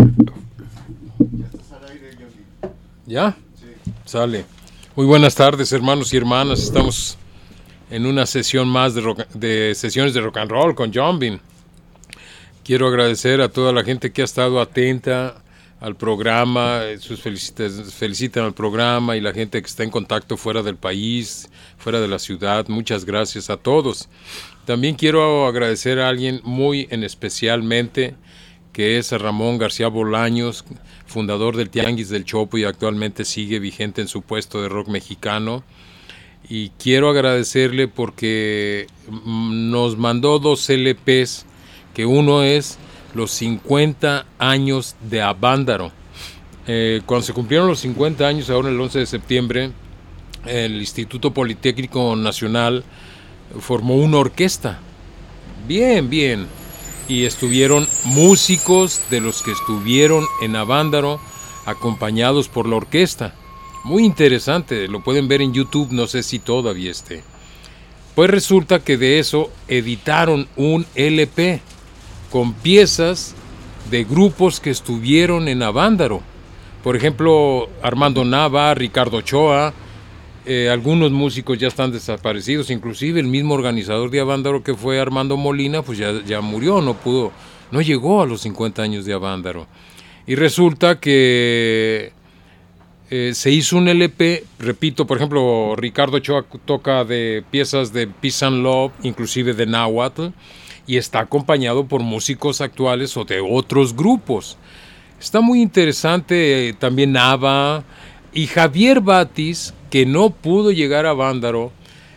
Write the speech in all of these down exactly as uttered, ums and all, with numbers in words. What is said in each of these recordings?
¿Ya? Sí. Sale. Muy buenas tardes, hermanos y hermanas. Estamos en una sesión más de, rock, de sesiones de rock and roll con John Bean. Quiero agradecer a toda la gente que ha estado atenta al programa, sus felicitan al programa y la gente que está en contacto fuera del país, fuera de la ciudad. Muchas gracias a todos. También quiero agradecer a alguien muy en especialmente, que es a Ramón García Bolaños, fundador del Tianguis del Chopo y actualmente sigue vigente en su puesto de rock mexicano. Y quiero agradecerle porque nos mandó dos L Pes, que uno es los cincuenta años de Avándaro. Eh, cuando se cumplieron los cincuenta años, ahora el once de septiembre, el Instituto Politécnico Nacional formó una orquesta. Bien, bien. Y estuvieron músicos de los que estuvieron en Avándaro, acompañados por la orquesta. Muy interesante, lo pueden ver en YouTube, no sé si todavía esté. Pues resulta que de eso editaron un L P con piezas de grupos que estuvieron en Avándaro. Por ejemplo, Armando Nava, Ricardo Ochoa, eh, algunos músicos ya están desaparecidos, inclusive el mismo organizador de Avándaro, que fue Armando Molina, pues ya, ya murió, no pudo, no llegó a los cincuenta años de Avándaro. Y resulta que eh, se hizo un L P, repito, por ejemplo, Ricardo Ochoa toca de piezas de Peace and Love, inclusive de Náhuatl, y está acompañado por músicos actuales o de otros grupos. Está muy interesante, eh, también Nava y Javier Batis, que no pudo llegar a Avándaro,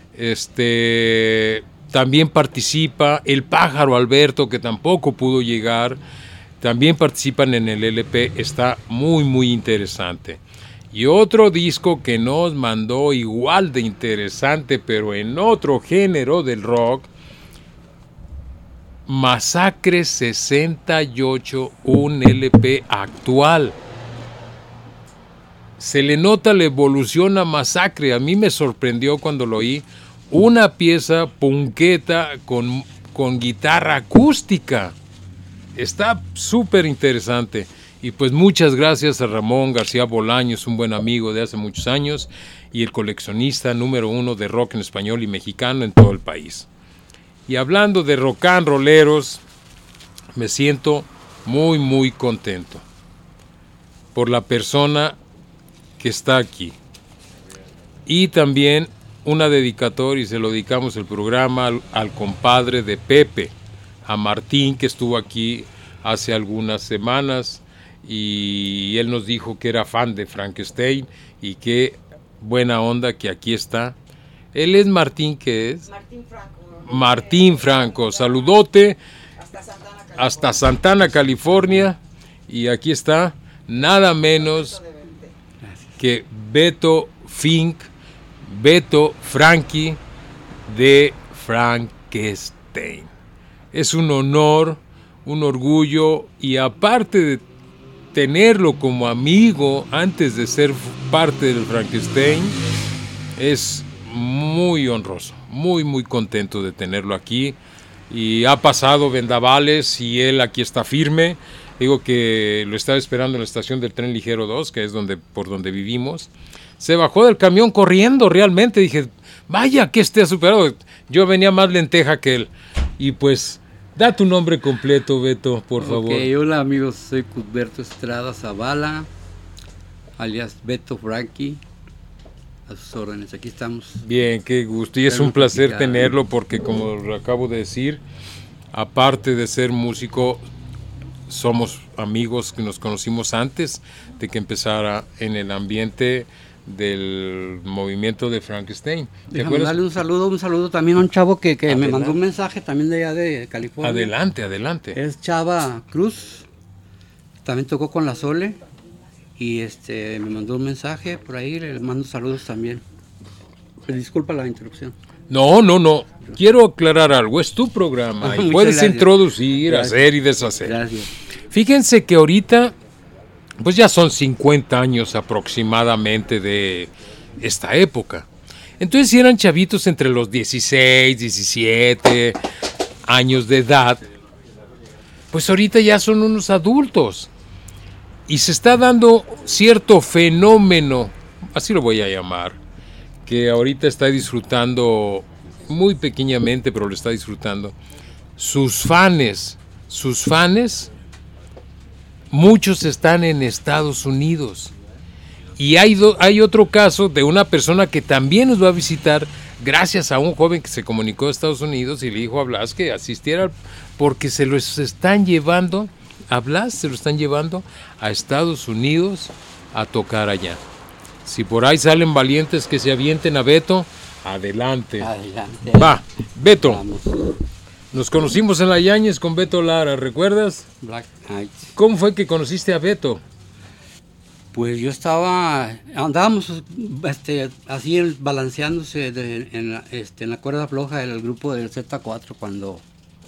este, también participa. El Pájaro Alberto, que tampoco pudo llegar, también participan en el L P. Está muy, muy interesante. Y otro disco que nos mandó igual de interesante, pero en otro género del rock, Masacre sesenta y ocho, un L P actual. Se le nota la evolución a Masacre. A mí me sorprendió cuando lo oí. Una pieza punqueta con, con guitarra acústica. Está súper interesante. Y pues muchas gracias a Ramón García Bolaños, un buen amigo de hace muchos años y el coleccionista número uno de rock en español y mexicano en todo el país. Y hablando de rock and rolleros, me siento muy, muy contento por la persona que está aquí. Y también una dedicatoria, y se lo dedicamos el programa al, al compadre de Pepe, a Martín, que estuvo aquí hace algunas semanas, y él nos dijo que era fan de Frankenstein, y qué buena onda que aquí está. Él es Martín, ¿qué es? Martín Franco. Martín Franco, saludote hasta Santana, California. hasta Santana, California, y aquí está nada menos que Beto Fink, Beto Frankie de Frankenstein. Es un honor, un orgullo, y aparte de tenerlo como amigo antes de ser parte del Frankenstein, es muy honroso, muy muy contento de tenerlo aquí. Y ha pasado vendavales y él aquí está firme. Digo que lo estaba esperando en la estación del tren ligero dos, que es donde, por donde vivimos. Se bajó del camión corriendo realmente. Dije, vaya que esté superado. Yo venía más lenteja que él. Y pues, da tu nombre completo, Beto, por okay, favor. Hola amigos, soy Cusberto Estrada Zavala, alias Beto Frankie. A sus órdenes, aquí estamos. Bien, qué gusto. Y es un placer tenerlo porque, como lo acabo de decir, aparte de ser músico, somos amigos que nos conocimos antes de que empezara en el ambiente del movimiento de Frankenstein. Déjame darle un saludo, un saludo también a un chavo que, que me mandó un mensaje también de allá de California. Adelante, adelante. Es Chava Cruz, también tocó con la Sole. Y este me mandó un mensaje por ahí, le mando saludos también. Disculpa la interrupción. No, no, no. Quiero aclarar algo. Es tu programa y puedes gracias. introducir, gracias. hacer y deshacer. Gracias. Fíjense que ahorita, pues ya son cincuenta años aproximadamente de esta época. Entonces, si eran chavitos entre los dieciséis, diecisiete años de edad, pues ahorita ya son unos adultos. Y se está dando cierto fenómeno, así lo voy a llamar, que ahorita está disfrutando muy pequeñamente, pero lo está disfrutando. Sus fans, sus fans, muchos están en Estados Unidos. Y hay, do, hay otro caso de una persona que también nos va a visitar gracias a un joven que se comunicó a Estados Unidos y le dijo a Blas que asistiera porque se los están llevando, a Blas se lo están llevando a Estados Unidos a tocar allá. Si por ahí salen valientes que se avienten a Beto, adelante. Adelante. Va, Beto. Vamos. Nos conocimos en la Yáñez con Beto Lara, ¿recuerdas? Black Knight. ¿Cómo fue que conociste a Beto? Pues yo estaba, andábamos este, así balanceándose de, en, la, este, en la cuerda floja del grupo del Z cuatro cuando,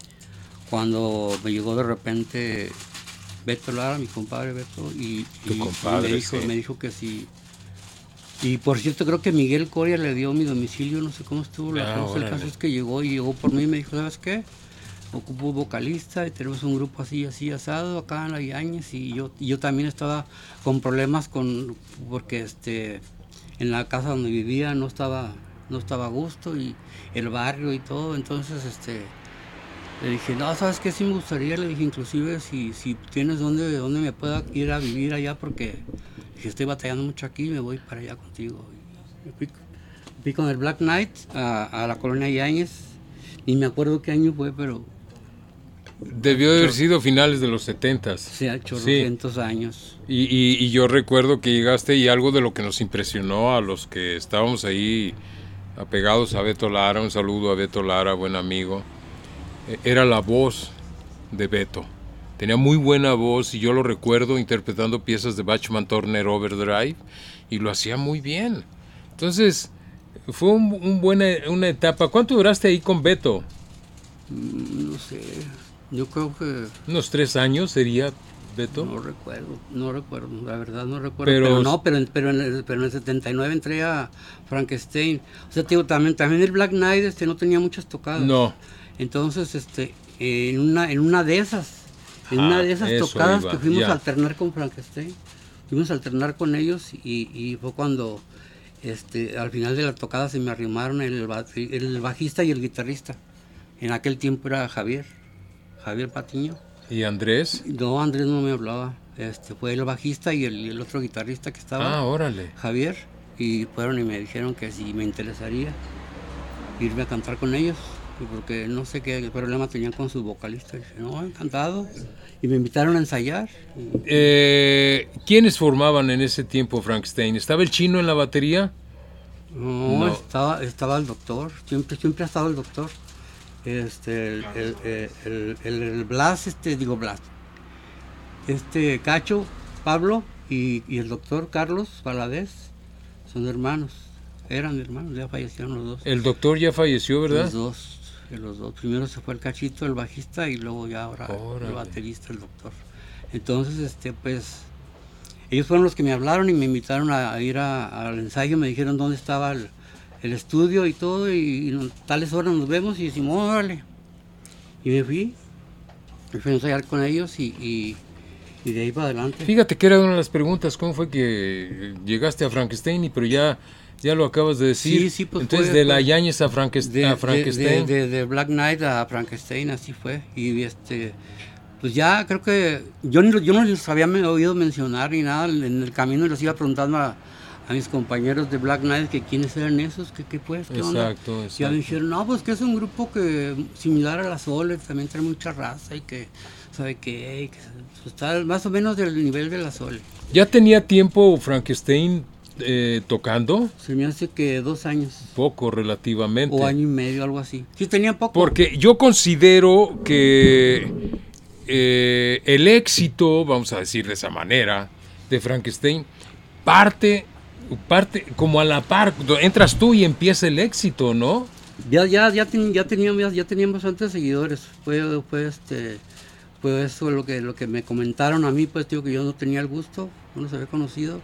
cuando me llegó de repente Beto Lara, mi compadre Beto, y, Tu y, compadre, y me, dijo, sí. me dijo que sí. Y por cierto, creo que Miguel Coria le dio mi domicilio, no sé cómo estuvo la Ah, cosa. El órale. caso es que llegó y llegó por mí y me dijo, ¿sabes qué? Ocupo un vocalista y tenemos un grupo así, así asado acá en la Yáñez, y yo, y yo también estaba con problemas con, porque este, en la casa donde vivía no estaba, no estaba a gusto, y el barrio y todo, entonces este, le dije, no, ¿sabes qué? Sí me gustaría, le dije, inclusive si, si tienes donde, donde me pueda ir a vivir allá, porque dije, estoy batallando mucho aquí, me voy para allá contigo. Y me fui, fui con el Black Knight a, a la colonia Yáñez, ni me acuerdo qué año fue, pero Debió de haber sido finales de los setentas. se ha hecho Sí. doscientos años. Y, y, y yo recuerdo que llegaste y algo de lo que nos impresionó a los que estábamos ahí apegados a Beto Lara, un saludo a Beto Lara, buen amigo, eh, era la voz de Beto. Tenía muy buena voz y yo lo recuerdo interpretando piezas de Bachman Turner Overdrive y lo hacía muy bien. Entonces, fue un, un buena, una etapa. ¿Cuánto duraste ahí con Beto? No sé, yo creo que ¿Unos tres años sería, Beto? no recuerdo, no recuerdo, la verdad no recuerdo. Pero- Pero, no, pero, en- pero, en el, pero en el setenta y nueve entré a Frankenstein. O sea, tío, también, también el Black Knight este, no tenía muchas tocadas. No. Entonces, este, en una, en una de esas, en Ah, una de esas eso tocadas iba, que fuimos ya. a alternar con Frankenstein, fuimos a alternar con ellos y, y fue cuando este, al final de la tocada se me arrimaron el, ba- el bajista y el guitarrista. En aquel tiempo era Javier, Javier Patiño. ¿Y Andrés? No, Andrés no me hablaba. Este, fue el bajista y el, y el otro guitarrista que estaba, Ah, órale. Javier, y fueron y me dijeron que si me interesaría irme a cantar con ellos, y porque no sé qué problema tenían con sus vocalistas. Y dije, no, encantado. Y me invitaron a ensayar. y- Eh, ¿Quiénes formaban en ese tiempo Frankenstein? ¿Estaba el chino en la batería? No, No. Estaba, estaba el doctor, siempre, siempre ha estado el doctor. Este, el, el, el, el, el- el Blas, este, digo Blas, este Cacho, Pablo y, y el doctor Carlos Valadez son hermanos, eran hermanos, ya fallecieron los dos. El doctor ya falleció, ¿verdad? Los dos, eh, los dos. Primero se fue el Cachito, el bajista, y luego ya ahora Órale. el baterista, el doctor. Entonces, este, pues, ellos fueron los que me hablaron y me invitaron a, a ir a- al ensayo, me dijeron dónde estaba el, el estudio y todo, y, y en tales horas nos vemos, y decimos, órale. Y me fui, me fui a ensayar con ellos, y, y, y de ahí para adelante. Fíjate que era una de las preguntas, ¿cómo fue que llegaste a Frankenstein? Y pero ya, ya lo acabas de decir. Sí, sí, pues Entonces, fue- de la fue- Yáñez a, Frankenst- de, a de- Frankenstein. de- de- de Black Knight a Frankenstein, así fue. Y este, pues ya creo que yo, ni, lo- yo no les había me- oído mencionar ni nada en el camino, y los iba preguntando a, a mis compañeros de Black Knight que quiénes eran esos, que qué pues, qué onda. Exacto, Y ya me exacto. dijeron, no, pues que es un grupo que similar a la Sole, también trae mucha raza y que, ¿sabe qué? Y que pues, está más o menos del nivel de la Sole. ¿Ya tenía tiempo Frankenstein eh, tocando? Se me hace que dos años, Poco, relativamente. o año y medio, algo así. Sí, tenía poco. Porque yo considero que eh, el éxito, vamos a decir de esa manera, de Frankenstein, parte, parte como a la par, entras tú y empieza el éxito, ¿no? Ya, ya, ya, ten- ya teníamos, ya teníamos bastantes seguidores. Fue, fue este, fue eso lo que, lo que me comentaron a mí, pues digo que yo no tenía el gusto, no los había conocido.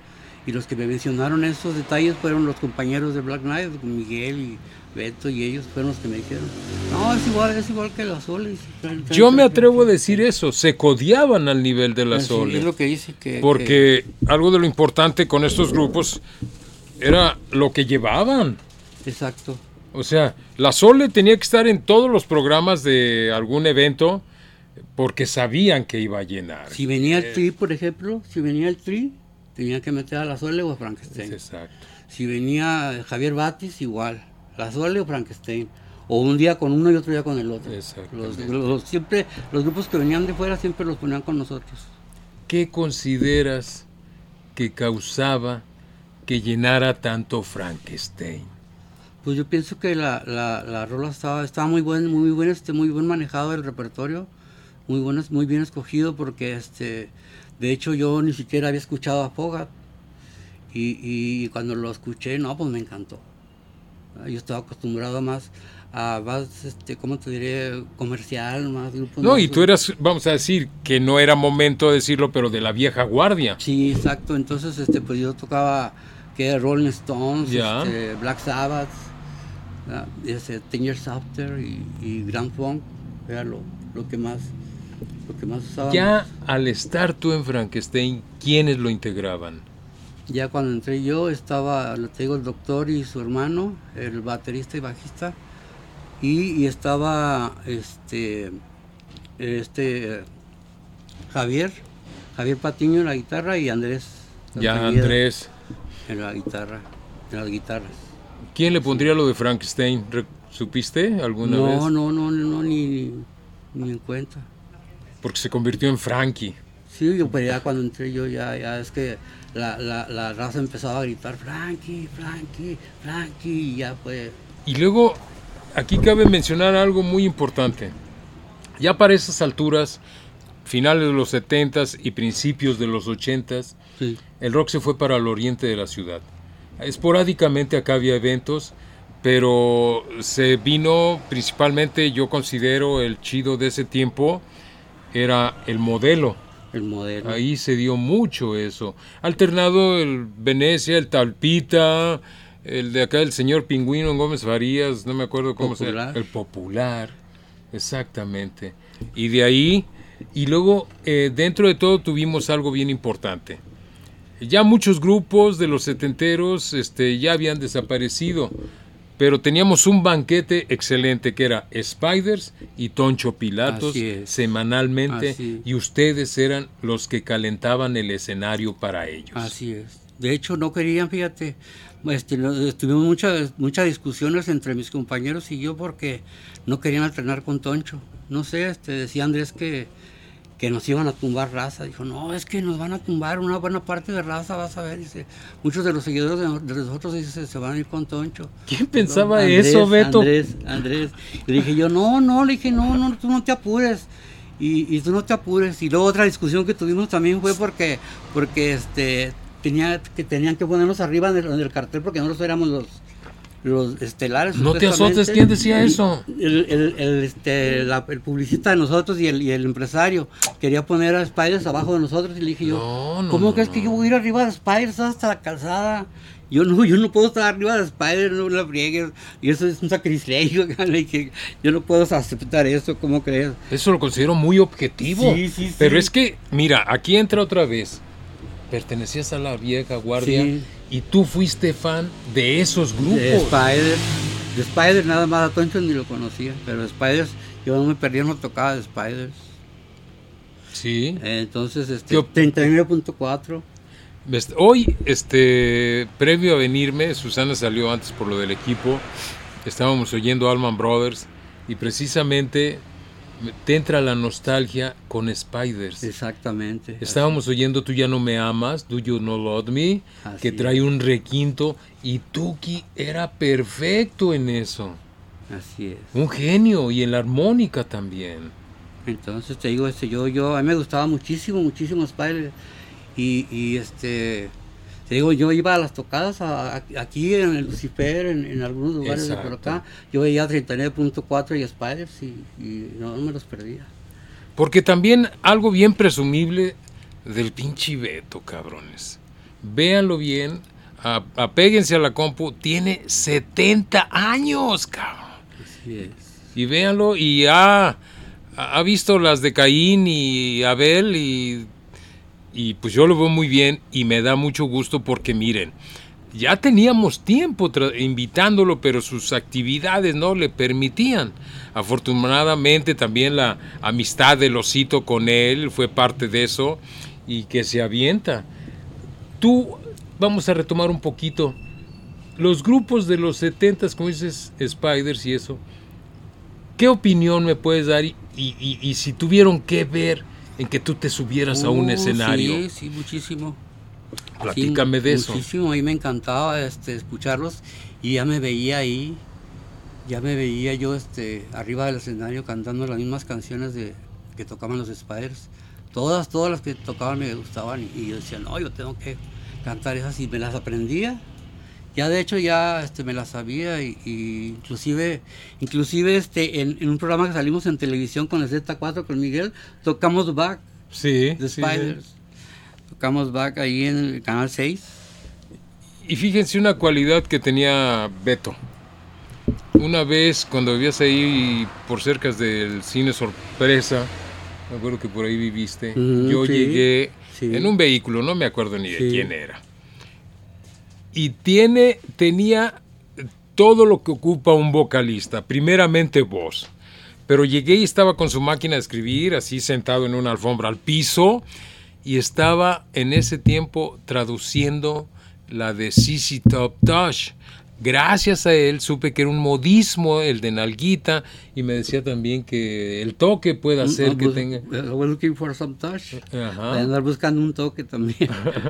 y los que me mencionaron esos detalles fueron los compañeros de Black Knight, Miguel y Beto, y ellos fueron los que me dijeron, no, es igual, es igual que la Sole. Yo me atrevo a decir eso, se codiaban al nivel de la Sole. Sí, es lo que dice que... Porque que... algo de lo importante con estos grupos era lo que llevaban. Exacto. O sea, la Sole tenía que estar en todos los programas de algún evento porque sabían que iba a llenar. Si venía el Tri, por ejemplo, si venía el Tri, tenía que meter a la Sole o a Frankenstein. Exacto. Si venía Javier Batis, igual, la Sole o Frankenstein. O un día con uno y otro día con el otro. Los, los, siempre, los grupos que venían de fuera siempre los ponían con nosotros. ¿Qué consideras que causaba que llenara tanto Frankenstein? Pues yo pienso que la, la, la rola estaba, estaba muy buen, muy buen, este, muy buen manejado el repertorio, muy bueno, muy bien escogido, porque este, de hecho yo ni siquiera había escuchado a Fogat, y, y cuando lo escuché, no, pues me encantó. Yo estaba acostumbrado más a más, este, ¿cómo te diré? Comercial, más grupos. No, más, y tú eras, vamos a decir, que no era momento de decirlo, pero de la vieja guardia. Sí, exacto. Entonces, este, pues yo tocaba que Rolling Stones, este, Black Sabbath, uh, ese, Ten Years After y, y Grand Funk, era lo, lo que más, lo que más usaba. Ya al estar tú en Frankenstein, ¿quiénes lo integraban? Ya cuando entré yo estaba, te digo, el doctor y su hermano, el baterista y bajista, y, y estaba este, este Javier, Javier Patiño en la guitarra y Andrés. Ya Andrés. En la guitarra, en las guitarras. ¿Quién le pondría lo de Frankenstein? ¿Supiste alguna no, vez? No, no, no, no, ni, ni, ni en cuenta. Porque se convirtió en Frankie. Sí, yo, pero ya cuando entré yo, ya, ya es que la, la, la raza empezaba a gritar, Frankie, Frankie, Frankie, y ya fue. Y luego, aquí cabe mencionar algo muy importante. Ya para esas alturas, finales de los setentas y principios de los ochentas, sí. El rock se fue para el oriente de la ciudad. Esporádicamente acá había eventos, pero se vino principalmente, yo considero, el chido de ese tiempo, era el Modelo. El Modelo. Ahí se dio mucho eso. Alternado el Venecia, el Talpita, el de acá el señor Pingüino en Gómez Farías, no me acuerdo cómo se llama. El Popular, exactamente. Y de ahí, y luego eh, dentro de todo tuvimos algo bien importante. Ya muchos grupos de los setenteros este, ya habían desaparecido, pero teníamos un banquete excelente que era Spiders y Toncho Pilatos semanalmente. Así. Y ustedes eran los que calentaban el escenario para ellos. Así es. De hecho no querían, fíjate, este, tuvimos muchas muchas discusiones entre mis compañeros y yo porque no querían alternar con Toncho. No sé, este, decía Andrés que, que nos iban a tumbar raza. Dijo, no, es que nos van a tumbar una buena parte de raza, vas a ver. Dice, muchos de los seguidores de, de nosotros dice, se van a ir con Toncho. ¿Quién pensaba Andrés, eso, Beto? Andrés, Andrés. Le dije yo, no, no, le dije, no, no, tú no te apures. Y, y tú no te apures. Y luego otra discusión que tuvimos también fue porque, porque este, tenía, que tenían que ponernos arriba en el, en el cartel porque nosotros éramos los... los estelares. No te azotes, ¿quién decía eso? El, el, el, este, la, el publicista de nosotros y el, y el empresario quería poner a Spiders abajo de nosotros y le dije yo, no, no, ¿cómo no, crees no. que yo voy a ir arriba de Spiders hasta la calzada? Yo no, yo no puedo estar arriba de Spiders, no la friegues, y eso es un sacrilegio, que yo no puedo aceptar eso, ¿cómo crees? Eso lo considero muy objetivo, sí, sí, sí. Pero es que, mira, aquí entra otra vez, pertenecías a la vieja guardia, sí. Y tú fuiste fan de esos grupos. De Spiders, de Spiders nada más, a Toncho ni lo conocía, pero de Spiders, yo no me perdía una tocada de Spiders. Sí. Entonces, este, treinta y nueve punto cuatro. Hoy, este, previo a venirme, Susana salió antes por lo del equipo, estábamos oyendo Allman Brothers y precisamente te entra la nostalgia con Spiders. Exactamente. Estábamos así. oyendo Tú ya no me amas, Do You Not Love Me, así que trae un requinto y Tuki era perfecto en eso. Así es. Un genio y en la armónica también. Entonces te digo, este, yo, yo, a mí me gustaba muchísimo, muchísimo Spiders y, y este... Te digo, yo iba a las tocadas a, a, aquí en el Lucifer, en, en algunos lugares Exacto. de por acá. Yo veía treinta y nueve punto cuatro y Spiders y, y no, no me los perdía. Porque también algo bien presumible del pinche Beto, cabrones. véanlo bien, a, apéguense a la compu, tiene setenta años, cabrón. Así es. Y véanlo, y ha, ha visto las de Caín y Abel, y, y pues yo lo veo muy bien, y me da mucho gusto porque miren, ya teníamos tiempo tra- invitándolo, pero sus actividades no le permitían. Afortunadamente también la amistad del Osito con él fue parte de eso, y que se avienta. Tú, vamos a retomar un poquito, los grupos de los setentas, como dices, Spiders y eso, ¿qué opinión me puedes dar? Y, y, y si tuvieron que ver en que tú te subieras uh, a un escenario. Sí, sí, muchísimo. Platícame sí, de eso. Muchísimo, a mí me encantaba este, escucharlos y ya me veía ahí, ya me veía yo este, arriba del escenario cantando las mismas canciones de, que tocaban los Spiders. Todas, todas las que tocaban me gustaban y, y yo decía, no, yo tengo que cantar esas y me las aprendía. Ya de hecho ya este, me las sabía y, y inclusive, inclusive este, en, en un programa que salimos en televisión con el Z cuatro, con Miguel, tocamos Back sí, de sí, Spiders. Sí. Tocamos Back ahí en el Canal seis. Y fíjense una cualidad que tenía Beto. Una vez cuando vivías ahí por cerca del Cine Sorpresa, me acuerdo que por ahí viviste, mm, yo sí, llegué sí. en un vehículo, no me acuerdo ni de sí. quién era. Y tiene, tenía todo lo que ocupa un vocalista, primeramente voz. Pero llegué y estaba con su máquina de escribir, así sentado en una alfombra al piso, y estaba en ese tiempo traduciendo la de Z Z Top Touch. Gracias a él supe que era un modismo, el de nalguita, y me decía también que el toque puede hacer uh, que was, tenga... I was looking for some touch. Ajá. Voy a andar buscando un toque también.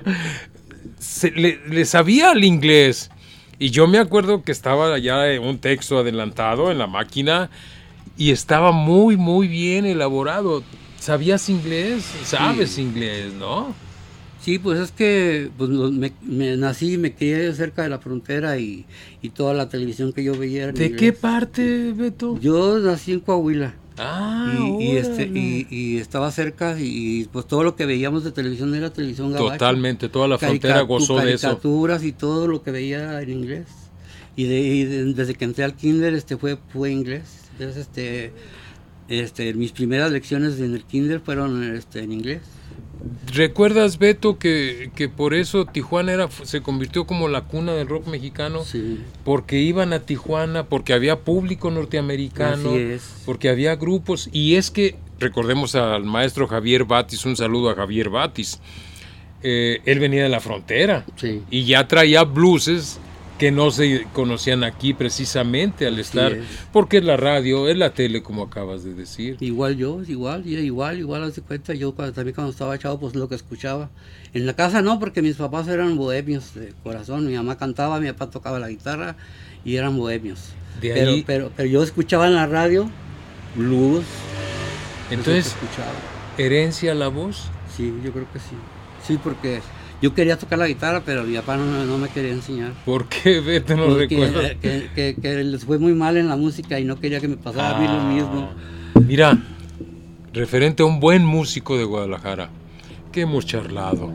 Se, le, le sabía el inglés, y yo me acuerdo que estaba ya un texto adelantado en la máquina, y estaba muy, muy bien elaborado. ¿Sabías inglés? ¿Sabes sí. inglés, no? Sí, pues es que pues, me, me nací y me crié cerca de la frontera y, y toda la televisión que yo veía era en ¿De inglés. qué parte, Beto? Yo nací en Coahuila. Ah, y, y, este, y, y estaba cerca y pues todo lo que veíamos de televisión era televisión gabacha. Totalmente, toda la frontera Carica- gozó de eso. Caricaturas y todo lo que veía en inglés. Y, de, y de, desde que entré al kinder este, fue, fue inglés. Entonces, este... Este, mis primeras lecciones en el kinder fueron este, en inglés. ¿Recuerdas, Beto, que, que por eso Tijuana era, se convirtió como la cuna del rock mexicano? Sí. Porque iban a Tijuana, porque había público norteamericano, así es. Porque había grupos, y es que, recordemos al maestro Javier Batis, un saludo a Javier Batis, eh, él venía de la frontera, sí. y ya traía blueses que no se conocían aquí precisamente al estar, es. porque es la radio, es la tele, como acabas de decir. Igual yo, igual, igual, igual, haz de cuenta, yo cuando, también cuando estaba chavo, pues lo que escuchaba. En la casa no, porque mis papás eran bohemios de corazón, mi mamá cantaba, mi papá tocaba la guitarra y eran bohemios. De pero, ahí... pero, pero yo escuchaba en la radio blues. Entonces, ¿herencia a la voz? Sí, yo creo que sí. Sí, porque... Yo quería tocar la guitarra, pero mi papá no, no me quería enseñar. ¿Por qué? Vete, no recuerdo. Que, que, que les fue muy mal en la música y no quería que me pasara ah, a mí lo mismo. Mira, referente a un buen músico de Guadalajara, que hemos charlado,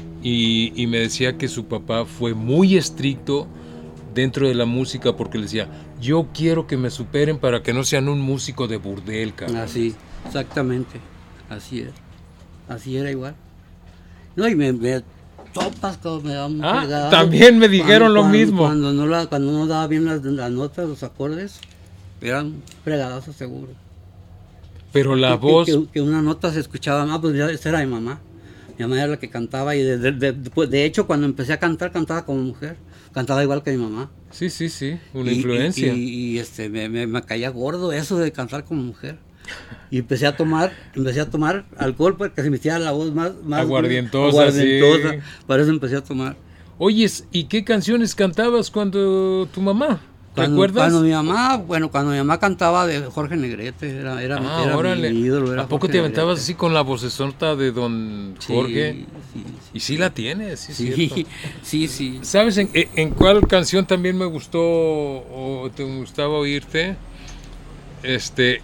y, y me decía que su papá fue muy estricto dentro de la música porque le decía, yo quiero que me superen para que no sean un músico de burdel, cabrón. Así, exactamente, así era, así era igual. No, y me... me topas cuando me daban ah, fregadas. También me dijeron cuando, lo mismo. Cuando no, la, cuando no daba bien las, las notas, los acordes, eran fregadazos seguro. Pero la que, voz... Que, que una nota se escuchaba más, pues ya esa era mi mamá. Mi mamá era la que cantaba y de, de, de, de, de hecho cuando empecé a cantar, cantaba como mujer. Cantaba igual que mi mamá. Sí, sí, sí, una y, influencia. Y, y, y este, me, me, me caía gordo eso de cantar como mujer. Y empecé a tomar, empecé a tomar alcohol porque se me hacía la voz más, más aguardientosa, aguardientosa. Sí. Por eso empecé a tomar. Oyes, ¿y qué canciones cantabas cuando tu mamá? ¿Te cuando, acuerdas? Cuando mi mamá, bueno, cuando mi mamá cantaba de Jorge Negrete, era, era, ah, era órale. mi ídolo. Era ¿A poco Jorge te aventabas Negrete. así con la vocesota de don Jorge? Sí, sí, sí. Y sí la tienes, sí, sí, cierto. sí, sí. ¿Sabes en, en cuál canción también me gustó o te gustaba oírte? Este...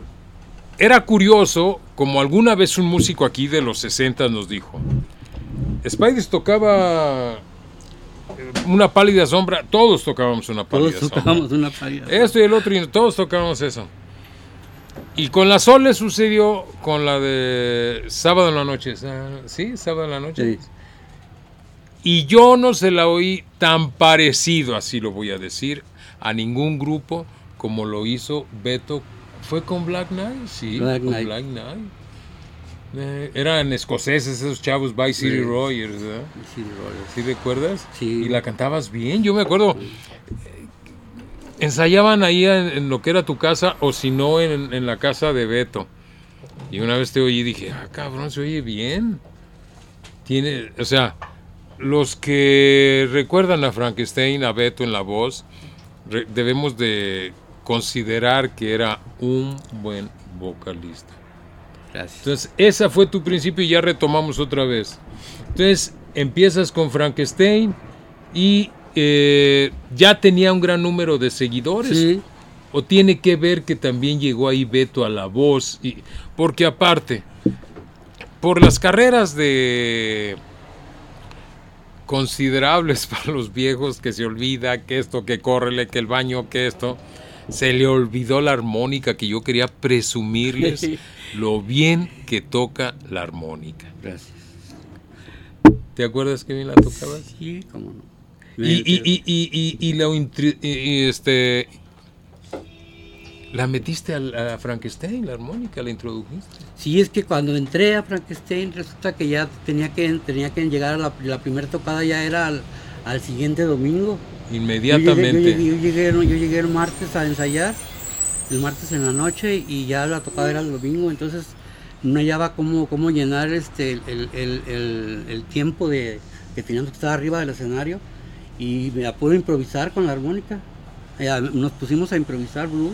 Era curioso, como alguna vez un músico aquí de los sesenta nos dijo, Spiders tocaba una pálida sombra, todos tocábamos una pálida Todos tocábamos sombra. una pálida sombra. Esto y el otro, y todos tocábamos eso. Y con la Sole sucedió con la de Sábado en la Noche. ¿Sí? Sábado en la Noche. Sí. Y yo no se la oí tan parecido, así lo voy a decir, a ningún grupo como lo hizo Beto. ¿Fue con Black Knight? Sí, Black con Knight. Black Knight. Eh, eran escoceses esos chavos, By City Sí. Rollers, ¿verdad? Sí, Rollers. ¿Sí recuerdas? Sí. Y la cantabas bien, yo me acuerdo. eh, Ensayaban ahí en, en lo que era tu casa, o si no, en, en la casa de Beto. Y una vez te oí y dije, ah, cabrón, se oye bien. Tiene, o sea, los que recuerdan a Frankenstein, a Beto en la voz, re- debemos de considerar que era un buen vocalista. Gracias. Entonces, esa fue tu principio y ya retomamos otra vez. Entonces, empiezas con Frankenstein y eh, ya tenía un gran número de seguidores. Sí. ¿O tiene que ver que también llegó ahí Beto a la voz? Y, porque aparte, por las carreras de considerables para los viejos, que se olvida que esto, que córrele, que el baño, que esto, se le olvidó la armónica, que yo quería presumirles lo bien que toca la armónica. Gracias. ¿Te acuerdas que bien la tocabas? Sí, cómo no. Y, y, y, y, y, y la intri- y- y este la metiste a, a Frankenstein, la armónica, la introdujiste. Sí, es que cuando entré a Frankenstein resulta que ya tenía que, tenía que llegar a la, la primera tocada, ya era al, al siguiente domingo. Inmediatamente. Yo llegué, yo, llegué, yo, llegué, yo llegué el martes a ensayar, el martes en la noche, y ya la tocada era el domingo, entonces no hallaba cómo, cómo llenar este el, el, el, el, el tiempo de que teníamos que estar arriba del escenario, y me pude improvisar con la armónica. Ya, nos pusimos a improvisar blues.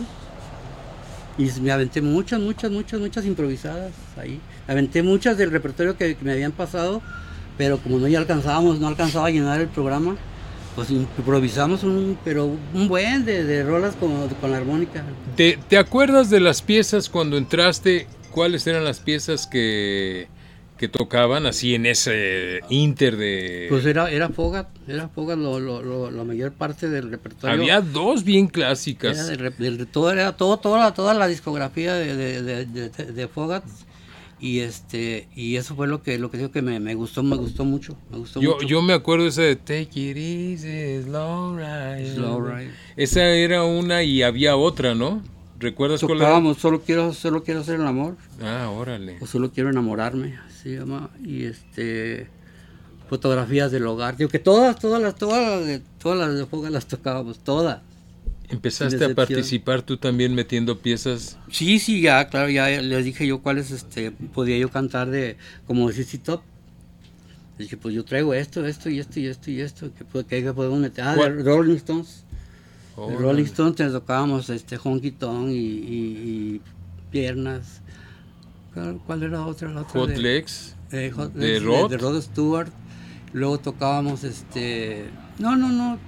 Y me aventé muchas, muchas, muchas, muchas improvisadas ahí. Aventé muchas del repertorio que, que me habían pasado, pero como no ya alcanzábamos, no alcanzaba a llenar el programa, pues improvisamos un, pero un buen de, de rolas con, con la armónica. ¿Te, ¿Te acuerdas de las piezas cuando entraste? ¿Cuáles eran las piezas que, que tocaban así en ese inter de...? Pues era, era Fogat, era Fogat lo, lo, lo, la mayor parte del repertorio. Había dos bien clásicas. Era, del, del, todo, era todo, toda, toda la discografía de, de, de, de, de Fogat. Y este y eso fue lo que lo que digo que me, me gustó me gustó mucho me gustó yo mucho. yo me acuerdo esa de Take It Easy, Slow Ride. Slow Ride. Esa era una y había otra, ¿no? ¿Recuerdas cuál era? Tocábamos solo quiero solo quiero hacer el amor. Ah, órale. O solo quiero enamorarme, se llama. Y este fotografías del hogar. Digo que todas todas las todas las de todas las de Fogat las tocábamos, todas. ¿Empezaste a participar tú también metiendo piezas? Sí, sí, ya, claro, ya les dije yo cuáles este, podía yo cantar de, como C C Top. Les dije, pues yo traigo esto, esto y esto y esto y esto, que, que, que podemos meter. Ah, de Rolling Stones. Oh, de Rolling Stones te tocábamos este, Honky Tonk y, y, y Piernas. ¿Cuál, cuál era otra? La otra Hot de, Legs. Eh, Hot de Legs, Rod. De, de Rod Stewart. Luego tocábamos, este... No, no, no.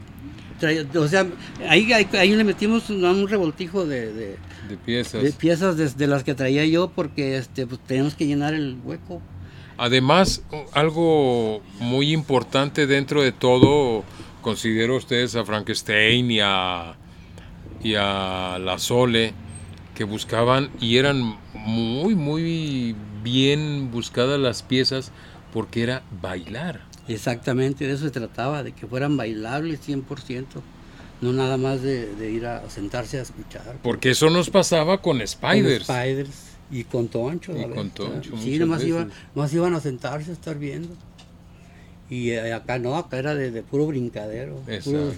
O sea, ahí, ahí, ahí le metimos un, un revoltijo de, de, de piezas, de piezas de, de las que traía yo, porque este, pues, teníamos que llenar el hueco. Además, algo muy importante dentro de todo, considero ustedes a Frankenstein y a, y a la Sole, que buscaban y eran muy, muy bien buscadas las piezas, porque era bailar. Exactamente, de eso se trataba, de que fueran bailables cien por ciento, no nada más de, de ir a sentarse a escuchar. Porque eso nos pasaba con Spiders. Con Spiders y con Toncho. Y con Toncho. Sí, nomás iban, nomás iban a sentarse a estar viendo. Y eh, acá no, acá era de, de puro brincadero. Puro,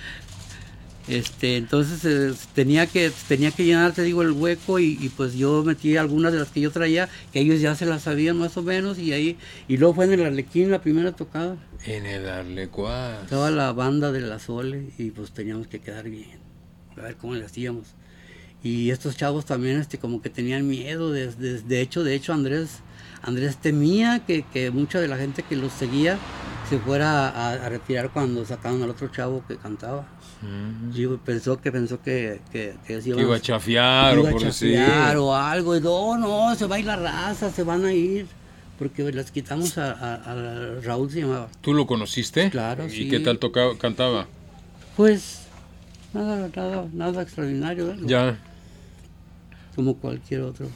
este, entonces eh, tenía que tenía que llenar, te digo, el hueco y, y pues yo metí algunas de las que yo traía, que ellos ya se las sabían más o menos, y ahí y luego fue en el Arlequín la primera tocada. En el Arlecuaz. Toda la banda de la Sole y pues teníamos que quedar bien, a ver cómo le hacíamos. Y estos chavos también este como que tenían miedo, de, de, de hecho, de hecho Andrés Andrés temía que, que mucha de la gente que los seguía se fuera a, a retirar cuando sacaban al otro chavo que cantaba. Uh-huh. Y pensó que pensó que, que, que, que iba a chafiar, iba o por a chafiar decir. o algo. Y no, no, se va a ir la raza, se van a ir. porque las quitamos a, a, a Raúl, se llamaba. ¿Tú lo conociste? Claro, ¿Y sí. qué tal tocaba, cantaba? Pues nada, nada, nada extraordinario, ¿eh? Ya. Como cualquier otro.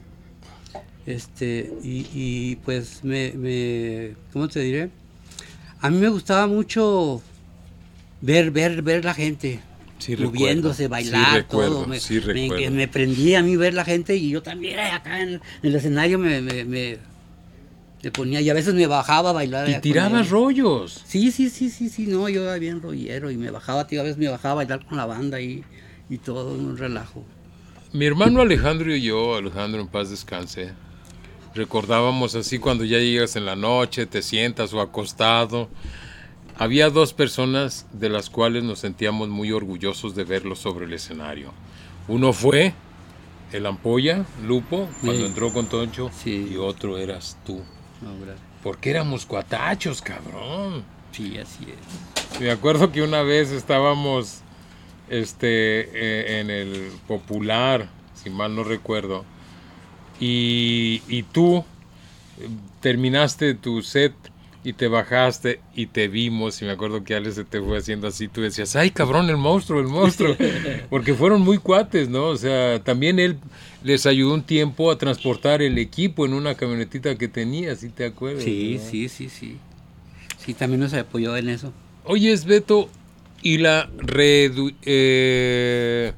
Este, y, y pues me, me, ¿cómo te diré? A mí me gustaba mucho ver, ver, ver la gente. Sí, moviéndose, recuerdo, bailar, sí, recuerdo, todo. Me, sí, me, recuerdo. me prendía a mí ver la gente y yo también acá en, en el escenario me, me, me, me ponía y a veces me bajaba a bailar. Y tirabas rollos. Sí, sí, sí, sí, sí, no, yo era bien rollero y me bajaba, tío, a veces me bajaba a bailar con la banda y, y todo, un relajo. Mi hermano Alejandro y yo, Alejandro en paz descanse, recordábamos así cuando ya llegas en la noche, te sientas o acostado. Había dos personas de las cuales nos sentíamos muy orgullosos de verlos sobre el escenario. Uno fue el Ampolla, Lupo, cuando Sí. entró con Toncho, Sí. y otro eras tú. No, gracias. Porque éramos cuatachos, cabrón. Sí, así es. Me acuerdo que una vez estábamos este, eh, en el Popular, si mal no recuerdo, y, y tú eh, terminaste tu set y te bajaste y te vimos, y me acuerdo que Alex se te fue haciendo así, tú decías, ay cabrón, el monstruo, el monstruo, porque fueron muy cuates, ¿no? O sea, también él les ayudó un tiempo a transportar el equipo en una camionetita que tenía, ¿sí te acuerdas? Sí, ¿verdad? sí, sí, sí. Sí, también nos apoyó en eso. Oye, Beto, y la redu eh,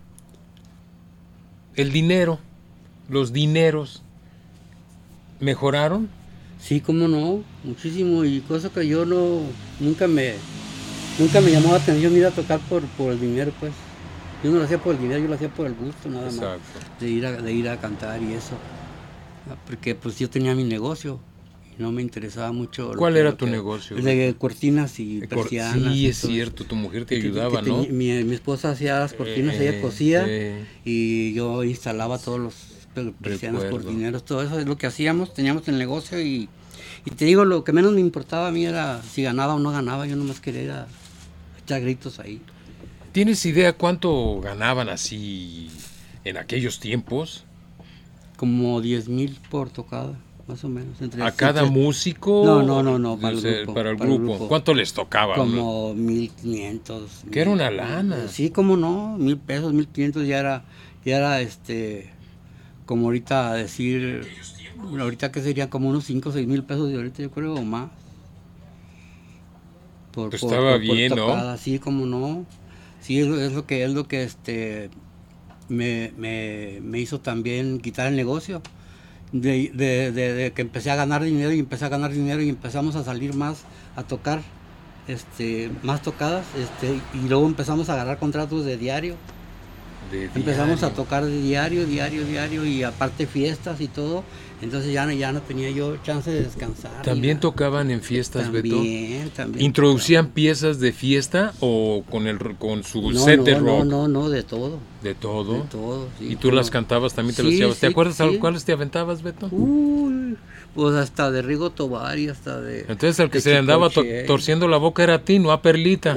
el dinero, los dineros, ¿mejoraron? Sí, cómo no, muchísimo, y cosa que yo no, nunca me, nunca me llamó la atención ir a tocar por, por el dinero, pues. Yo no lo hacía por el dinero, yo lo hacía por el gusto, nada Exacto. más, de ir, a, de ir a cantar y eso. Porque pues yo tenía mi negocio, y no me interesaba mucho. ¿Cuál que, era lo tu que, negocio? De cortinas y De cor persianas. sí, y es todo. cierto, tu mujer te Que- que ayudaba, ¿no? tenía- Mi, mi esposa hacía las cortinas, Eh, ella cosía, eh, y yo instalaba todos los persianas, Recuerdo. cortineros, todo eso es lo que hacíamos, teníamos el negocio y, y te digo, lo que menos me importaba a mí era si ganaba o no ganaba, yo nomás quería ir a echar gritos ahí. ¿Tienes idea cuánto ganaban así en aquellos tiempos? Como diez mil por tocada, más o menos. Entre ¿A cada entre- músico? No, no, no, no, para el O sea, grupo, para el para el grupo. grupo. ¿Cuánto les tocaba? Como mil quinientos. Que era una lana. Sí, como no, mil pesos, mil quinientos ya era, ya era este, como ahorita decir, ahorita que serían como unos cinco o seis mil pesos de ahorita yo creo o más. Por, Pues estaba bien, ¿no? tocada, sí, como no. Sí, es, lo- es lo que es lo que este me, me, me hizo también quitar el negocio. De, de, de, de que empecé a ganar dinero y empecé a ganar dinero y empezamos a salir más a tocar este más tocadas este y luego empezamos a agarrar contratos de diario. De Empezamos diario. a tocar de diario, diario, diario y aparte fiestas y todo. Entonces ya no, ya no tenía yo chance de descansar. ¿También ya. tocaban en fiestas, Beto? También, también. ¿Introducían piezas de fiesta o con el con su No, set no, de rock? no, no, no, de todo. De todo. De todo, sí, ¿Y tú como- las cantabas también, te Sí, las llevas? ¿Te sí, acuerdas sí. a cuáles te aventabas, Beto? Uy, pues hasta de Rigo Tobar y hasta de... Entonces el que de se le andaba to- Chicoche. torciendo la boca era a ti, no a Perlita.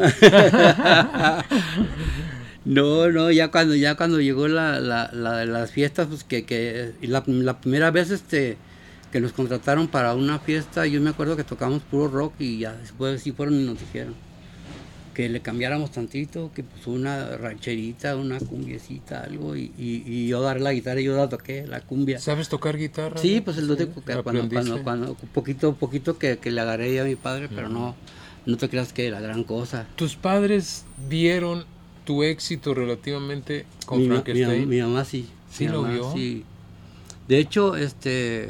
No, no, ya cuando ya cuando llegó la, la, la de las fiestas, pues que, que y la, la primera vez este que nos contrataron para una fiesta, yo me acuerdo que tocamos puro rock y ya después sí fueron y nos dijeron que le cambiáramos tantito, que pues una rancherita, una cumbiecita, algo, y, y, y yo agarré la guitarra y yo la toqué, la cumbia. ¿Sabes tocar guitarra? Sí, no? pues el único que cuando, ¿Aprendiste? cuando, cuando, poquito, poquito que, que le agarré ya a mi padre, pero no, no te creas que la gran cosa. ¿Tus padres vieron tu éxito relativamente con mi, ma- mi, Frankenstein? mam- mi mamá sí. ¿Sí mi lo mamá vio? sí. De hecho, este,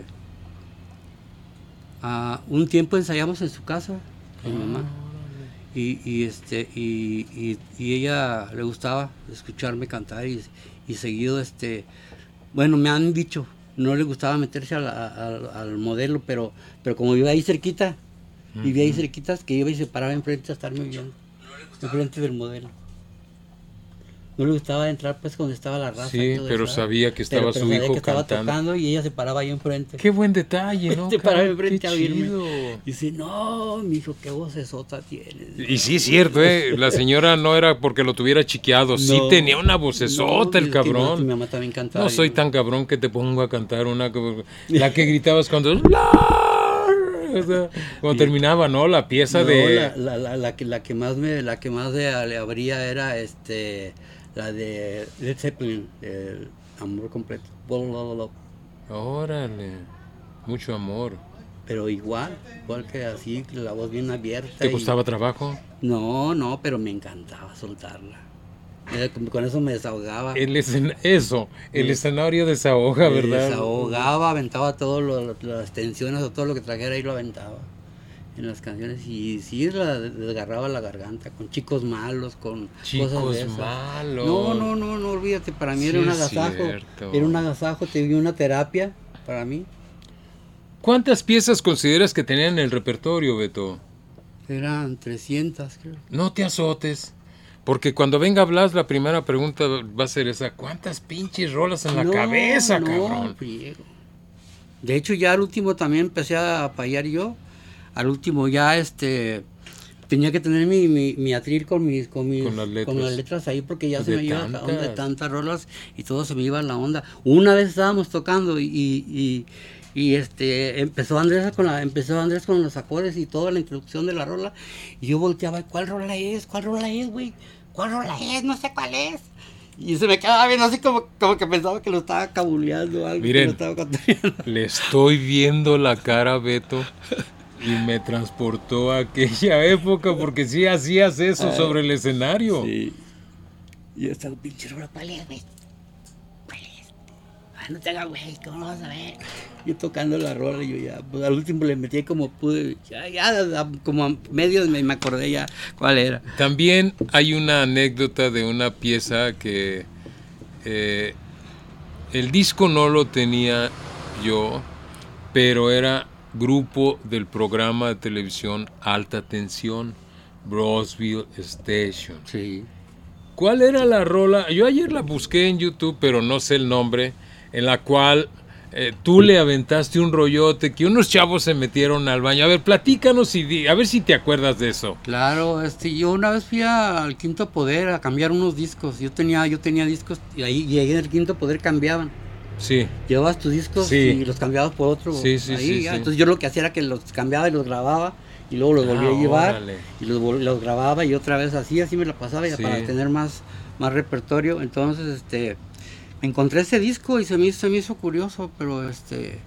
ah, un tiempo ensayamos en su casa con mi mamá. Y, y este y, y, y ella le gustaba escucharme cantar y, y seguido este bueno me han dicho no le gustaba meterse al, al, al modelo pero pero como vivía ahí cerquita vivía ahí cerquita que iba y se paraba enfrente a estarme viendo enfrente del modelo no le gustaba entrar pues cuando estaba la raza. Sí, todo, pero ¿sabes? sabía que estaba pero, pero su sabía hijo que estaba cantando. tocando y ella se paraba ahí enfrente. Qué buen detalle, ¿no? Se paraba Qué enfrente a oírme. chido. Y dice, no, mijo, qué vocesota tienes. Y sí es cierto, ¿eh? La señora no era porque lo tuviera chiqueado, sí No, tenía una vocesota no, el es que mi mamá- cabrón. Mi mamá también cantaba. No soy yo- tan cabrón que te pongo a cantar una... que- La que gritabas cuando... O sea, cuando terminaba, ¿no? La pieza No, de... la, la, la, la que, la que más me la que más de- le abría era este la de Led Zeppelin, el Amor Completo. Órale, mucho amor. Pero igual, igual que así, la voz bien abierta. ¿Te y- costaba trabajo? No, no, pero me encantaba soltarla. Era como- con eso me desahogaba. El escen- Eso, el Sí. escenario desahoga, Me ¿verdad? desahogaba, aventaba todo lo, lo- las tensiones o todo lo que trajera y lo aventaba en las canciones. Y sí, la desgarraba la garganta con Chicos Malos, con cosas de Chicos esas. malos. No, no, no, no olvídate, para mí Sí era un es agasajo. cierto. Era un agasajo, te dio una terapia para mí. ¿Cuántas piezas consideras que tenían en el repertorio, Beto? Eran trescientas, creo. No te azotes. Porque cuando venga Blas, la primera pregunta va a ser esa: ¿cuántas pinches rolas en la No, cabeza, no, cabrón? friego. De hecho, ya al último también empecé a payar yo. Al último ya este tenía que tener mi, mi, mi atril con mis, con mis Con las letras. con las letras ahí porque ya De se me iba la onda de tantas. tantas rolas y todo se me iba la onda. Una vez estábamos tocando y, y, y, este empezó Andrés con la, empezó Andrés con los acordes y toda la introducción de la rola y yo volteaba, ¿cuál rola es? ¿Cuál rola es, güey? ¿Cuál rola es? No sé cuál es. Y se me quedaba viendo así como, como que pensaba que lo estaba cabuleando o algo. Miren. Que lo estaba cantando. Le estoy viendo la cara a Beto y me transportó a aquella época porque sí hacías eso sobre el escenario. Sí. Y esta pinche rola, ¿cuál es, güey? ¿Cuál es? Ay, no te hagas, güey, ¿cómo lo vas a ver? Yo tocando la rola y yo ya, pues al último le metí como pude, ya, ya, como a medio me, me acordé ya cuál era. También hay una anécdota de una pieza que eh, el disco no lo tenía yo, pero era grupo del programa de televisión Alta Tensión, Brosville Station. Sí. ¿Cuál era la rola? Yo ayer la busqué en YouTube, pero no sé el nombre, en la cual eh, tú le aventaste un rollote, que unos chavos se metieron al baño. A ver, platícanos y di- a ver si te acuerdas de eso. Claro, este, yo una vez fui a- al Quinto Poder a cambiar unos discos. Yo tenía, yo tenía discos y ahí llegué en el Quinto Poder cambiaban. Sí, Llevabas tus discos Sí. y los cambiabas por otro. Sí, sí, ahí, sí, ya. sí. Entonces yo lo que hacía era que los cambiaba y los grababa y luego los volvía Ah, a llevar órale. y los, vol- los grababa y otra vez así, así me la pasaba ya Sí. para tener más, más repertorio. Entonces, este, encontré ese disco y se me hizo, se me hizo curioso, pero este,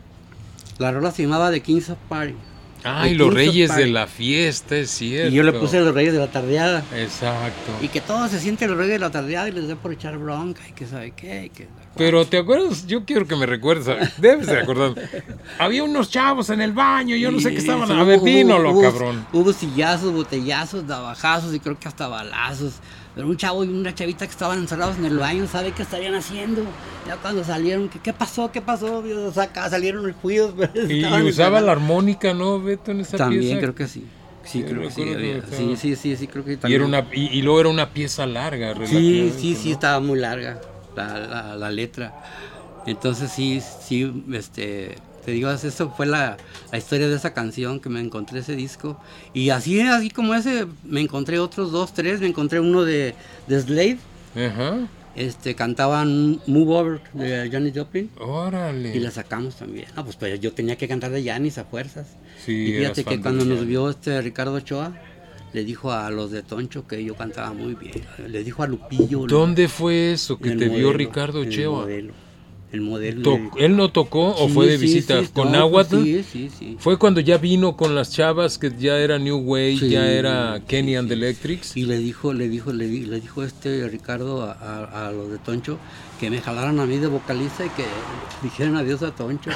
la rola se llamaba The Kings of Party. Ay, The los Kings of Reyes de Party. la Fiesta, es cierto. Y yo le puse Los Reyes de la Tardeada. Exacto. Y que todos se sienten los Reyes de la Tardeada y les da por echar bronca y que sabe qué. Y que, Pero ¿te acuerdas? Yo quiero que me recuerdes. Debes de acordar. Había unos chavos en el baño, yo no sé qué estaban. Sí, A ver, hubo- dínolo, hubo- cabrón. Hubo sillazos, botellazos, navajazos y creo que hasta balazos. Pero un chavo y una chavita que estaban encerrados en el baño, ¿sabe qué estarían haciendo? Ya cuando salieron, ¿qué, qué pasó? ¿Qué pasó? O sea, acá salieron los juicios. Y, y usaba la armónica, ¿no, Beto, en esa También pieza? creo que sí. Sí, Sí, creo que sí. recuerdo que había- estaba- Sí, sí, sí, sí, creo que Y, también. era una, y, y luego era una pieza larga. Sí, relativamente, sí, sí, ¿no? estaba muy larga la, la, la letra. Entonces sí, sí, este, te digo, eso fue la, la historia de esa canción que me encontré ese disco. Y así, así como ese, me encontré otros dos, tres, me encontré uno de, de Slade, Ajá. este, cantaban Move Over de Janis Joplin. Órale. Y la sacamos también. Ah, pues, pues yo tenía que cantar de Janis a fuerzas. Sí, Y fíjate eras que fan cuando de nos Janis. vio este Ricardo Ochoa, le dijo a los de Toncho que yo cantaba muy bien. Le dijo a Lupillo. ¿Dónde fue eso que el te vio modelo, Ricardo el Ochoa? modelo, el modelo. To- ¿Él no tocó o Sí, fue de sí, visita sí, con no, Nahuatl? pues sí, sí, sí. Fue cuando ya vino con las chavas que ya era New Way, Sí, ya era Kenny sí, and the sí. Electrics. Y le dijo, le dijo, le, di- le dijo este Ricardo a, a- a los de Toncho que me jalaran a mí de vocalista y que dijeran adiós a Toncho.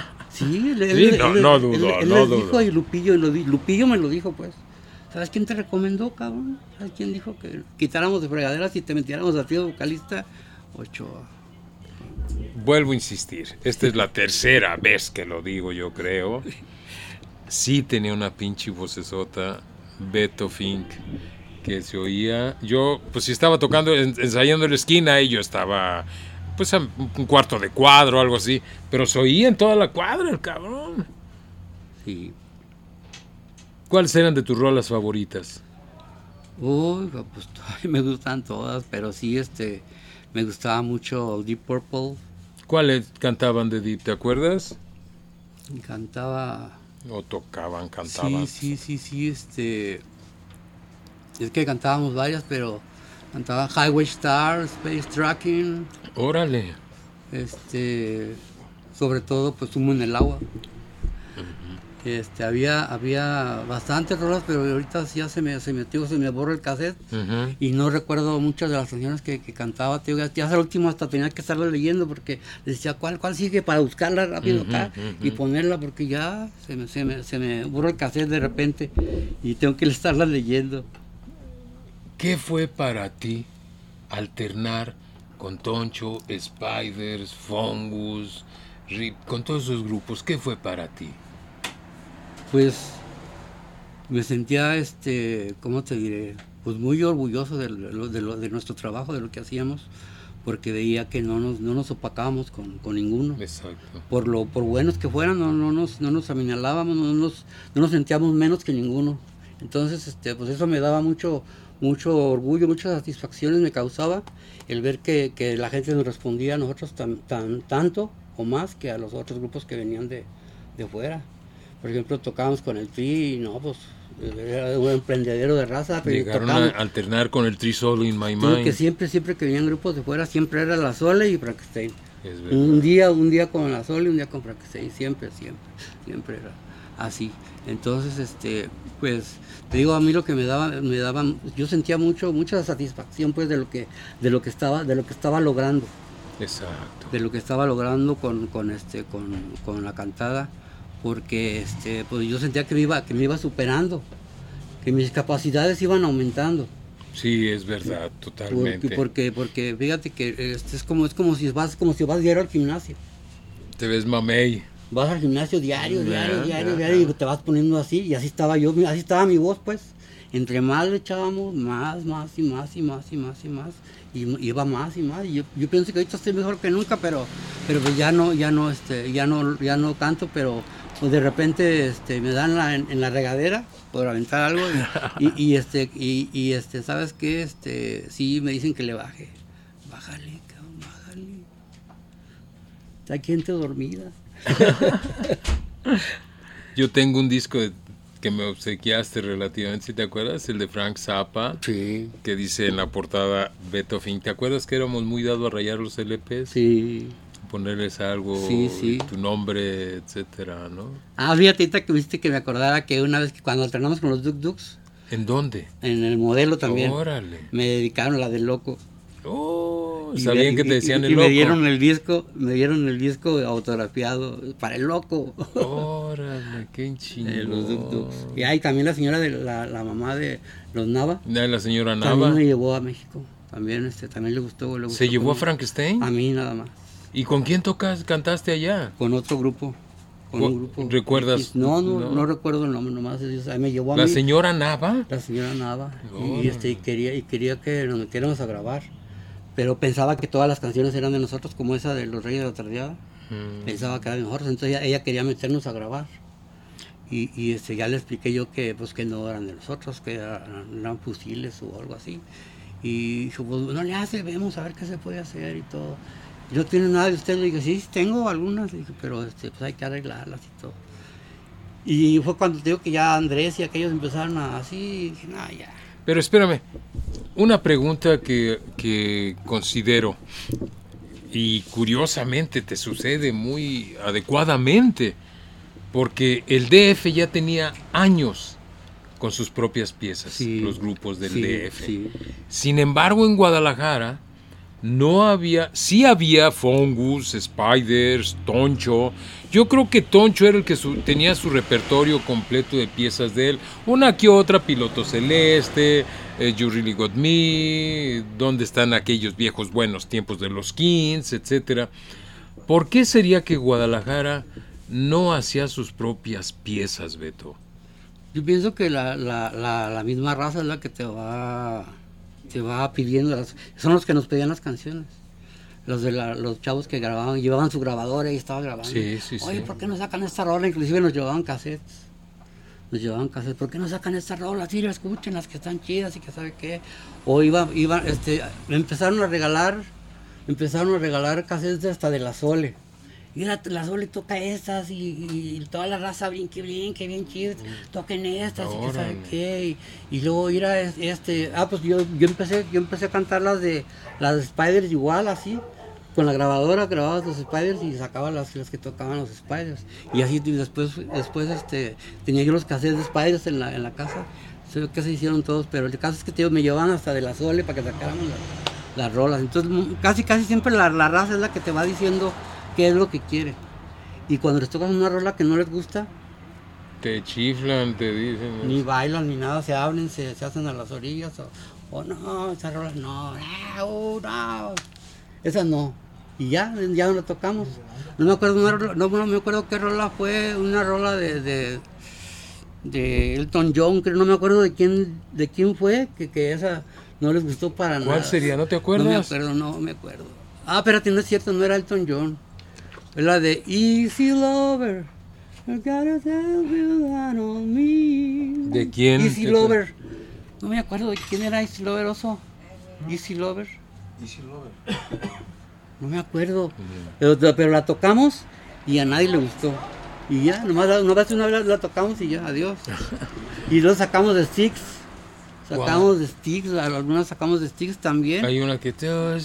Sí, le, Sí, él- no- él- no él- dudo, él no les dudo. dijo y Lupillo, y lo di- Lupillo me lo dijo, pues. ¿Sabes quién te recomendó, cabrón? ¿Sabes quién dijo que quitáramos de fregaderas y te metiéramos a ti de vocalista? Ochoa. Vuelvo a insistir, esta es la tercera vez que lo digo, yo creo. Sí tenía una pinche vocesota, Beto Fink, que se oía. Yo, pues si estaba tocando, ensayando en la esquina, y yo estaba, pues a un cuarto de cuadro o algo así, pero se oía en toda la cuadra el cabrón. Sí. ¿Cuáles eran de tus rolas favoritas? Uy, pues me gustan todas, pero sí, este, me gustaba mucho Deep Purple. ¿Cuáles cantaban de Deep, te acuerdas? Y cantaba... O tocaban, cantaban. Sí, sí, sí, sí, este... Es que cantábamos varias, pero cantaba Highway Star, Space Tracking. Órale. Este... Sobre todo, pues Humo en el Agua. Este, había, había bastantes rolas, pero ahorita ya se me, se me, tío, se me borra el cassette. Uh-huh. Y no recuerdo muchas de las canciones que, que cantaba, tío. Ya hasta el último hasta tenía que estarla leyendo porque decía cuál, cuál sigue para buscarla rápido uh-huh, acá uh-huh. y ponerla porque ya se me, se, me, se me borra el cassette de repente y tengo que estarla leyendo. ¿Qué fue para ti alternar con Toncho, Spiders, Fungus, Rip, con todos esos grupos? ¿Qué fue para ti? Pues me sentía, este, ¿cómo te diré? Pues muy orgulloso de, lo, de, lo, de nuestro trabajo, de lo que hacíamos, porque veía que no nos, no nos opacábamos con, con ninguno. Exacto. Por lo por buenos que fueran, no, no nos, no nos amenazábamos, no nos, no nos sentíamos menos que ninguno. Entonces, este, pues eso me daba mucho, mucho orgullo, muchas satisfacciones me causaba el ver que, que la gente nos respondía a nosotros tan, tan, tanto o más que a los otros grupos que venían de, de fuera. Por ejemplo, tocábamos con el Tri y no, pues era un emprendedero de raza. Pero llegaron a alternar con el Tri Solo in My Mind. Que siempre, siempre que venían grupos de fuera, siempre era la Sole y Frankenstein. Un día, un día con la Sole y un día con Frankenstein, siempre, siempre, siempre era así. Entonces, este, pues, te digo, a mí lo que me daba, me daba, yo sentía mucho, mucha satisfacción, pues, de lo que, de lo que estaba, de lo que estaba logrando. Exacto. De lo que estaba logrando con, con este, con, con la cantada. Porque este, pues yo sentía que me iba, que me iba superando, que mis capacidades iban aumentando. Sí, es verdad, totalmente. Porque, porque, porque fíjate que este es como, es como si vas, como si vas diario al gimnasio. Te ves mamey. Vas al gimnasio diario, diario, diario, diario, y te vas poniendo así, y así estaba yo, así estaba mi voz, pues. Entre más le echábamos, más, más y más y más y más y más, y iba más y más. Y yo, yo pienso que ahorita estoy mejor que nunca, pero, pero pues ya no, ya no, este, ya no, ya no canto, pero pues de repente este, me dan la, en, en la regadera por aventar algo y, y, y este, y, y este, ¿sabes qué? Este, sí me dicen que le baje, bájale, cabrón, bájale. Hay gente dormida. Yo tengo un disco de, que me obsequiaste relativamente, ¿sí te acuerdas? El de Frank Zappa, sí. Que dice en la portada Beto Fink. ¿Te acuerdas que éramos muy dados a rayar los L Pes? Sí. Ponerles algo, sí, sí. tu nombre, etcétera, ¿no? Ah, fíjate que viste que me acordara que una vez que cuando alternamos con los Duk Duks. ¿En dónde? En el Modelo también. Órale. Me dedicaron la del Loco. Oh, sabían que te decían y, el y Loco. me dieron el disco, me dieron el disco autografiado para el Loco. Órale, qué chingón. Eh, los Duk Duks. Y ahí también la señora de la, la mamá de los Nava. La señora Nava. También me llevó a México. También este, también le gustó. Le gustó ¿Se llevó a Frankenstein? A mí nada más. ¿Y con quién tocas, cantaste allá? Con otro grupo. Con un grupo. ¿Recuerdas? No, no, no, no recuerdo el nombre, nomás me llevó a ¿La mí, señora Nava? La señora Nava. Oh. Y, este, y, quería, y quería que nos metiéramos a grabar. Pero pensaba que todas las canciones eran de nosotros, como esa de Los Reyes de la Tardeada. Mm. Pensaba que era mejor, entonces ella, ella quería meternos a grabar. Y, y este, ya le expliqué yo que, pues, que no eran de nosotros, que eran, eran fusiles o algo así. Y dijo, pues no le hace, vemos a ver qué se puede hacer y todo. ¿No tiene nada de usted? Le dije, sí, tengo algunas, le dije, pero este, pues hay que arreglarlas y todo. Y fue cuando te digo que ya Andrés y aquellos empezaron a así, y dije, no, ya. Pero espérame, una pregunta que, que considero, y curiosamente te sucede muy adecuadamente, porque el D F ya tenía años con sus propias piezas, sí, los grupos del sí, D F. Sí. Sin embargo, en Guadalajara no había, sí había Fungus, Spiders, Toncho. Yo creo que Toncho era el que su, tenía su repertorio completo de piezas de él. Una que otra, Piloto Celeste, eh, You Really Got Me, ¿dónde están aquellos viejos buenos tiempos de los Kings, etcétera? ¿Por qué sería que Guadalajara no hacía sus propias piezas, Beto? Yo pienso que la, la, la, la misma raza es la que te va, te va pidiendo, las, son los que nos pedían las canciones. Los de la, los chavos que grababan, llevaban su grabadora y estaban grabando. Sí, sí, Oye, sí. ¿por qué no sacan esta rola? Inclusive nos llevaban cassettes. Nos llevaban cassettes. ¿Por qué no sacan esta rola? Sí, escuchen las que están chidas y que sabe qué. O iba, iba, este, empezaron a regalar, empezaron a regalar cassettes hasta de la Sole. Y la, la Sole toca estas y, y, y toda la raza bien, que bien, que bien chido, toquen estas y que sabe qué. Y, y luego ir a este, ah pues yo, yo empecé, yo empecé a cantar las de las de Spiders igual así. Con la grabadora grababa los Spiders y sacaba las, las que tocaban los Spiders. Y así y después, después este, tenía yo los cassettes de Spiders en la, en la casa. Sé que se hicieron todos, pero el caso es que tío, me llevaban hasta de la Sole para que sacáramos las, las rolas. Entonces casi casi siempre la, la raza es la que te va diciendo qué es lo que quiere. Y cuando les tocas una rola que no les gusta, te chiflan, te dicen. Ni bailan ni nada, se abren, se, se hacen a las orillas. O, o no, esa rola no, no, no, esa no. Y ya, ya no la tocamos. No me acuerdo, una rola, no, no me acuerdo qué rola fue, una rola de, de, de Elton John, creo, no me acuerdo de quién, de quién fue, que, que esa no les gustó para ¿Cuál nada. ¿Cuál sería? ¿No te acuerdas? No me acuerdo, no me acuerdo. Ah, espérate, no es cierto, no era Elton John. Es la de Easy Lover. I gotta tell you that on me. ¿De quién? Easy Lover. No me acuerdo de quién era Easy Lover, oso. Easy Lover. Easy Lover. No me acuerdo. Pero, pero la tocamos y a nadie le gustó. Y ya, nomás una vez una vez la tocamos y ya, adiós. Y luego sacamos de Sticks. Sacamos wow. de Sticks, algunas sacamos de Sticks también. Hay una que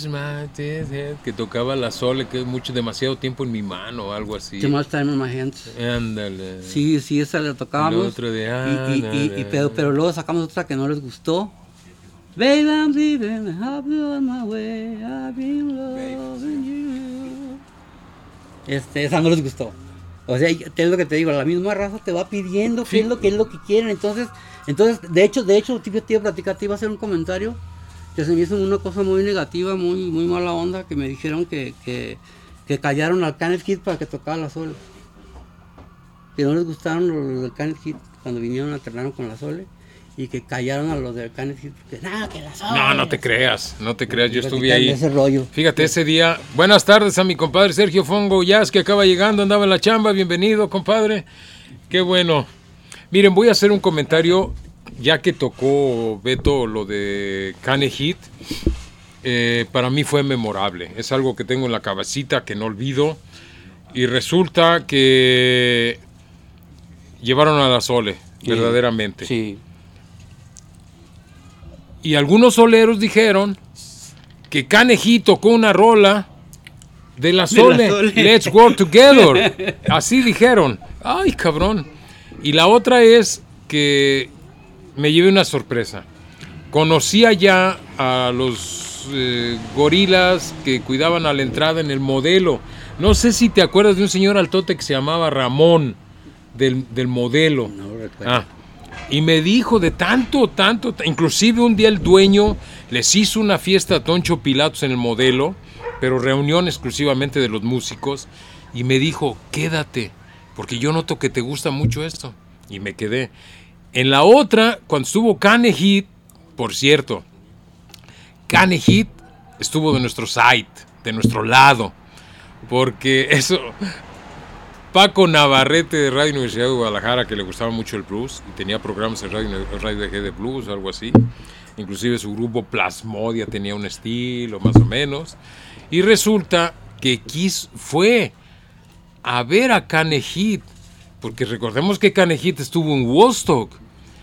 que tocaba la Sole, que es mucho, demasiado tiempo en mi mano o algo así. Too much time in my hands. Ándale. Sí, sí, esa la tocábamos. Otra de ah, y, y, no, y, no, y, pero, pero luego sacamos otra que no les gustó. Baby, I'm leaving, I've been on my way, I've been loving you. Este, esa no les gustó. O sea, es lo que te digo, la misma raza te va pidiendo qué es lo que es lo que quieren. Entonces, entonces, de hecho, de hecho, te iba a platicar, te iba a hacer un comentario que se me hizo una cosa muy negativa, muy, muy mala onda, que me dijeron que, que, que callaron al Kenneth Kid para que tocara la Sole. Que no les gustaron los del Kenneth Kid cuando vinieron a alternar con la Sole. Y que callaron a los del Kenneth Kid porque no, que la Sole. No, no te creas, no te creas, yo estuve ahí. Ese rollo. Fíjate, ese día. Buenas tardes a mi compadre Sergio Fongo Jazz, que acaba llegando, andaba en la chamba. Bienvenido, compadre. Qué bueno. Miren, voy a hacer un comentario, ya que tocó Beto lo de Kenneth Kid. Eh, para mí fue memorable. Es algo que tengo en la cabecita que no olvido. Y resulta que llevaron a la Sole, sí, verdaderamente. Sí. Y algunos soleros dijeron que Kenneth Kid tocó una rola de la Sole, de la Sole. Let's Work Together. Así dijeron. Ay, cabrón. Y la otra es que me llevé una sorpresa. Conocía ya a los eh, gorilas que cuidaban a la entrada en el Modelo. No sé si te acuerdas de un señor altote que se llamaba Ramón, del, del Modelo. No recuerdo. Ah. Y me dijo de tanto, tanto, inclusive un día el dueño les hizo una fiesta a Toncho Pilatos en el Modelo, pero reunión exclusivamente de los músicos, y me dijo, quédate, porque yo noto que te gusta mucho esto, y me quedé. En la otra, cuando estuvo Kenneth Kid, por cierto, Kenneth Kid estuvo de nuestro side, de nuestro lado, porque eso... Paco Navarrete de Radio Universidad de Guadalajara, que le gustaba mucho el blues y tenía programas en Radio, Radio G de blues, algo así. Inclusive su grupo Plasmodia tenía un estilo, más o menos. Y resulta que Kiss fue a ver a Kenneth Kid, porque recordemos que Kenneth Kid estuvo en Woodstock.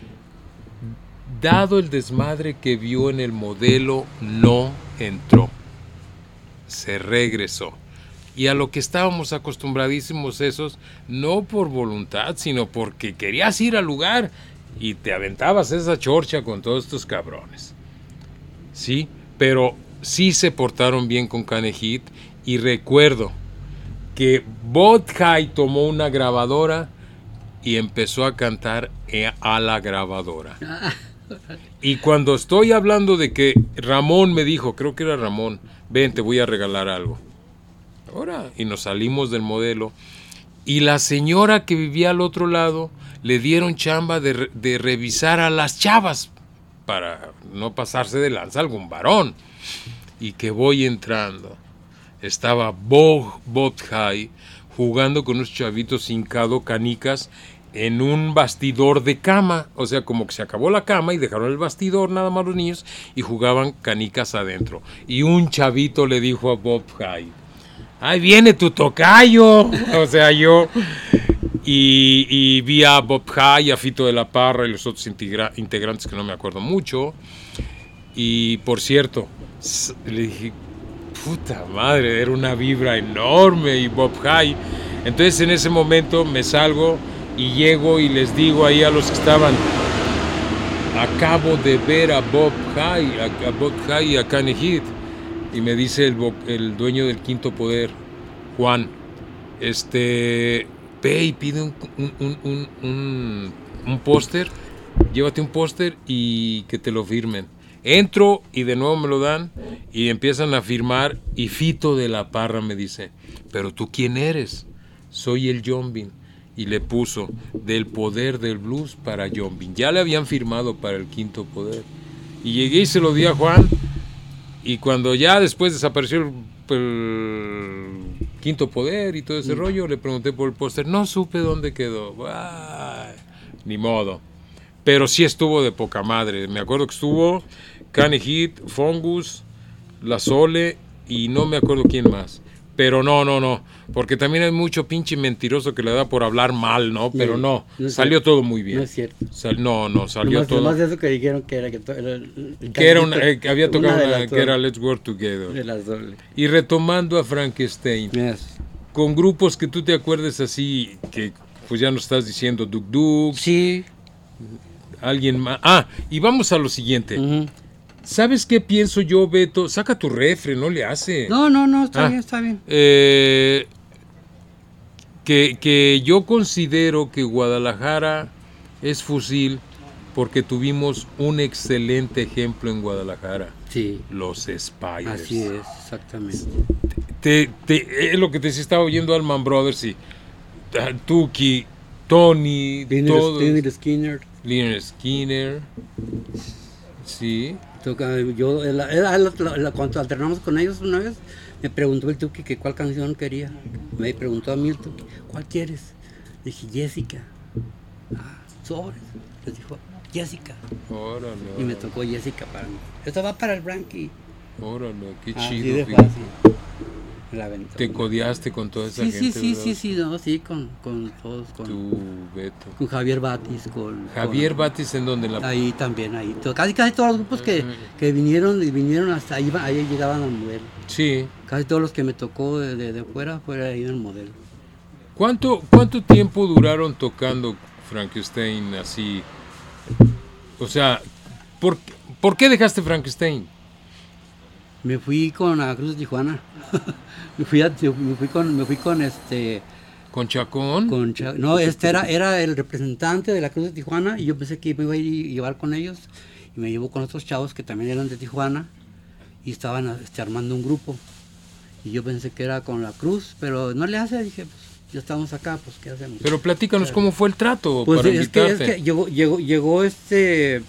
Dado el desmadre que vio en el Modelo, no entró. Se regresó. Y a lo que estábamos acostumbradísimos esos, no por voluntad, sino porque querías ir al lugar y te aventabas esa chorcha con todos estos cabrones. Sí, pero sí se portaron bien con Kenneth Kid, y recuerdo que Bothai tomó una grabadora y empezó a cantar a la grabadora. Y cuando estoy hablando de que Ramón me dijo, creo que era Ramón, ven, te voy a regalar algo. Ahora, y nos salimos del Modelo, y la señora que vivía al otro lado le dieron chamba de, re- de revisar a las chavas para no pasarse de lanza algún varón. Y que voy entrando. Estaba Bob Bothai jugando con unos chavitos hincado canicas en un bastidor de cama. O sea, como que se acabó la cama y dejaron el bastidor nada más los niños y jugaban canicas adentro. Y un chavito le dijo a Bothai, ¡ahí viene tu tocayo! O sea, yo... Y, y vi a Bothai, a Fito de la Parra y los otros integra- integrantes que no me acuerdo mucho. Y por cierto, s- le dije, puta madre, era una vibra enorme y Bothai. Entonces en ese momento me salgo y llego y les digo ahí a los que estaban, acabo de ver a Bothai, a, a Bothai y a Kenny Heat. Y me dice el, Bo- el dueño del Quinto Poder, Juan, este, ve y pide un, un, un, un, un, un póster, llévate un póster y que te lo firmen. Entro y de nuevo me lo dan y empiezan a firmar y Fito de la Parra me dice, pero tú quién eres, soy el Jombin, y le puso del poder del blues para Jombin, ya le habían firmado para el Quinto Poder y llegué y se lo di a Juan y cuando ya después desapareció el, el Quinto Poder y todo ese mm. rollo, le pregunté por el póster, no supe dónde quedó. Ay, ni modo. Pero sí estuvo de poca madre. Me acuerdo que estuvo Kenny Heat, Fungus, La Sole y no me acuerdo quién más. Pero no, no, no. Porque también hay mucho pinche mentiroso que le da por hablar mal, ¿no? Pero no, no, no salió todo muy bien. No es cierto. Sal, no, no, salió nomás, todo. Nomás de eso que dijeron que era que, to, era el, el que, era una, eh, que había tocado una, una que era Let's Work Together. De la Sole. Y retomando a Frankenstein, Yes. con grupos que tú te acuerdes así, que pues ya nos estás diciendo, Duk Duk. Sí. Alguien más. Ah, y vamos a lo siguiente. Uh-huh. ¿Sabes qué pienso yo, Beto? Saca tu refre, no le hace. No, no, no, está ah, bien, está bien. Eh, que, que yo considero que Guadalajara es fusil porque tuvimos un excelente ejemplo en Guadalajara. Sí. Los Spiders. Así es, exactamente. Te, te, es lo que te estaba oyendo Allman Brothers y Tuki, Tony, Lynyrd, todos. Lynyrd Skynyrd. Lynyrd Skynyrd. Sí. Toca, yo, la, la, la, la, cuando alternamos con ellos una vez, me preguntó el Tuki que cuál canción quería. Me preguntó a mí el Tuki, ¿cuál quieres? Dije, Jessica. Ah, sobres. Les dijo, Jessica. Órale. Y me tocó Jessica para mí. Esto va para el Branky. Órale, qué ah, chido. De fácil. La Te codiaste con toda esa sí, gente. Sí, sí, sí, sí, no, sí, con, con todos. Con, tu Beto. Con Javier Batis. Con, Javier con, Batis, ¿en dónde? La... Ahí también, ahí. Todo, casi, casi todos los grupos que, que vinieron y vinieron hasta ahí, ahí llegaban al modelo. Sí. Casi todos los que me tocó de, de, de fuera, fuera ahí en el modelo. ¿Cuánto, ¿Cuánto tiempo duraron tocando Frankenstein así? O sea, ¿por, ¿por qué dejaste Frankenstein? Me fui con la Cruz de Tijuana. me, fui a, me fui con, me fui con este. ¿Con Chacón? Con Cha, no, este era, era el representante de la Cruz de Tijuana y yo pensé que me iba a ir a llevar con ellos y me llevó con otros chavos que también eran de Tijuana y estaban este, armando un grupo y yo pensé que era con la Cruz, pero no le hace, dije, pues ya estamos acá, pues qué hacemos. Pero platícanos, o sea, cómo fue el trato pues para es invitarte. Que, es que llegó, llegó, llegó este.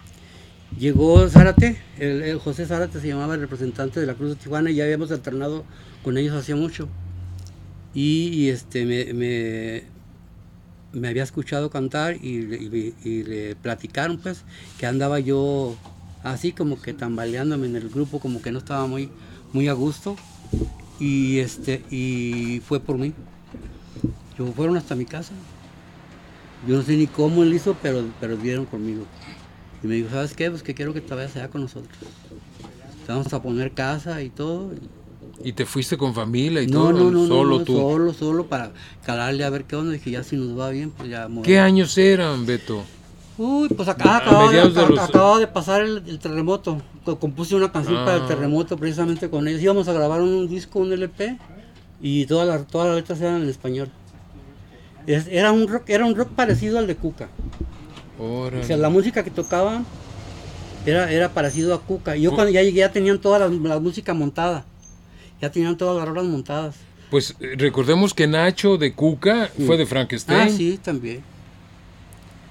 Llegó Zárate, el, el José Zárate se llamaba el representante de la Cruz de Tijuana y ya habíamos alternado con ellos hacía mucho. Y, y este me, me, me había escuchado cantar y, y, y le platicaron pues que andaba yo así como que tambaleándome en el grupo, como que no estaba muy, muy a gusto. Y este y fue por mí. Yo fueron hasta mi casa. Yo no sé ni cómo él hizo, pero, pero vieron conmigo. Y me dijo, ¿sabes qué? Pues que quiero que te vayas allá con nosotros. Te vamos a poner casa y todo. ¿Y te fuiste con familia y no, todo? No, no, solo no, tú. Solo, solo para calarle a ver qué onda. Dije, ya si nos va bien, pues ya... ¿Qué años eran, Beto? Uy, pues acá acababa de, de, los... acababa de pasar el, el terremoto. Compuse una canción ah. para el terremoto precisamente con ellos. Íbamos a grabar un disco, un L P, y todas las todas las letras eran en español. Es, era un rock, era un rock parecido al de Cuca. Órale. O sea, la música que tocaban era, era parecido a Cuca. Y yo cuando ya llegué ya tenían toda la, la música montada. Ya tenían todas las rolas montadas. Pues recordemos que Nacho de Cuca sí. fue de Frankenstein. Ah, sí, también.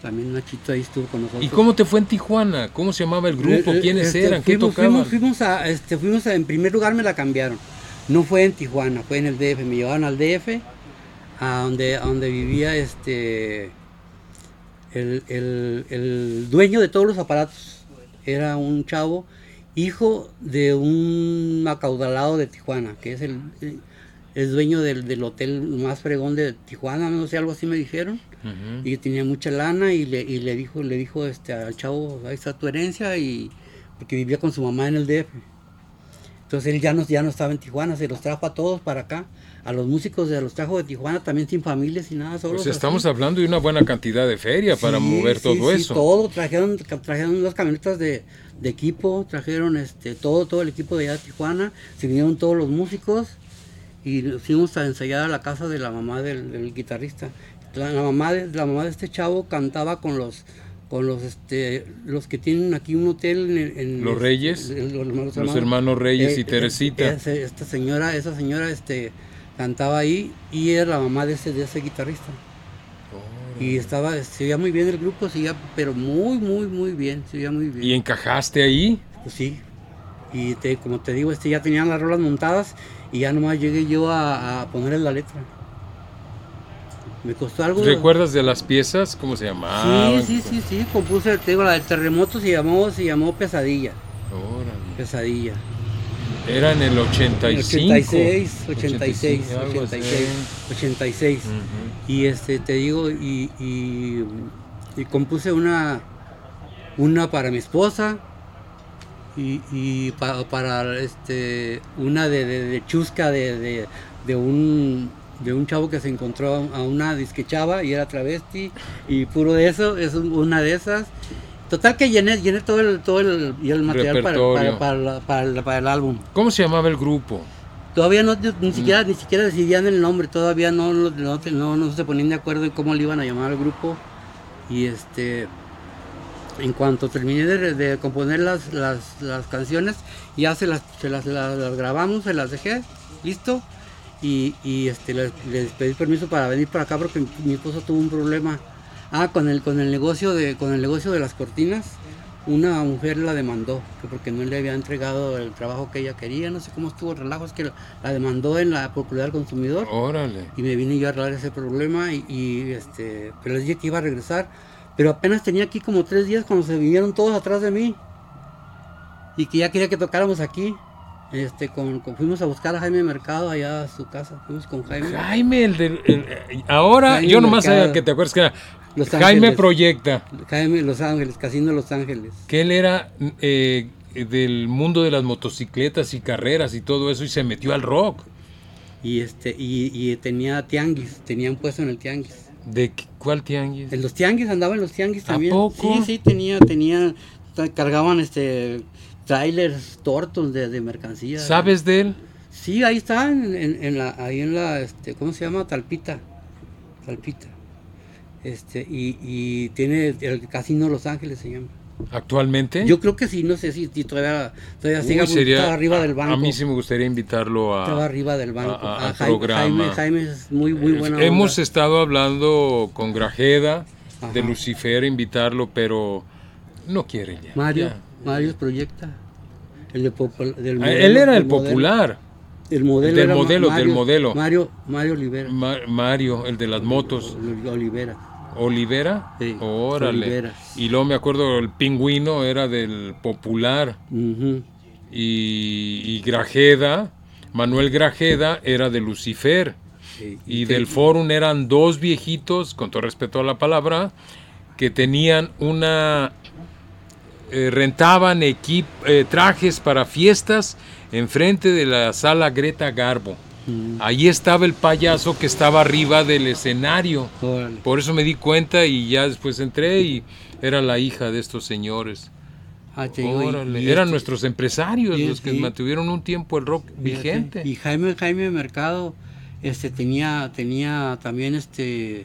también Nachito ahí estuvo con nosotros. ¿Y cómo te fue en Tijuana? ¿Cómo se llamaba el grupo? ¿Quiénes este, eran? ¿Qué fuimos, tocaban? Fuimos, fuimos a, este, fuimos a, en primer lugar me la cambiaron. No fue en Tijuana, fue en el D F. Me llevaron al D F, a donde, a donde vivía este el, el, el dueño de todos los aparatos. Era un chavo, hijo de un acaudalado de Tijuana, que es el, es dueño del, del hotel más fregón de Tijuana, no sé, algo así me dijeron. Uh-huh. Y tenía mucha lana y le, y le dijo, le dijo este al chavo, ahí está tu herencia, y porque vivía con su mamá en el D F. Entonces él ya no, ya no estaba en Tijuana, se los trajo a todos para acá, a los músicos se los trajo de Tijuana, también sin familias y nada, solos. Pues estamos así. Hablando de una buena cantidad de feria para sí, mover sí, todo sí, eso. Todo, trajeron, trajeron dos camionetas de, de equipo, trajeron este todo, todo el equipo de allá de Tijuana, se vinieron todos los músicos y fuimos a ensayar a la casa de la mamá del, del guitarrista. La, la mamá de la mamá de este chavo cantaba con los con los este los que tienen aquí un hotel en, en los Reyes, el, los, los, hermanos, los hermanos Reyes eh, y Teresita. Eh, eh, esta señora, esa señora este cantaba ahí y era la mamá de ese de ese guitarrista. Oh. Y estaba, se veía muy bien el grupo, se veía, pero muy muy muy bien, se veía muy bien. ¿Y encajaste ahí? Pues sí. Y te, como te digo, este ya tenían las rolas montadas y ya nomás llegué yo a, a ponerle la letra. Me costó algo. ¿Recuerdas de las piezas? ¿Cómo se llamaban? Sí, sí, sí, sí, compuse, te digo, la del terremoto se llamó, se llamó Pesadilla. Órale. Pesadilla. Era en el ochenta y cinco. ochenta y seis, ochenta y seis, ochenta y seis, ochenta y seis. Uh-huh. Y este, te digo, y, y, y compuse una, una para mi esposa y, y pa, para este, una de, de, de chusca de, de, de un... de un chavo que se encontró a una disquechava y era travesti y puro de eso, es una de esas. Total que llené, llené todo el todo el, y el material para, para, para, para, para el álbum. ¿Cómo se llamaba el grupo? Todavía no, ni siquiera, mm. ni siquiera decidían el nombre, todavía no, no, no, no, no se ponían de acuerdo en cómo le iban a llamar al grupo. Y este, en cuanto terminé de, de componer las, las, las canciones, ya se las, se las, las, las grabamos, se las dejé, listo. Y, y este les, les pedí permiso para venir para acá porque mi, mi esposo tuvo un problema ah con el con el negocio de con el negocio de las cortinas. Una mujer la demandó que porque no le había entregado el trabajo que ella quería, no sé cómo estuvo el relajo, es que la, la demandó en la Procuraduría del Consumidor. Órale. Y me vine yo a arreglar ese problema y, y este pero les dije que iba a regresar, pero apenas tenía aquí como tres días cuando se vinieron todos atrás de mí y que ya quería que tocáramos aquí. Este, con, con, fuimos a buscar a Jaime Mercado allá a su casa, fuimos con Jaime. Jaime, el del... El, ahora, Jaime yo nomás sabía que te acuerdas que era Los Jaime Ángeles, Proyecta. Jaime Los Ángeles, Casino Los Ángeles. Que él era eh, del mundo de las motocicletas y carreras y todo eso y se metió al rock. Y este y, y tenía tianguis, tenía un puesto en el tianguis. ¿De cuál tianguis? En los tianguis, andaba en los tianguis también. ¿A poco? Sí, sí, tenía, tenía, cargaban este... trailers tortos de, de mercancía. ¿Sabes de él? Sí, ahí está, en, en, en la, ahí en la, este, ¿cómo se llama? Talpita, Talpita. Este, y, y tiene el Casino Los Ángeles, se llama. ¿Actualmente? Yo creo que sí, no sé si, si todavía, todavía sigue sería, arriba a, del banco. A mí sí me gustaría invitarlo a... Estaba arriba del banco. A, a, a al Jaime, programa. Jaime, Jaime es muy, muy buena Hemos onda. estado hablando con Grajeda, Ajá. de Lucifer, invitarlo, pero no quiere ya. Mario, ya. Mario proyecta. El de popul- del Ah, modelo, él era el modelo. popular. El modelo del era modelo, Mario, del modelo. Mario, Mario Olivera. Ma- Mario, el de las motos. Olivera. ¿Olivera? Sí, Órale. Olivera. Y luego me acuerdo, el Pingüino era del popular. Uh-huh. Y, y Grajeda, Manuel Grajeda era de Lucifer. Sí, y sí. del Forum eran dos viejitos, con todo respeto a la palabra, que tenían una... Eh, rentaban equip, eh, trajes para fiestas enfrente de la sala Greta Garbo. Mm. Ahí estaba el payaso que estaba arriba del escenario. Órale. Por eso me di cuenta y ya después entré y era la hija de estos señores. Ah, Órale. Y, y Eran este, nuestros empresarios y, los que sí. mantuvieron un tiempo el rock Fíjate. vigente. Y Jaime Jaime Mercado este tenía tenía también este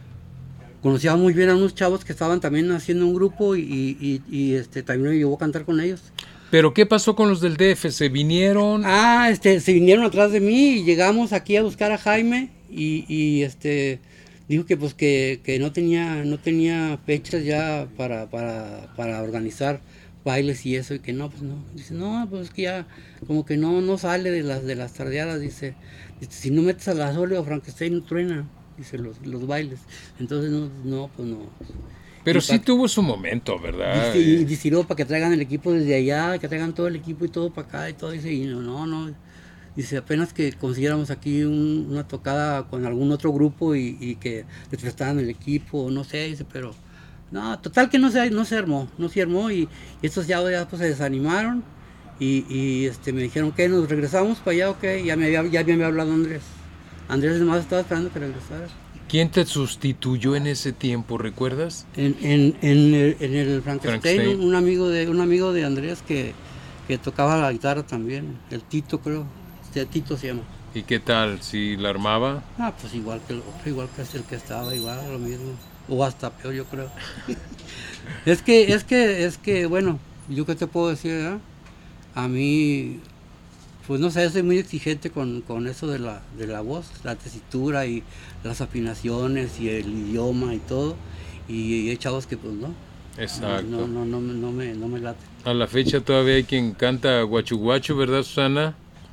conocía muy bien a unos chavos que estaban también haciendo un grupo y, y, y este también me llevó a cantar con ellos. ¿Pero qué pasó con los del D F? ¿Se vinieron? Ah, este, se vinieron atrás de mí y llegamos aquí a buscar a Jaime y, y este dijo que pues que, que no tenía no tenía fechas ya para, para, para organizar bailes y eso, y que no, pues no. Dice, no, pues que ya como que no no sale de las de las tardeadas, dice, dice si no metes a la Sole o Frankenstein truena, dice, los, los bailes. Entonces no, no, pues no. Pero Y sí pa- tuvo su momento, ¿verdad? Dice, y dice, no, para que traigan el equipo desde allá, que traigan todo el equipo y todo para acá y todo, dice, y no, no, no. Dice, apenas que consiguiéramos aquí un- una tocada con algún otro grupo y, y que les prestaran el equipo, no sé, dice, pero no, total que no se, no se armó, no se armó y, y estos ya, ya pues, se desanimaron y, y, este, me dijeron que nos regresamos para allá, ok, ya me había, ya me había hablado Andrés. Andrés además estaba esperando que regresara. ¿Quién te sustituyó en ese tiempo, recuerdas? En, en, en el, en el Frankenstein, Frankenstein. un, un amigo de un amigo de Andrés que, que tocaba la guitarra también, el Tito creo, este, Tito se llama. ¿Y qué tal? ¿Si la armaba? Ah, pues igual que el otro, igual que el que estaba, igual, lo mismo, o hasta peor yo creo. es que, es que, es que, bueno, yo qué te puedo decir, ¿verdad? A mí, pues no sé, soy muy exigente con, con eso de la, de la voz, la tesitura y las afinaciones y el idioma y todo, y, y hay chavos que pues no. Exacto. No, no, no, no, no me, no me late. A la fecha todavía hay quien canta guachu guachu, ¿verdad, Susana?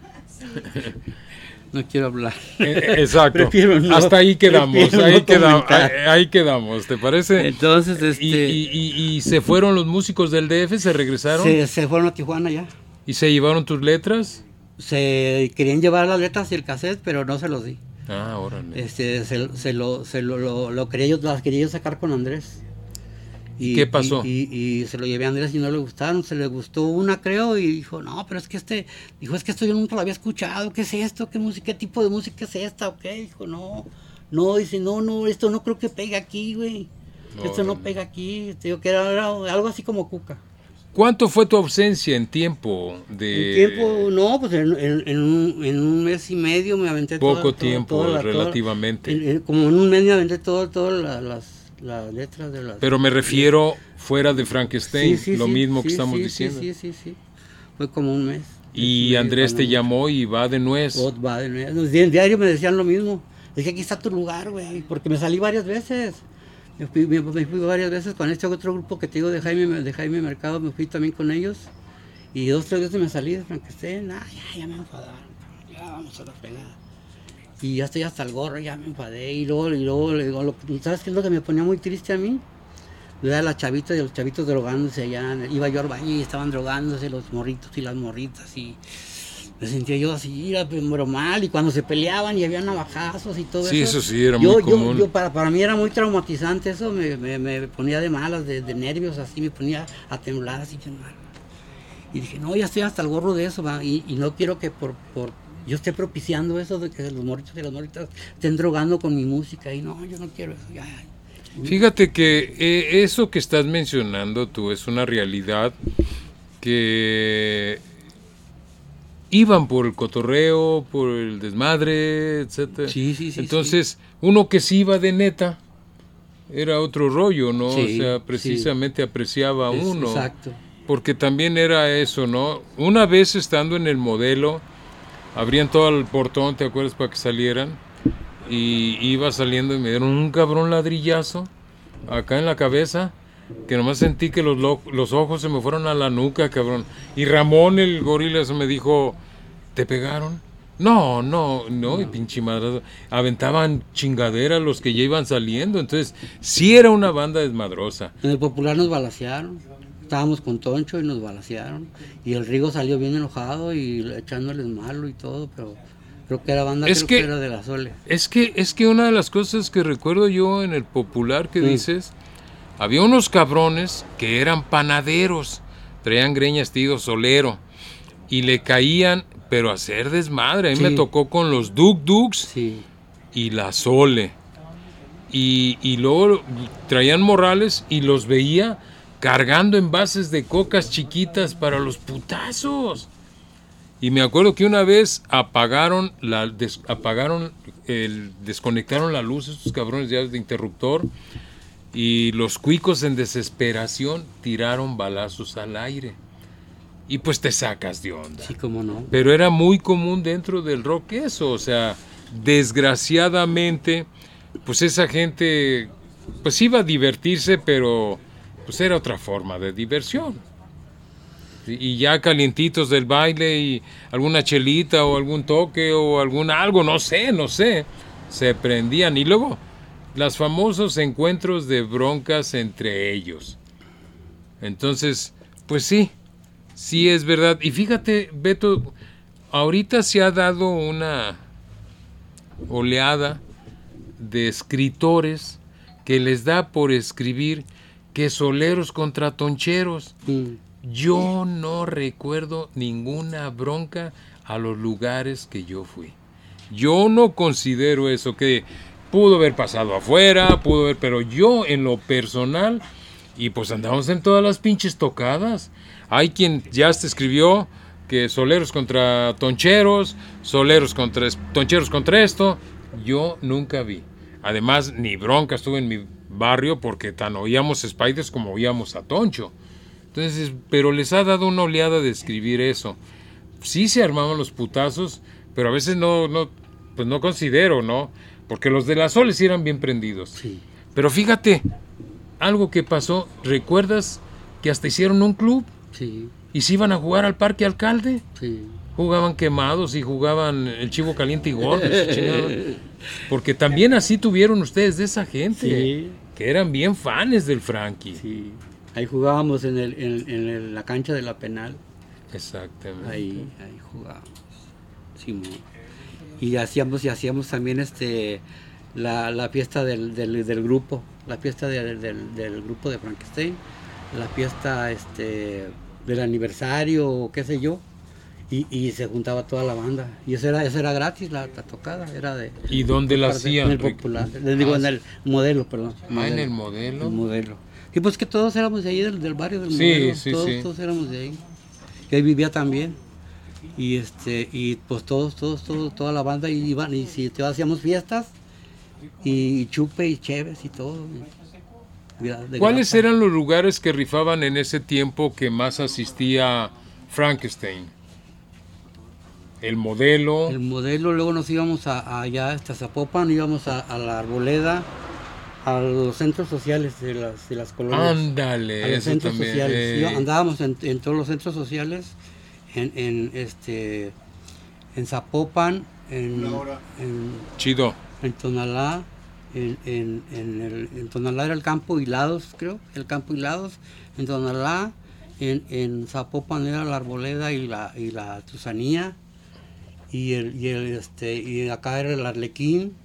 No quiero hablar. Eh, Exacto. Prefiero no- Hasta ahí quedamos, prefiero ahí, no quedamos comentar. ahí, ahí quedamos, ¿te parece? Entonces, este, ¿Y, y, y- y se fueron los músicos del D F? ¿Se regresaron? se, se fueron a Tijuana ya. ¿Y se llevaron tus letras? Se querían llevar las letras y el cassette, pero no se los di. Ah, órale. Este, se, se lo, se lo, lo, lo quería yo, las quería yo sacar con Andrés. ¿Y qué pasó? Y, y- y se lo llevé a Andrés y no le gustaron, se le gustó una creo y dijo, no, pero es que este, dijo, es que esto yo nunca lo había escuchado, ¿qué es esto? ¿Qué música, qué tipo de música es esta? ¿Ok? Dijo, no, no, dice, no, no, esto no creo que pegue aquí, güey. No, Esto no no. pega aquí. Te digo que era, era algo así como Cuca. ¿Cuánto fue tu ausencia en tiempo de En tiempo, no, pues en, en- en un, en un mes y medio me aventé poco toda- toda- tiempo toda la- toda- relativamente? en- en- como en un mes me aventé todo, todas la- las, las letras de las... Pero me refiero fuera de Frankenstein, Sí, sí, lo sí, mismo sí, que estamos sí, diciendo. Sí, sí, sí, sí. Fue como un mes. Y Sí, Andrés te cuando- llamó y va de nuez. Oh, va de nuevo. Los di- en diario me decían lo mismo. Dije, aquí está tu lugar, güey, porque me salí varias veces. Me fui, me, me fui varias veces con este otro grupo que te digo de Jaime, de Jaime Mercado, me fui también con ellos. Y dos, tres veces me salí de Frankenstein. Ah, ya, ya me enfadaron, cabrón, ya vamos a la fregada. Y ya estoy hasta el gorro, ya me enfadé. Y luego, y luego le digo, lo- ¿sabes qué es lo que me ponía muy triste a mí? Era la chavita y los chavitos drogándose allá. Iba yo al baño y estaban drogándose los morritos y las morritas. Y me sentía yo así, era, pero mal. Y cuando se peleaban y había navajazos y todo Sí, eso. eso sí, era yo, muy yo- común. yo- para, para mí era muy traumatizante eso. Me, me, me ponía de malas, de, de nervios, así. Me ponía a temblar así. bien mal. Y dije, no, ya estoy hasta el gorro de eso. ¿va? Y, y no quiero que por, por yo esté propiciando eso de que los morritos y las morritas estén drogando con mi música. Y no, yo no quiero eso. Ya, ya. Fíjate que eh, eso que estás mencionando tú es una realidad que iban por el cotorreo, por el desmadre, etcétera. Sí, sí, sí, Entonces, uno que sí iba de neta era otro rollo, ¿no? Sí, o sea, precisamente apreciaba a Es- uno. Exacto. Porque también era eso, ¿no? Una vez estando en el modelo, abrían todo el portón, ¿te acuerdas? Para que salieran. Y iba saliendo y me dieron un cabrón ladrillazo acá en la cabeza, que nomás sentí que los, lo- los ojos se me fueron a la nuca, cabrón. Y Ramón, el gorila, eso me dijo, ¿te pegaron? No, no, no, y pinche madre. Aventaban chingadera los que ya iban saliendo. Entonces, sí era una banda desmadrosa. En el Popular nos balacearon. Estábamos con Toncho y nos balacearon. Y el Rigo salió bien enojado y echándoles malo y todo, pero creo que era banda, Es creo que- que era de la Sole. Es que, es que una de las cosas que recuerdo yo en el popular que Mm. dices, había unos cabrones que eran panaderos, traían greñas tío solero, y le caían, pero a hacer desmadre. A mí Sí. me tocó con los Duk Duks Sí, y la Sole. Y, y luego traían morrales y los veía cargando envases de cocas chiquitas para los putazos. Y me acuerdo que una vez apagaron la des- apagaron el desconectaron la luz estos cabrones ya de interruptor y los cuicos en desesperación tiraron balazos al aire. Y pues te sacas de onda. sí, cómo no. Pero era muy común dentro del rock eso, o sea, desgraciadamente pues esa gente pues iba a divertirse, pero pues era otra forma de diversión. Y ya calientitos del baile y alguna chelita o algún toque o algún algo, no sé, no sé, se prendían. Y luego los famosos encuentros de broncas entre ellos. Entonces, pues sí, sí es verdad. Y fíjate, Beto, ahorita se ha dado una oleada de escritores que les da por escribir que soleros contra toncheros. Mm. Yo no recuerdo ninguna bronca a los lugares que yo fui. Yo no considero eso, que pudo haber pasado afuera, pudo haber, pero yo en lo personal, y pues andamos en todas las pinches tocadas. Hay quien ya hasta escribió que soleros contra toncheros, soleros contra toncheros contra esto. Yo nunca vi. Además, ni bronca estuve en mi barrio porque tan oíamos Spiders como oíamos a Toncho. Entonces, pero les ha dado una oleada de escribir eso. Sí se armaban los putazos, pero a veces no, no, pues no considero, ¿no? Porque los de la Sole sí eran bien prendidos. Sí. Pero fíjate, algo que pasó, ¿recuerdas que hasta hicieron un club? Sí. Y se iban a jugar al Parque Alcalde. Sí. Jugaban quemados y jugaban el chivo caliente y gordo. Porque también así tuvieron ustedes de esa gente, sí, que eran bien fans del Frankie. Sí. Ahí jugábamos en, el, en, en el, la cancha de la Penal. Exactamente. Ahí, ahí jugábamos. Sí, y hacíamos y hacíamos también este la, la fiesta del, del, del grupo, la fiesta del, del, del grupo de Frankenstein, la fiesta este del aniversario, qué sé yo. Y, y se juntaba toda la banda. Y eso era, eso era gratis, la, la tocada. Era de, ¿Y dónde la hacían? En el Popular. Les digo, ah, en el modelo, perdón. Ah, modelo, en el modelo. El modelo. Y pues que todos éramos de ahí, del, del barrio del sí, modelo. Sí, todos, sí. todos éramos de ahí. Y ahí vivía también. Y este y pues todos, todos, todos, toda la banda iban. Y si te hacíamos fiestas, y chupe y cheves y todo. De ¿Cuáles grapa. eran los lugares que rifaban en ese tiempo que más asistía Frankenstein? El modelo. El modelo, luego nos íbamos a, a allá hasta Zapopan, íbamos a, a la Arboleda, a los centros sociales de las, de las colonias. Ándale, a los eso centros también. sociales. Eh. Yo, andábamos en, en todos los centros sociales, en, en este, en Zapopan, en, en Chido. En Tonalá, en, en, en, el, en Tonalá era el campo Hilados, creo, el campo Hilados, en Tonalá, en, en Zapopan era la Arboleda y la, y la Tusanía. Y el, y el este y acá era el Arlequín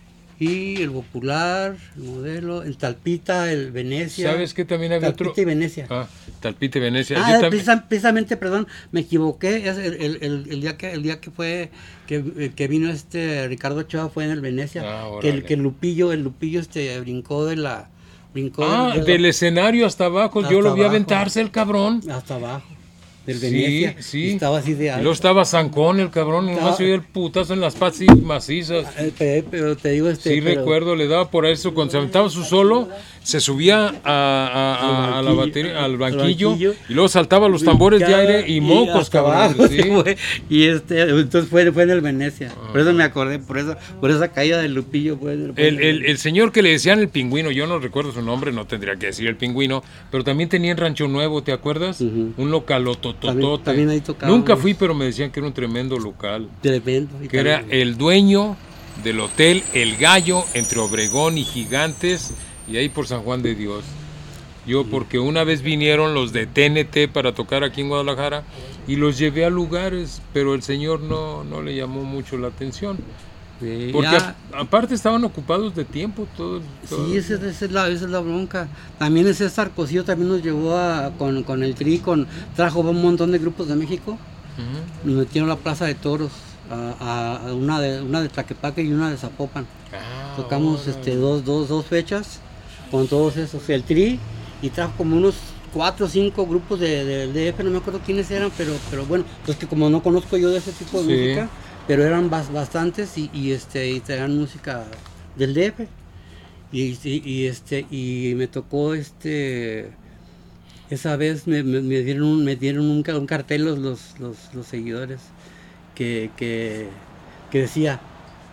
y el Popular, el modelo, en Talpita, el Venecia. ¿Sabes qué también había Talpita otro? Talpita y Venecia. Ah, Talpita y Venecia. Ah, Yo precisa, precisamente, perdón, me equivoqué. Es el, el, el, el día que el día que fue que, que vino este Ricardo Ochoa fue en el Venecia. Ah, que el que el Lupillo, el Lupillo este brincó de la brincó Ah, de, de del la, escenario hasta abajo. Hasta Yo lo vi abajo, aventarse el cabrón. Hasta abajo. Del Venecia, sí, sí. Estaba así de alto. Y luego estaba zancón el cabrón, y nomás se oía el putazo en las patas macizas. Pero, pero te digo este. Sí, pero... recuerdo, le daba por eso, cuando se aventaba su solo, se subía a, a, a, a la batería, al banquillo, banquillo, y luego saltaba los tambores de aire y mocos, cabrón. Sí. Y este, entonces fue, fue en el Venecia. Ah. Por eso me acordé, por eso, por esa caída del Lupillo. Fue el, el, el, el señor que le decían el Pingüino, yo no recuerdo su nombre, no tendría que decir el Pingüino, pero también tenía en Rancho Nuevo, ¿te acuerdas? Uh-huh. Un localotototote. También ahí Nunca fui, pero me decían que era un tremendo local. Tremendo. Que era el dueño del hotel El Gallo entre Obregón y Gigantes y ahí por San Juan de Dios. Yo porque una vez vinieron los de T N T para tocar aquí en Guadalajara y los llevé a lugares, pero el señor no, no le llamó mucho la atención. Sí, porque a, aparte estaban ocupados de tiempo todo, todo. Sí, esa, esa, es la, esa es la bronca. También ese César Cosío también nos llevó a, con, con el Tri, con, trajo un montón de grupos de México. Uh-huh. Nos metieron a la Plaza de Toros, a, a una de una de Tlaquepaque y una de Zapopan. Ah, Tocamos oh, este, dos, dos, dos fechas con todos esos. El Tri, y trajo como unos cuatro o cinco grupos de, de, de D F, no me acuerdo quiénes eran, pero, pero bueno, pues que como no conozco yo de ese tipo de sí. música, pero eran bas, bastantes y, y este y traían música del D F y, y, y este y me tocó este esa vez me, me, me dieron un, me dieron un, un cartel los, los, los, los seguidores que, que, que decía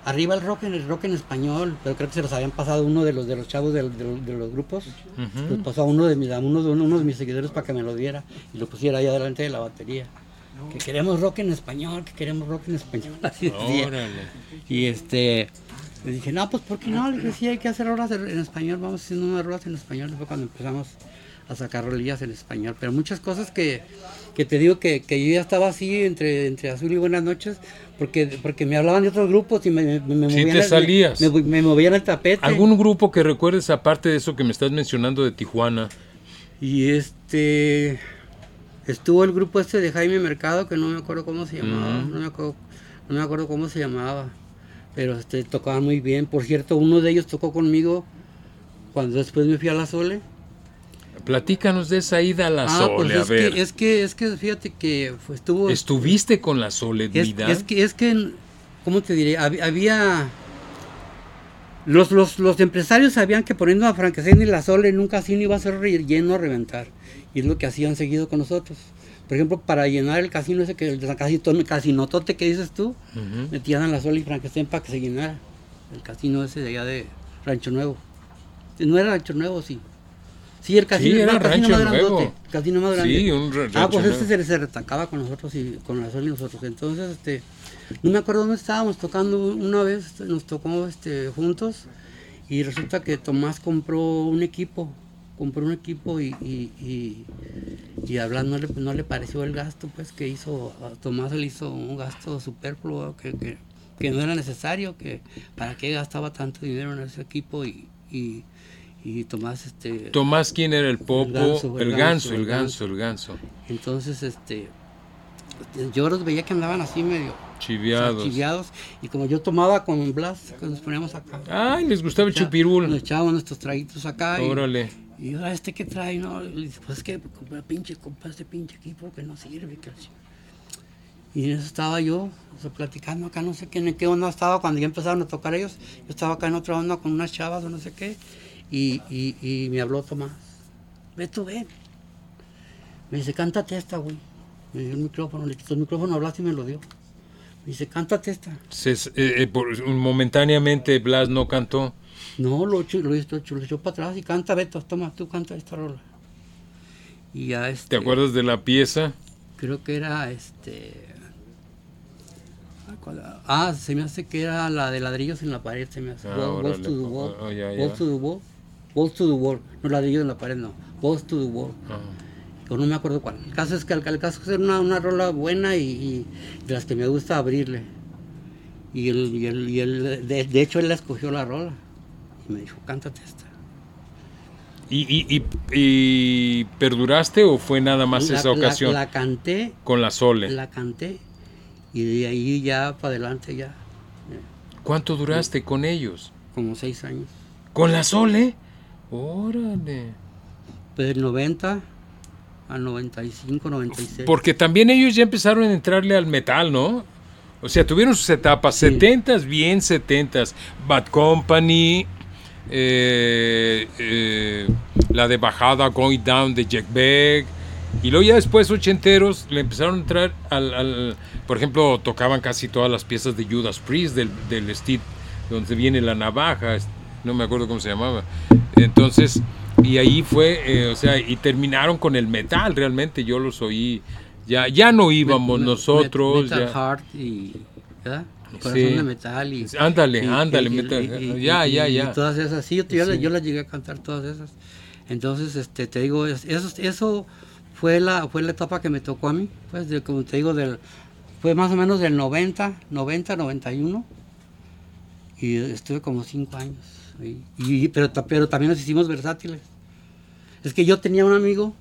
arriba el rock en el rock en español, pero creo que se los habían pasado uno de los de los chavos de, de, de los grupos, uh-huh. Los pasó a uno de mis a uno de uno de mis seguidores para que me lo diera y lo pusiera ahí adelante de la batería. No. Que queremos rock en español, que queremos rock en español, así decía. Y este le dije, no, pues ¿por qué no? Le dije, sí, hay que hacer rolas en español, vamos haciendo unas rolas en español. Fue cuando empezamos a sacar rolillas en español, pero muchas cosas que, que te digo que, que yo ya estaba así entre, entre Azul y Buenas Noches, porque, porque me hablaban de otros grupos y me, me, me, sí movían, te salías. Me, me, me movían el tapete. ¿Algún grupo que recuerdes aparte de eso que me estás mencionando de Tijuana? Y este estuvo el grupo este de Jaime Mercado, que no me acuerdo cómo se llamaba, uh-huh. no, me acuerdo, no me acuerdo cómo se llamaba, pero este, tocaban muy bien. Por cierto, uno de ellos tocó conmigo cuando después me fui a La Sole. Platícanos de esa ida a La ah, Sole, pues a es ver. Que, es que, es que, fíjate que fue, estuvo... ¿Estuviste con La Soledad? Es, es que, es que, ¿cómo te diré? Había... Los, los, los empresarios sabían que poniendo a Frankenstein y La Sole en un casino iba a ser lleno a reventar. Y es lo que hacían seguido con nosotros. Por ejemplo, para llenar el casino ese, que el casinotote que dices tú, uh-huh. metían a La Sole y Frankenstein para que se llenara. El casino ese de allá de Rancho Nuevo. No era Rancho Nuevo, sí. Sí, el casino, sí, era el casino Rancho más Nuevo. grandote, el casino más grande. Sí, un rancho Ah, pues nuevo. este se, se retacaba con nosotros y con La Sole y nosotros. Entonces, este, no me acuerdo dónde estábamos tocando una vez, nos tocó este, juntos y resulta que Tomás compró un equipo, compró un equipo y, y, y, y a Blas no le, no le pareció el gasto, pues que hizo, a Tomás le hizo un gasto superfluo que, que, que no era necesario, que para qué gastaba tanto dinero en ese equipo y, y y Tomás este Tomás, ¿quién era el popo? el ganso, el, el ganso, ganso, el ganso, el ganso. Entonces este yo los veía que andaban así medio chiviados. O sea, chiviados y como yo tomaba con Blas, que nos poníamos acá. Ay, les gustaba el chupirul. Nos echábamos nuestros traguitos acá. Órale. Y, y ahora este que trae, no, y dice, pues es que compré pinche, compré este pinche equipo que no sirve, que así. Y en eso estaba yo, o sea, platicando acá, no sé qué, en qué onda estaba cuando ya empezaron a tocar ellos. Yo estaba acá en otra onda con unas chavas o no sé qué. Y, y, y me habló Tomás, ve tú, ven. Me dice, cántate esta, güey. Me dio el micrófono, le quitó el micrófono, hablaste y me lo dio. Me dice, cántate esta. Se, eh, eh, por, momentáneamente Blas no cantó. No, lo echó, lo echó, lo echó para atrás y canta, Beto, toma, tú canta esta rola. Y ya este... ¿Te acuerdas de la pieza? Creo que era este... Ah, se me hace que era la de ladrillos en la pared, se me hace. Ah, Balls to the wall. Oh, ya, ya. Balls to the wall. Balls to the wall. No ladrillos en la pared, no. Balls to the wall. Ah. O no me acuerdo cuál. El caso es que el, el caso es una, una rola buena y, y de las que me gusta abrirle. Y él, y él, y él de, de hecho, él la escogió la rola. Y me dijo, cántate esta. ¿Y, y, y, y perduraste o fue nada más la, esa ocasión? La, la canté. Con La Sole. La canté. Y de ahí ya para adelante ya. ¿Cuánto duraste sí. con ellos? Como seis años. ¿Con La Sole? Órale. Pues del noventa al noventa y cinco, noventa y seis. Porque también ellos ya empezaron a entrarle al metal, ¿no? O sea, tuvieron sus etapas. Sí. setentas, bien setentas. Bad Company, eh, eh, la de Bajada, Going Down de Jack Beck. Y luego ya después ochenteros le empezaron a entrar al, al... Por ejemplo, tocaban casi todas las piezas de Judas Priest, del, del Steve, donde viene la navaja, no me acuerdo cómo se llamaba. Entonces, y ahí fue, eh, o sea, y terminaron con el metal realmente, yo los oí, ya, ya no íbamos me, nosotros. Metal ya. Heart y... ¿verdad? Corazón sí. de metal y... Ándale, y, ándale, y, metal, y, y, ya, y, ya, y, ya. Y todas esas, sí, yo, yo, sí. yo las llegué a cantar todas esas. Entonces, este, te digo, eso, eso fue la, fue la etapa que me tocó a mí, pues, de, como te digo, del, fue más o menos del noventa, noventa, noventa y uno, y estuve como cinco años, y, y, pero, pero también nos hicimos versátiles. Es que yo tenía un amigo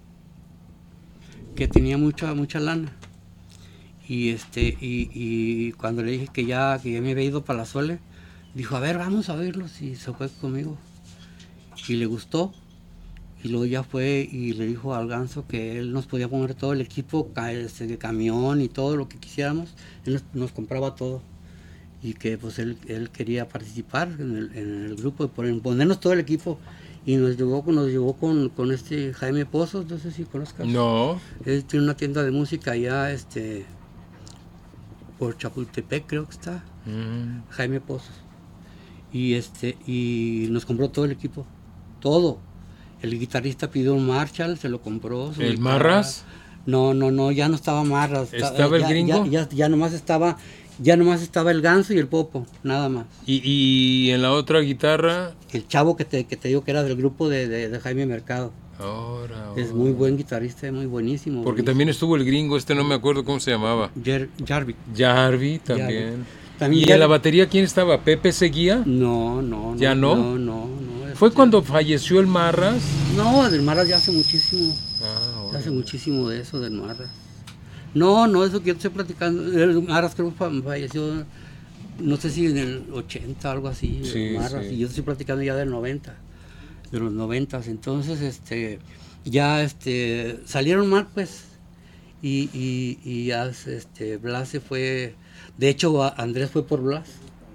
que tenía mucha, mucha lana, y, este, y, y cuando le dije que ya, que ya me había ido para La Sole, dijo, a ver, vamos a verlos, y se fue conmigo, y le gustó. Y luego ya fue y le dijo al Ganso que él nos podía poner todo el equipo este, de camión y todo lo que quisiéramos. Él nos, nos compraba todo. Y que pues él, él quería participar en el, en el grupo, poner, ponernos todo el equipo. Y nos llevó, nos llevó con, con este Jaime Pozos, no sé si conozcas. No. Él tiene una tienda de música allá, este, por Chapultepec creo que está, Mm. Jaime Pozos. Y este y nos compró todo el equipo, todo. El guitarrista pidió un Marshall, se lo compró. ¿El Marras? No, no, no, ya no estaba Marras. ¿Estaba el ya, gringo? Ya, ya, ya nomás estaba, ya nomás estaba el Ganso y el Popo, nada más. ¿Y, y en la otra guitarra? El chavo que te, que te digo que era del grupo de, de, de Jaime Mercado. Ahora, Es ahora. muy buen guitarrista, muy buenísimo. Porque buenísimo. también estuvo el gringo, este no me acuerdo cómo se llamaba. Jer- Jarvik. Jarvi también. También ¿Y Jarvi- en la batería quién estaba? ¿Pepe Seguía? No, no, no. ¿Ya no? No, no, no. ¿Fue este- cuando falleció el Marras? No, del Marras ya hace muchísimo. Ah, Ya hace muchísimo de eso, del Marras. No, no, eso que yo te estoy platicando. El Marras creo que fa- falleció, no sé si en el ochenta, algo así. el Sí, Marras, sí. y yo estoy platicando ya del noventa, de los noventas. Entonces, este, ya este, salieron mal, pues. Y, y, y ya, este, Blas se fue. De hecho, a- Andrés fue por Blas,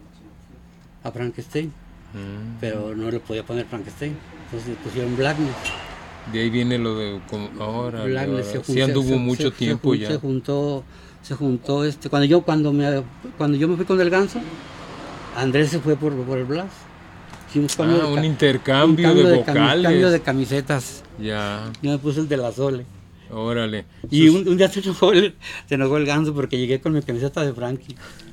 a Frankenstein, Mm. pero no le podía poner Frankenstein. Entonces le pusieron Blackness. De ahí viene lo de como ahora. Blackness, ahora. se Sí jun- anduvo se- mucho se- tiempo se, jun- ya. Se juntó, se juntó este, cuando yo cuando me cuando yo me fui con el Ganso, Andrés se fue por, por el Blas. Hicimos cambio Ah, de un ca- intercambio un cambio de cami- vocales. cambio de camisetas. Ya, Yo me puse el de la Sole. órale. Y Sus- un, un día se enojó, el, se enojó el Ganso porque llegué con mi camiseta de Frankie.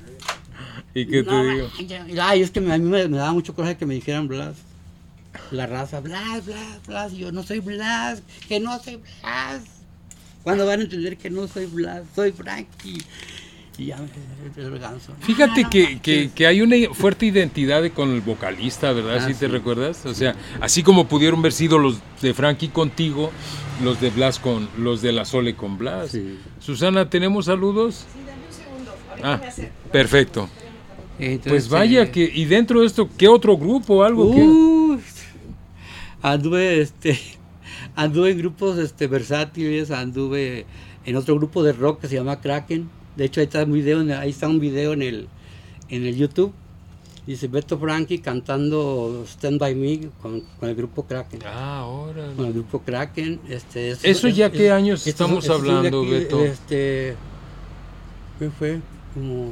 ¿Y qué te No, digo? ya- Ay, es que me- a mí me, me daba mucho coraje que me dijeran Blas. La raza, Blas, Blas, Blas. Y yo, no soy Blas, que no soy Blas. ¿Cuándo van a entender que no soy Blas? Soy Frankie. Y ya me el Ganso. Fíjate No, no, que, no, que, que hay una fuerte identidad de- con el vocalista, ¿verdad? Ah, ¿Sí te sí. recuerdas? O sea, así como pudieron haber sido los de Frankie contigo, los de Blas con los de la Sole con Blas. Sí. Susana, ¿tenemos saludos? Sí, dame un segundo. Ahorita Ah, me acerco. perfecto. Entonces, Pues vaya eh, que, y dentro de esto, ¿qué otro grupo? Algo que... Uy, anduve, este, anduve en grupos este, versátiles, anduve en otro grupo de rock que se llama Kraken. De hecho, ahí está un video, en- ahí está un video en el, en el YouTube. Dice Beto Frankie cantando Stand By Me con, con el grupo Kraken. Ah, ahora. Con el grupo Kraken. Este, es- ¿Eso es- ya es- qué años estos son- estamos estos son de hablando, aquí, Beto? Este, ¿qué fue? Como...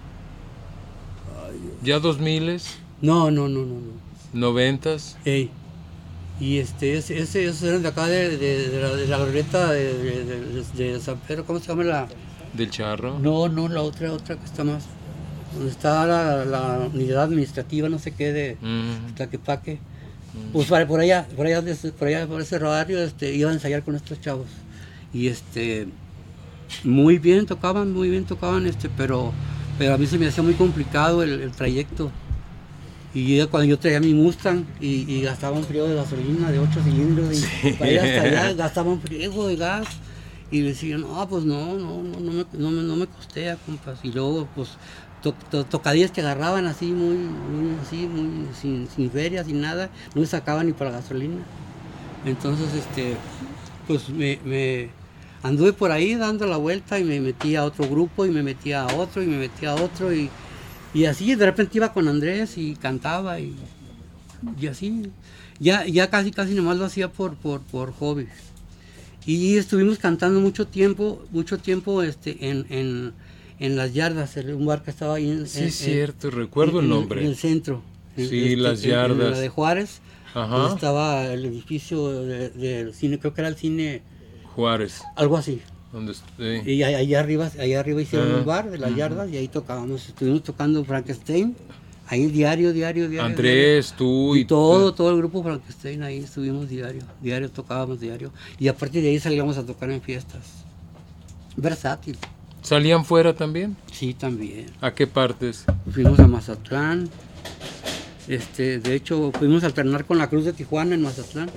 ¿Ya dos miles? No, no, no, no, no. ¿Noventas? Ey. Y este, ese, ese, esos eran de acá de, de, de la, de la glorieta de, de, de- de San Pedro, ¿cómo se llama la? ¿Del Charro? No, no, la otra, otra que está más, donde está la, la unidad administrativa, no sé qué, de Mm. Tlaquepaque. Pues para- por allá, por allá, de ese- por allá, por ese barrio, este, iba a ensayar con estos chavos. Y este, muy bien tocaban, muy bien tocaban, este, pero, pero a mí se me hacía muy complicado el, el trayecto. Y ya cuando yo traía mi Mustang y, y gastaba un friego de gasolina de ocho cilindros y para ir hasta allá gastaba un friego de gas y decían, no, pues no, no, no, no me, no me, no me costea, compas. Y luego, pues, to, to- tocadillas que agarraban así, muy, muy así, muy, sin, sin feria, sin nada, no me sacaban ni para la gasolina. Entonces, este, pues me, me anduve por ahí dando la vuelta y me metí a otro grupo y me metí a otro y me metí a otro y Y así de repente iba con Andrés y cantaba y, y así. Ya, ya casi casi nomás lo hacía por, por, por hobby. Y estuvimos cantando mucho tiempo, mucho tiempo este, en, en, en Las Yardas, en un bar que estaba ahí en, Sí, en- cierto, recuerdo el en- nombre. En el centro. En- Sí, Las en- en Yardas. la de Juárez. Ajá. Donde estaba el edificio de- del cine, creo que era el cine, Juárez. algo así. Donde, sí. Y ahí- allá arriba, allá arriba hicieron Ah, un bar de Las ujú. Yardas y ahí tocábamos, estuvimos tocando Frankenstein, ahí diario, diario, diario. Andrés, tú diario. y y todo, todo el grupo Frankenstein, ahí estuvimos diario, diario tocábamos diario. Y a partir de ahí salíamos a tocar en fiestas. Versátil, ¿Salían fuera también? sí, también. ¿A qué partes? Fuimos a Mazatlán, este, de hecho fuimos a alternar con la Cruz de Tijuana en Mazatlán.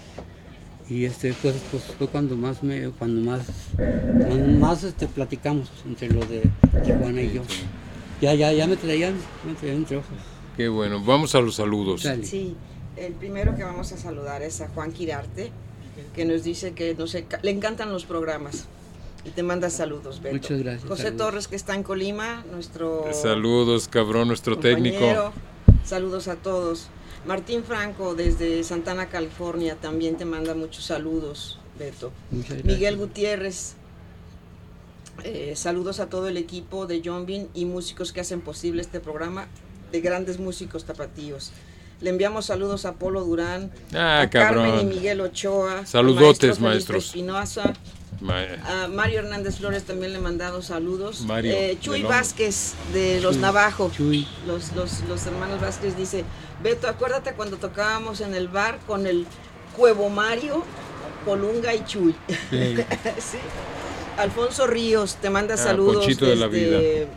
Y este pues, pues fue cuando más me, cuando más, cuando más este, platicamos entre lo de Tijuana y yo. Ya, ya, ya me traían, me traían entre ojos. Qué bueno. Vamos a los saludos. Dale. Sí, el primero que vamos a saludar es a Juan Quirarte, que nos dice que nos enca- le encantan los programas y te manda saludos, Beto. Muchas gracias, José saludos. Torres, que está en Colima, nuestro Saludos, cabrón, nuestro técnico. compañero. Saludos a todos. Martín Franco, desde Santana, California, también te manda muchos saludos, Beto. Muchas gracias. Miguel Gutiérrez, Eh, saludos a todo el equipo de John Bean y músicos que hacen posible este programa de grandes músicos tapatíos. Le enviamos saludos a Polo Durán, Ah, a cabrón. Carmen y Miguel Ochoa, Saludotes, al maestro Felipe maestros. Espinosa, Ma- a Mario Hernández Flores también le mandamos saludos. Mario, Eh, Chuy del Lomo. Vázquez de Los Chuy, Navajo. Chuy. Los, los, los hermanos Vázquez dice, Beto, acuérdate cuando tocábamos en el bar con el Cuevo Mario, Colunga y Chuy. Sí. Sí. Alfonso Ríos te manda Ah, saludos. Ponchito de la desde-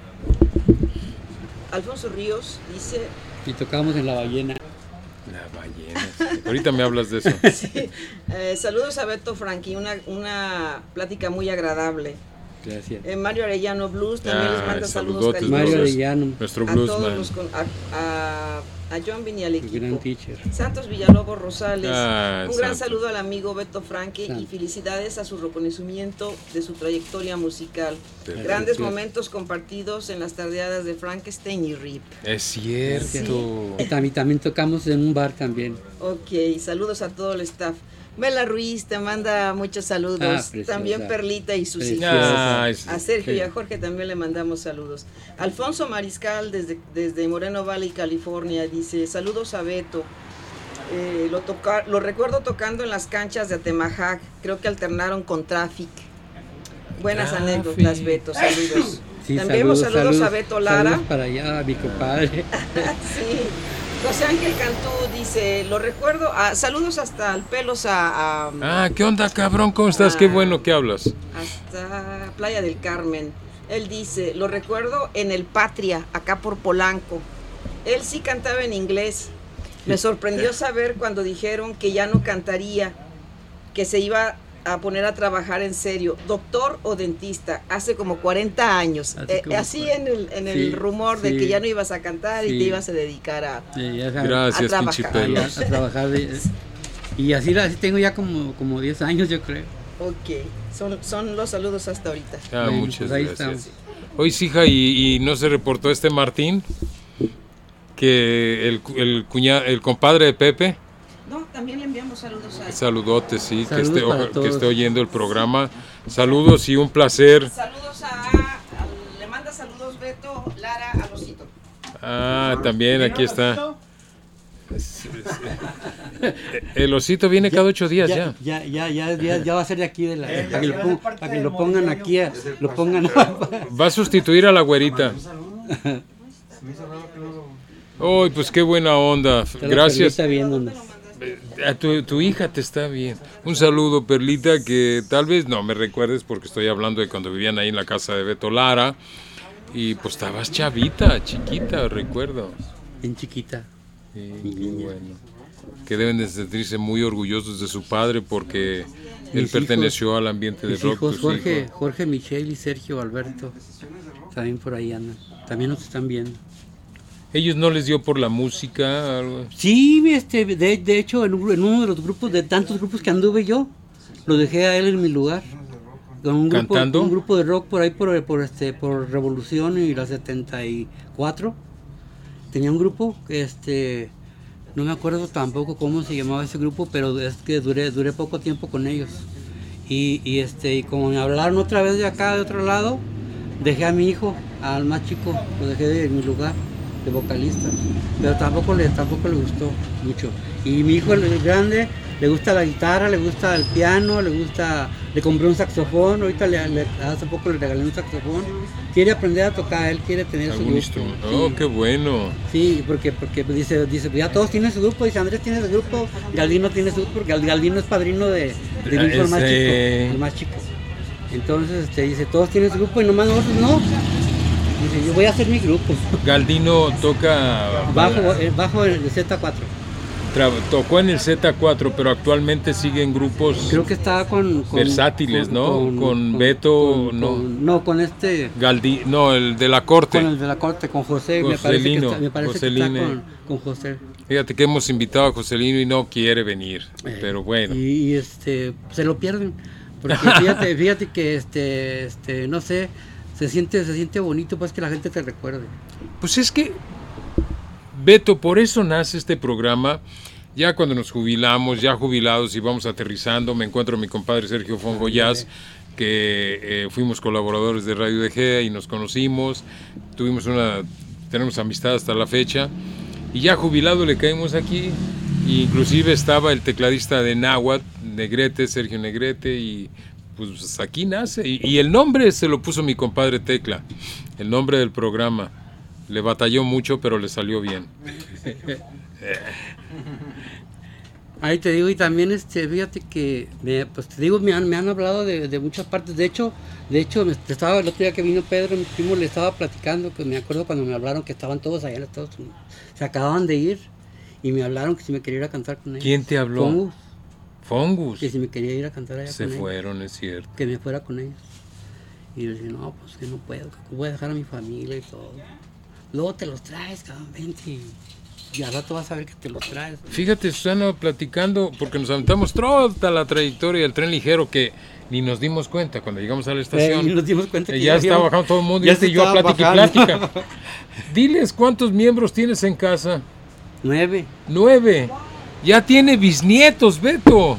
Alfonso Ríos dice, Y tocábamos en La Ballena. La ballena. Sí. Ahorita me hablas de eso. sí, eh, saludos a Beto Franqui, una, una plática muy agradable. Gracias. Eh, Mario Arellano Blues también Ah, les manda saludos saludotes, Mario cariñosos Arellano, Nuestro a bluesman. todos los con- a, a, a John Bean y al el gran equipo. teacher. Santos Villalobos Rosales, Ah, un gran Santos. saludo al amigo Beto Franque y Santos. felicidades a su reconocimiento de su trayectoria musical. Perfecto. Grandes momentos compartidos en las tardeadas de Frankenstein y Rip. Es cierto. Y también, también tocamos en un bar también. Ok, saludos a todo el staff. Mela Ruiz te manda muchos saludos. Ah, preciosa. También Perlita y sus Preciosa. hijos. Ay, A Sergio Sí. y a Jorge también le mandamos saludos. Alfonso Mariscal desde, desde Moreno Valley, California, dice saludos a Beto. Eh, lo, toca, lo recuerdo tocando en las canchas de Atemajac, creo que alternaron con Traffic. Buenas Traffic. anécdotas, Beto, saludos. Sí, Le enviamos saludos, a Beto Lara. Saludos para allá, a mi compadre. Sí. José Ángel Cantú dice, lo recuerdo, ah, saludos hasta el Pelos a, a- Ah, ¿qué onda, cabrón? ¿Cómo estás? Qué bueno que hablas. hasta Playa del Carmen. Él dice, lo recuerdo en el Patria, acá por Polanco. Él sí cantaba en inglés. Me sorprendió saber cuando dijeron que ya no cantaría, que se iba a poner a trabajar en serio, doctor o dentista, hace como cuarenta años. Hace Eh, como así cuarenta. en el, en el Sí, rumor de sí. que ya no ibas a cantar y Sí. te ibas a dedicar a... Sí, ya sabes, Gracias, a pinche trabajar. allá pelos. a trabajar. de- y así, así tengo ya como, como diez años, yo creo. Ok, son, son los saludos hasta ahorita. Ah, Bueno, muchas pues ahí gracias. estamos. Oye, hija, y, y no se reportó este Martín, que el, cu- el cuñado, el compadre de Pepe, No, también le enviamos saludos a... saludotes, sí, que Saludos esté, para oja- que todos. esté oyendo el programa. Saludos y un placer. Saludos a, a- le manda saludos Beto Lara a Losito. Ah, también aquí está. El osito viene cada ocho días ya. Ya, ya, ya, ya, ya va a ser de aquí, de la, para, que lo, pon- para que lo pongan aquí, a- lo pongan Va a sustituir a la güerita. Uy, pues qué buena onda. Gracias. Perlita viéndonos. A tu, tu hija te está bien. Un saludo, Perlita, que tal vez no me recuerdes porque estoy hablando de cuando vivían ahí en la casa de Beto Lara. Y pues estabas chavita, chiquita, recuerdo. Bien chiquita. Sí, qué bueno. Que deben de sentirse muy orgullosos de su padre porque él Mis perteneció hijos, al ambiente de Mis rock. hijos, tus Jorge, hijos. Jorge, Michelle y Sergio Alberto, también por ahí andan. También nos están viendo. ¿Ellos no les dio por la música? Algo? Sí, este, de, de hecho, en, un- en uno de los grupos, de tantos grupos que anduve yo, lo dejé a él en mi lugar. Con un grupo, ¿Cantando? un grupo de rock por ahí, por, por, este, por Revolución y la setenta y cuatro. Tenía un grupo que, este, no me acuerdo tampoco cómo se llamaba ese grupo, pero es que duré, duré poco tiempo con ellos. Y, y, este, y como me hablaron otra vez de acá, de otro lado, dejé a mi hijo, al más chico, lo dejé de, en mi lugar de vocalista, pero tampoco le, tampoco le gustó mucho. Y mi hijo, el grande, le gusta la guitarra, le gusta el piano, le gusta, le compré un saxofón, ahorita le, le- hace poco le regalé un saxofón, quiere aprender a tocar, él quiere tener su ¿Algún grupo. instrumento? Sí. Oh, qué bueno. Sí, porque, porque dice, dice, ya todos tienen su grupo, dice Andrés tiene su grupo, Galdino tiene su grupo, porque Gal- Galdino es padrino de, de mi hijo el más Ese- chico, el más chico. Entonces, este, dice, todos tienen su grupo y nomás nosotros no. Dice, yo voy a hacer mi grupo. Galdino toca. Bajo, eh, bajo el Z cuatro. tra- tocó en el Z cuatro, pero actualmente sigue en grupos Creo que estaba con... con- versátiles, ¿no? Con Beto, con- no. con- no, con este... Galdi, no, el de la corte. Con el de la corte, con José, me parece que Joselino, está, me parece que Joseline. está con, con José. Fíjate que hemos invitado a Joselino y no quiere venir, Eh, pero bueno. Y, y, este, se lo pierden. Porque fíjate, fíjate que este, este, no sé, se siente, se siente bonito pues que la gente te recuerde. Pues es que, Beto, por eso nace este programa. Ya cuando nos jubilamos, ya jubilados y vamos aterrizando, me encuentro a mi compadre Sergio Fongoyaz que eh, fuimos colaboradores de Radio Egea y nos conocimos, tuvimos una, tenemos amistad hasta la fecha, y ya jubilado le caímos aquí, e inclusive estaba el tecladista de Náhuatl, Negrete, Sergio Negrete, y pues aquí nace, y, y el nombre se lo puso mi compadre Tecla, el nombre del programa, le batalló mucho pero le salió bien. Ahí te digo, y también este, fíjate que, me, pues te digo, me han, me han hablado de, de muchas partes. De hecho, de hecho, me, estaba, el otro día que vino Pedro, mi primo, le estaba platicando, que me acuerdo cuando me hablaron que estaban todos allá en Estados Unidos. Se acababan de ir y me hablaron que si me quería ir a cantar con ellos. ¿Quién te habló? Fongus. Fongus. Que si me quería ir a cantar allá Se con fueron, ellos. es cierto. Que me fuera con ellos. Y yo dije, no, pues que no puedo, que voy a dejar a mi familia y todo. Luego te los traes, cabrón, vente y... Y al rato vas a ver que te los traes. Fíjate, Susana, platicando, porque nos aventamos toda la trayectoria del tren ligero que ni nos dimos cuenta cuando llegamos a la estación. Eh, y nos dimos cuenta que que ya, ya estaba había- bajando todo el mundo y ya este se y yo estaba plática y bajando. plática. Diles cuántos miembros tienes en casa. Nueve. Nueve. Ya tiene bisnietos, Beto.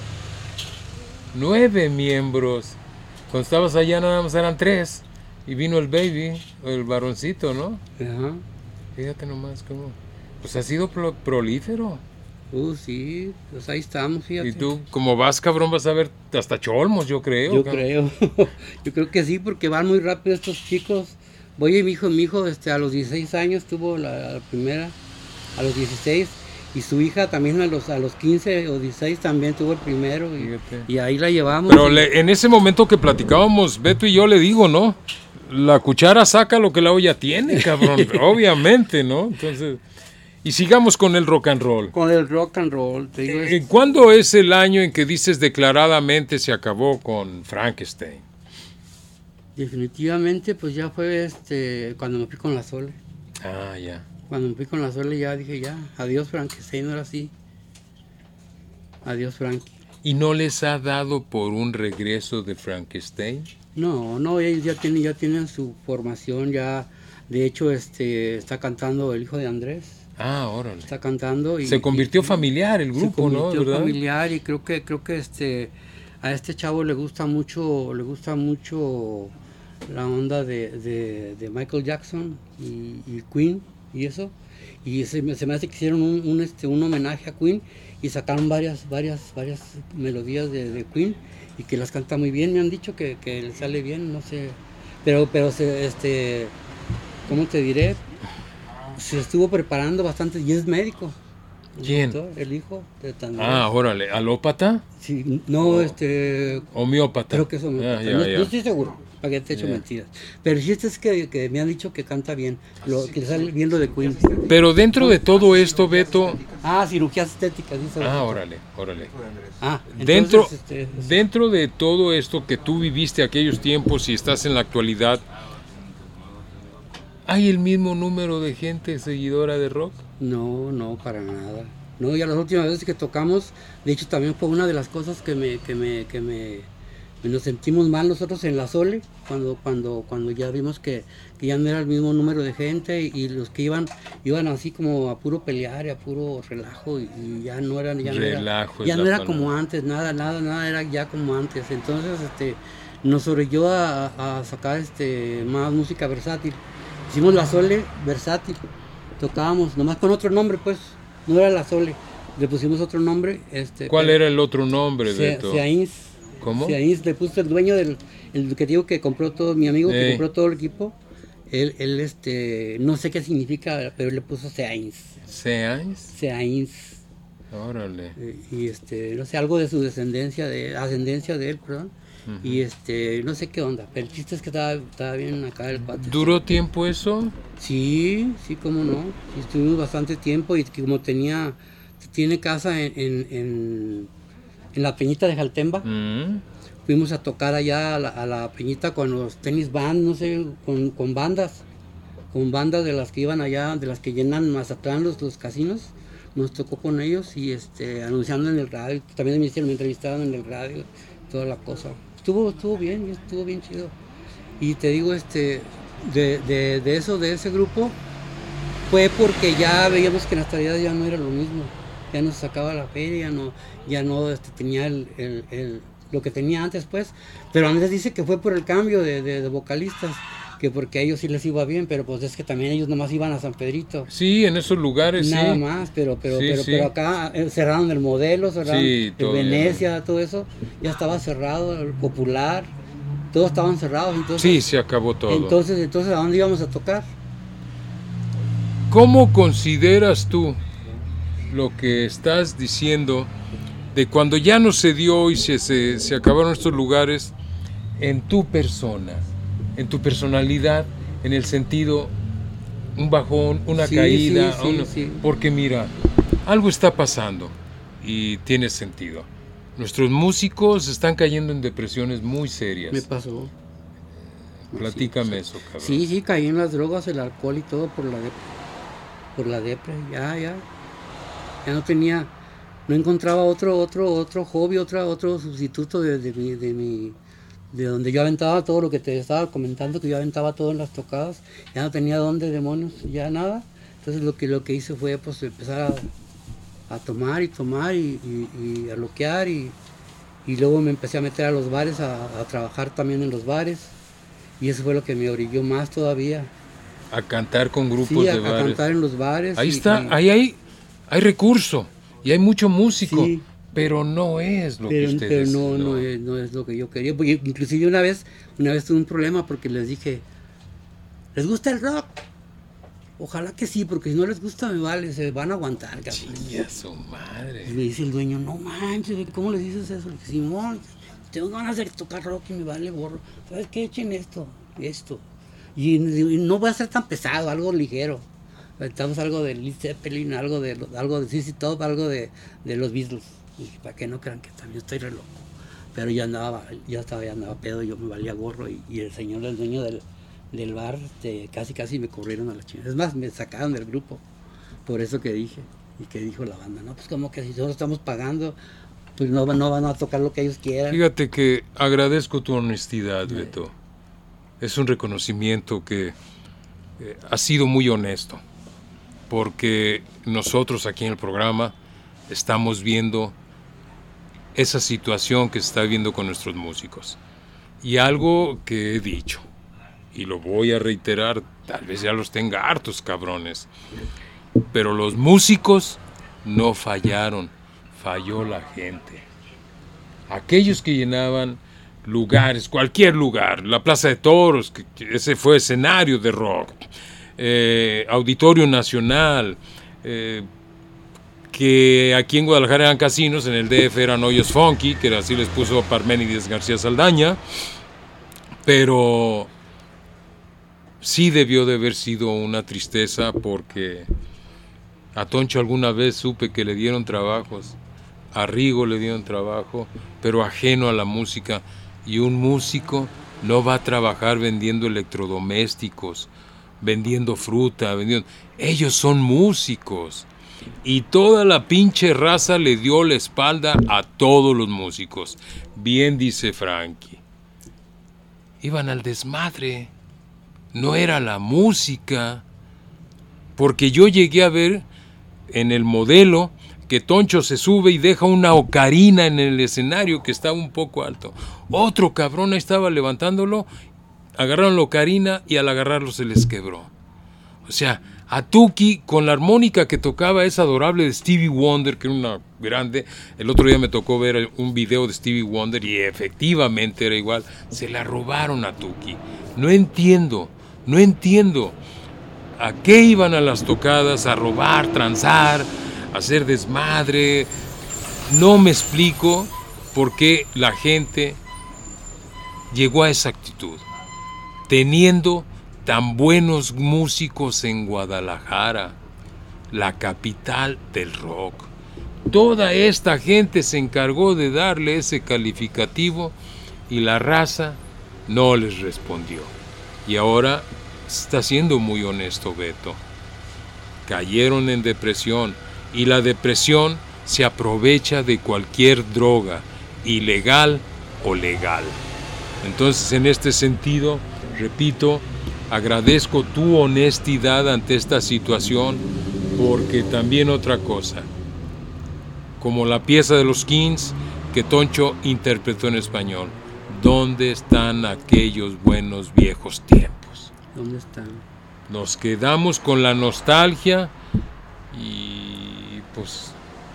Nueve miembros. Cuando estabas allá nada más eran tres. Y vino el baby, el varoncito, ¿no? Ajá. Fíjate nomás cómo... Pues ha sido pro- prolífero. Uh, sí, pues ahí estamos, fíjate. Y tú, como vas, cabrón, vas a ver hasta cholmos, yo creo. Yo cabrón. creo, yo creo que sí, porque van muy rápido estos chicos. Oye, mi hijo, mi hijo este, a los dieciséis años tuvo la, la primera, a los dieciséis, y su hija también a los, a los quince o dieciséis también tuvo el primero, y, Fíjate. y ahí la llevamos. Pero y- le- en ese momento que platicábamos, Beto y yo le digo, ¿no? La cuchara saca lo que la olla tiene, cabrón. Obviamente, ¿no? Entonces, y sigamos con el rock and roll. Con el rock and roll, te digo, es- Eh, ¿Cuándo es el año en que dices declaradamente se acabó con Frankenstein? definitivamente pues ya fue este cuando me fui con la Sole. Ah, ya. Cuando me fui con la Sole ya dije ya, adiós Frankenstein, ahora sí. Adiós Frankie. ¿Y no les ha dado por un regreso de Frankenstein? No, no, ellos ya tienen, ya tienen su formación, ya, de hecho, este, está cantando el hijo de Andrés, Ah, órale. está cantando y... Se convirtió y- familiar el se grupo, ¿no? convirtió ¿Verdad? familiar y creo que, creo que este, a este chavo le gusta mucho, le gusta mucho la onda de, de, de Michael Jackson y, y Queen y eso, y se me, se me hace que hicieron un, un, este, un homenaje a Queen y sacaron varias, varias, varias melodías de, de Queen y que las canta muy bien, me han dicho que, que le sale bien, no sé, pero, pero se, este, ¿cómo te diré? Se estuvo preparando bastante y es médico. El ¿Quién? doctor, el hijo de Tandrés. Ah, órale. ¿Alópata? Sí, no, este, ¿Homeópata? creo que eso me Ah, ya, no, ya. no estoy seguro, para que te he hecho Ya. mentiras. Pero sí, este es que, que me han dicho que canta bien, lo, que le sale bien lo de Queen. Pero dentro de todo esto, Beto... Ah, cirugías estéticas, dice. Ah, órale, órale. Ah, entonces, Dentro, este, dentro de todo esto que tú viviste aquellos tiempos y estás en la actualidad, ¿hay el mismo número de gente seguidora de rock? no, no, para nada. No, ya las últimas veces que tocamos, de hecho también fue una de las cosas que me, que me, que me, me nos sentimos mal nosotros en la Sole, cuando, cuando, cuando ya vimos que, que ya no era el mismo número de gente y, y los que iban, iban así como a puro pelear y a puro relajo y, y ya no eran, ya no era, Relajo es ya no la era palabra. como antes, nada, nada, nada era ya como antes. Entonces, este, nos orilló a, a sacar este más música versátil. Hicimos la Sole versátil. Tocábamos, nomás con otro nombre, pues, no era la Sole, le pusimos otro nombre. Este, ¿Cuál pero- era el otro nombre, Se- Beto? Seaíns. ¿Cómo? Seaíns, le puso el dueño del, el que digo que compró todo, mi amigo que Ey. compró todo el equipo, él, él, este, no sé qué significa, pero le puso Seaíns. ¿Seáis? Seaíns. Órale. Eh, Y este, no sé, algo de su descendencia, de ascendencia de él, perdón. Y este, no sé qué onda, pero el chiste es que estaba, estaba bien acá el cuate. ¿Duró tiempo eso? Sí, sí, cómo no. Sí, estuvimos bastante tiempo y que como tenía, tiene casa en, en, en, en la Peñita de Jaltemba, Mm. fuimos a tocar allá a la, a la Peñita con los tenis band, no sé, con, con bandas, con bandas de las que iban allá, de las que llenan Mazatlán los, los casinos. Nos tocó con ellos y este, anunciando en el radio, también me hicieron, me entrevistaron en el radio, toda la cosa. Estuvo, estuvo bien, estuvo bien chido. Y te digo, este, de, de, de eso, de ese grupo, fue porque ya veíamos que en la actualidad ya no era lo mismo. Ya nos sacaba la feria, ya no, ya no este, tenía el, el, el, lo que tenía antes, pues. Pero Andrés dice que fue por el cambio de, de, de vocalistas, que porque a ellos sí les iba bien, pero pues es que también ellos nomás iban a San Pedrito. Sí, en esos lugares, Nada sí. más, pero pero Sí, pero, sí. pero acá eh, cerraron el Modelo, cerraron Sí, el todo Venecia, ya. todo eso, ya estaba cerrado, el Popular, todos estaban cerrados, entonces. Sí, se acabó todo. Entonces, entonces ¿a dónde íbamos a tocar? ¿Cómo consideras tú lo que estás diciendo de cuando ya no se dio y se, se, se acabaron estos lugares en tu persona, en tu personalidad, en el sentido, un bajón, una Sí, caída? sí, sí, una- sí. Porque mira, algo está pasando y tiene sentido. Nuestros músicos están cayendo en depresiones muy serias. Me pasó. Platícame Sí, eso, cabrón. Sí, sí, caí en las drogas, el alcohol y todo por la dep por la depre, ya, ya. Ya no tenía, no encontraba otro, otro, otro hobby, otra, otro sustituto de, de mi, de mi, de donde yo aventaba todo lo que te estaba comentando, que yo aventaba todo en las tocadas, ya no tenía dónde, demonios, ya nada. Entonces lo que lo que hice fue pues empezar a, a tomar y tomar y, y, y a loquear y, y luego me empecé a meter a los bares, a, a trabajar también en los bares. Y eso fue lo que me orilló más todavía. A cantar con grupos Sí, a, de a bares. cantar en los bares. Ahí y- está, y- ahí hay, hay recurso y hay mucho músico, Sí. pero no es lo pero, que pero ustedes... no, no, es, no es lo que yo quería. Porque inclusive una vez, una vez tuve un problema porque les dije, ¿les gusta el rock? Ojalá que sí, porque si no les gusta me vale, se van a aguantar. cabrón. Chinga su Y madre. me dice el dueño, no manches, ¿cómo les dices eso? Le dije, Simón, tengo ganas de tocar rock y me vale gorro. ¿Sabes qué? Echen esto, esto. Y, y no voy a ser tan pesado, algo ligero. Estamos algo de Led Zeppelin, algo de algo de Z Z Top, algo de, de los Beatles. Y dije, para que no crean que también estoy re loco. Pero ya andaba, ya estaba, ya andaba pedo, yo me valía gorro y, y el señor, el dueño del, del bar, este, casi casi me corrieron a la chingada. Es más, me sacaron del grupo, por eso que dije. Y que dijo la banda, no, pues como que si nosotros estamos pagando, pues no, no van a tocar lo que ellos quieran. Fíjate que agradezco tu honestidad, Beto. Es un reconocimiento que eh, ha sido muy honesto, porque nosotros aquí en el programa estamos viendo esa situación que se está viendo con nuestros músicos. Y algo que he dicho, y lo voy a reiterar, tal vez ya los tenga hartos, cabrones, pero los músicos no fallaron, falló la gente. Aquellos que llenaban lugares, cualquier lugar, la Plaza de Toros, que, que ese fue escenario de rock, eh, Auditorio Nacional, eh, que aquí en Guadalajara eran casinos, en el D F eran hoyos funky, que así les puso Parménides García Saldaña, pero sí debió de haber sido una tristeza, porque a Toncho alguna vez supe que le dieron trabajos, a Rigo le dieron trabajo, pero ajeno a la música, y un músico no va a trabajar vendiendo electrodomésticos, vendiendo fruta, vendiendo... Ellos son músicos, y toda la pinche raza le dio la espalda a todos los músicos. Bien dice Frankie, iban al desmadre, no era la música, porque yo llegué a ver en el Modelo que Toncho se sube y deja una ocarina en el escenario que estaba un poco alto. Otro cabrón ahí estaba levantándolo, agarraron la ocarina y al agarrarlo se les quebró. O sea, a Tuki, con la armónica que tocaba esa adorable de Stevie Wonder, que era una grande, el otro día me tocó ver un video de Stevie Wonder y efectivamente era igual, se la robaron a Tuki. No entiendo, no entiendo a qué iban a las tocadas, a robar, transar, hacer desmadre. No me explico por qué la gente llegó a esa actitud, teniendo tan buenos músicos en Guadalajara, la capital del rock. Toda esta gente se encargó de darle ese calificativo y la raza no les respondió. Y ahora está siendo muy honesto Beto. Cayeron en depresión, y la depresión se aprovecha de cualquier droga, ilegal o legal. Entonces, en este sentido, repito, agradezco tu honestidad ante esta situación, porque también otra cosa, como la pieza de los Kings, que Toncho interpretó en español. ¿Dónde están aquellos buenos viejos tiempos? ¿Dónde están? Nos quedamos con la nostalgia y pues...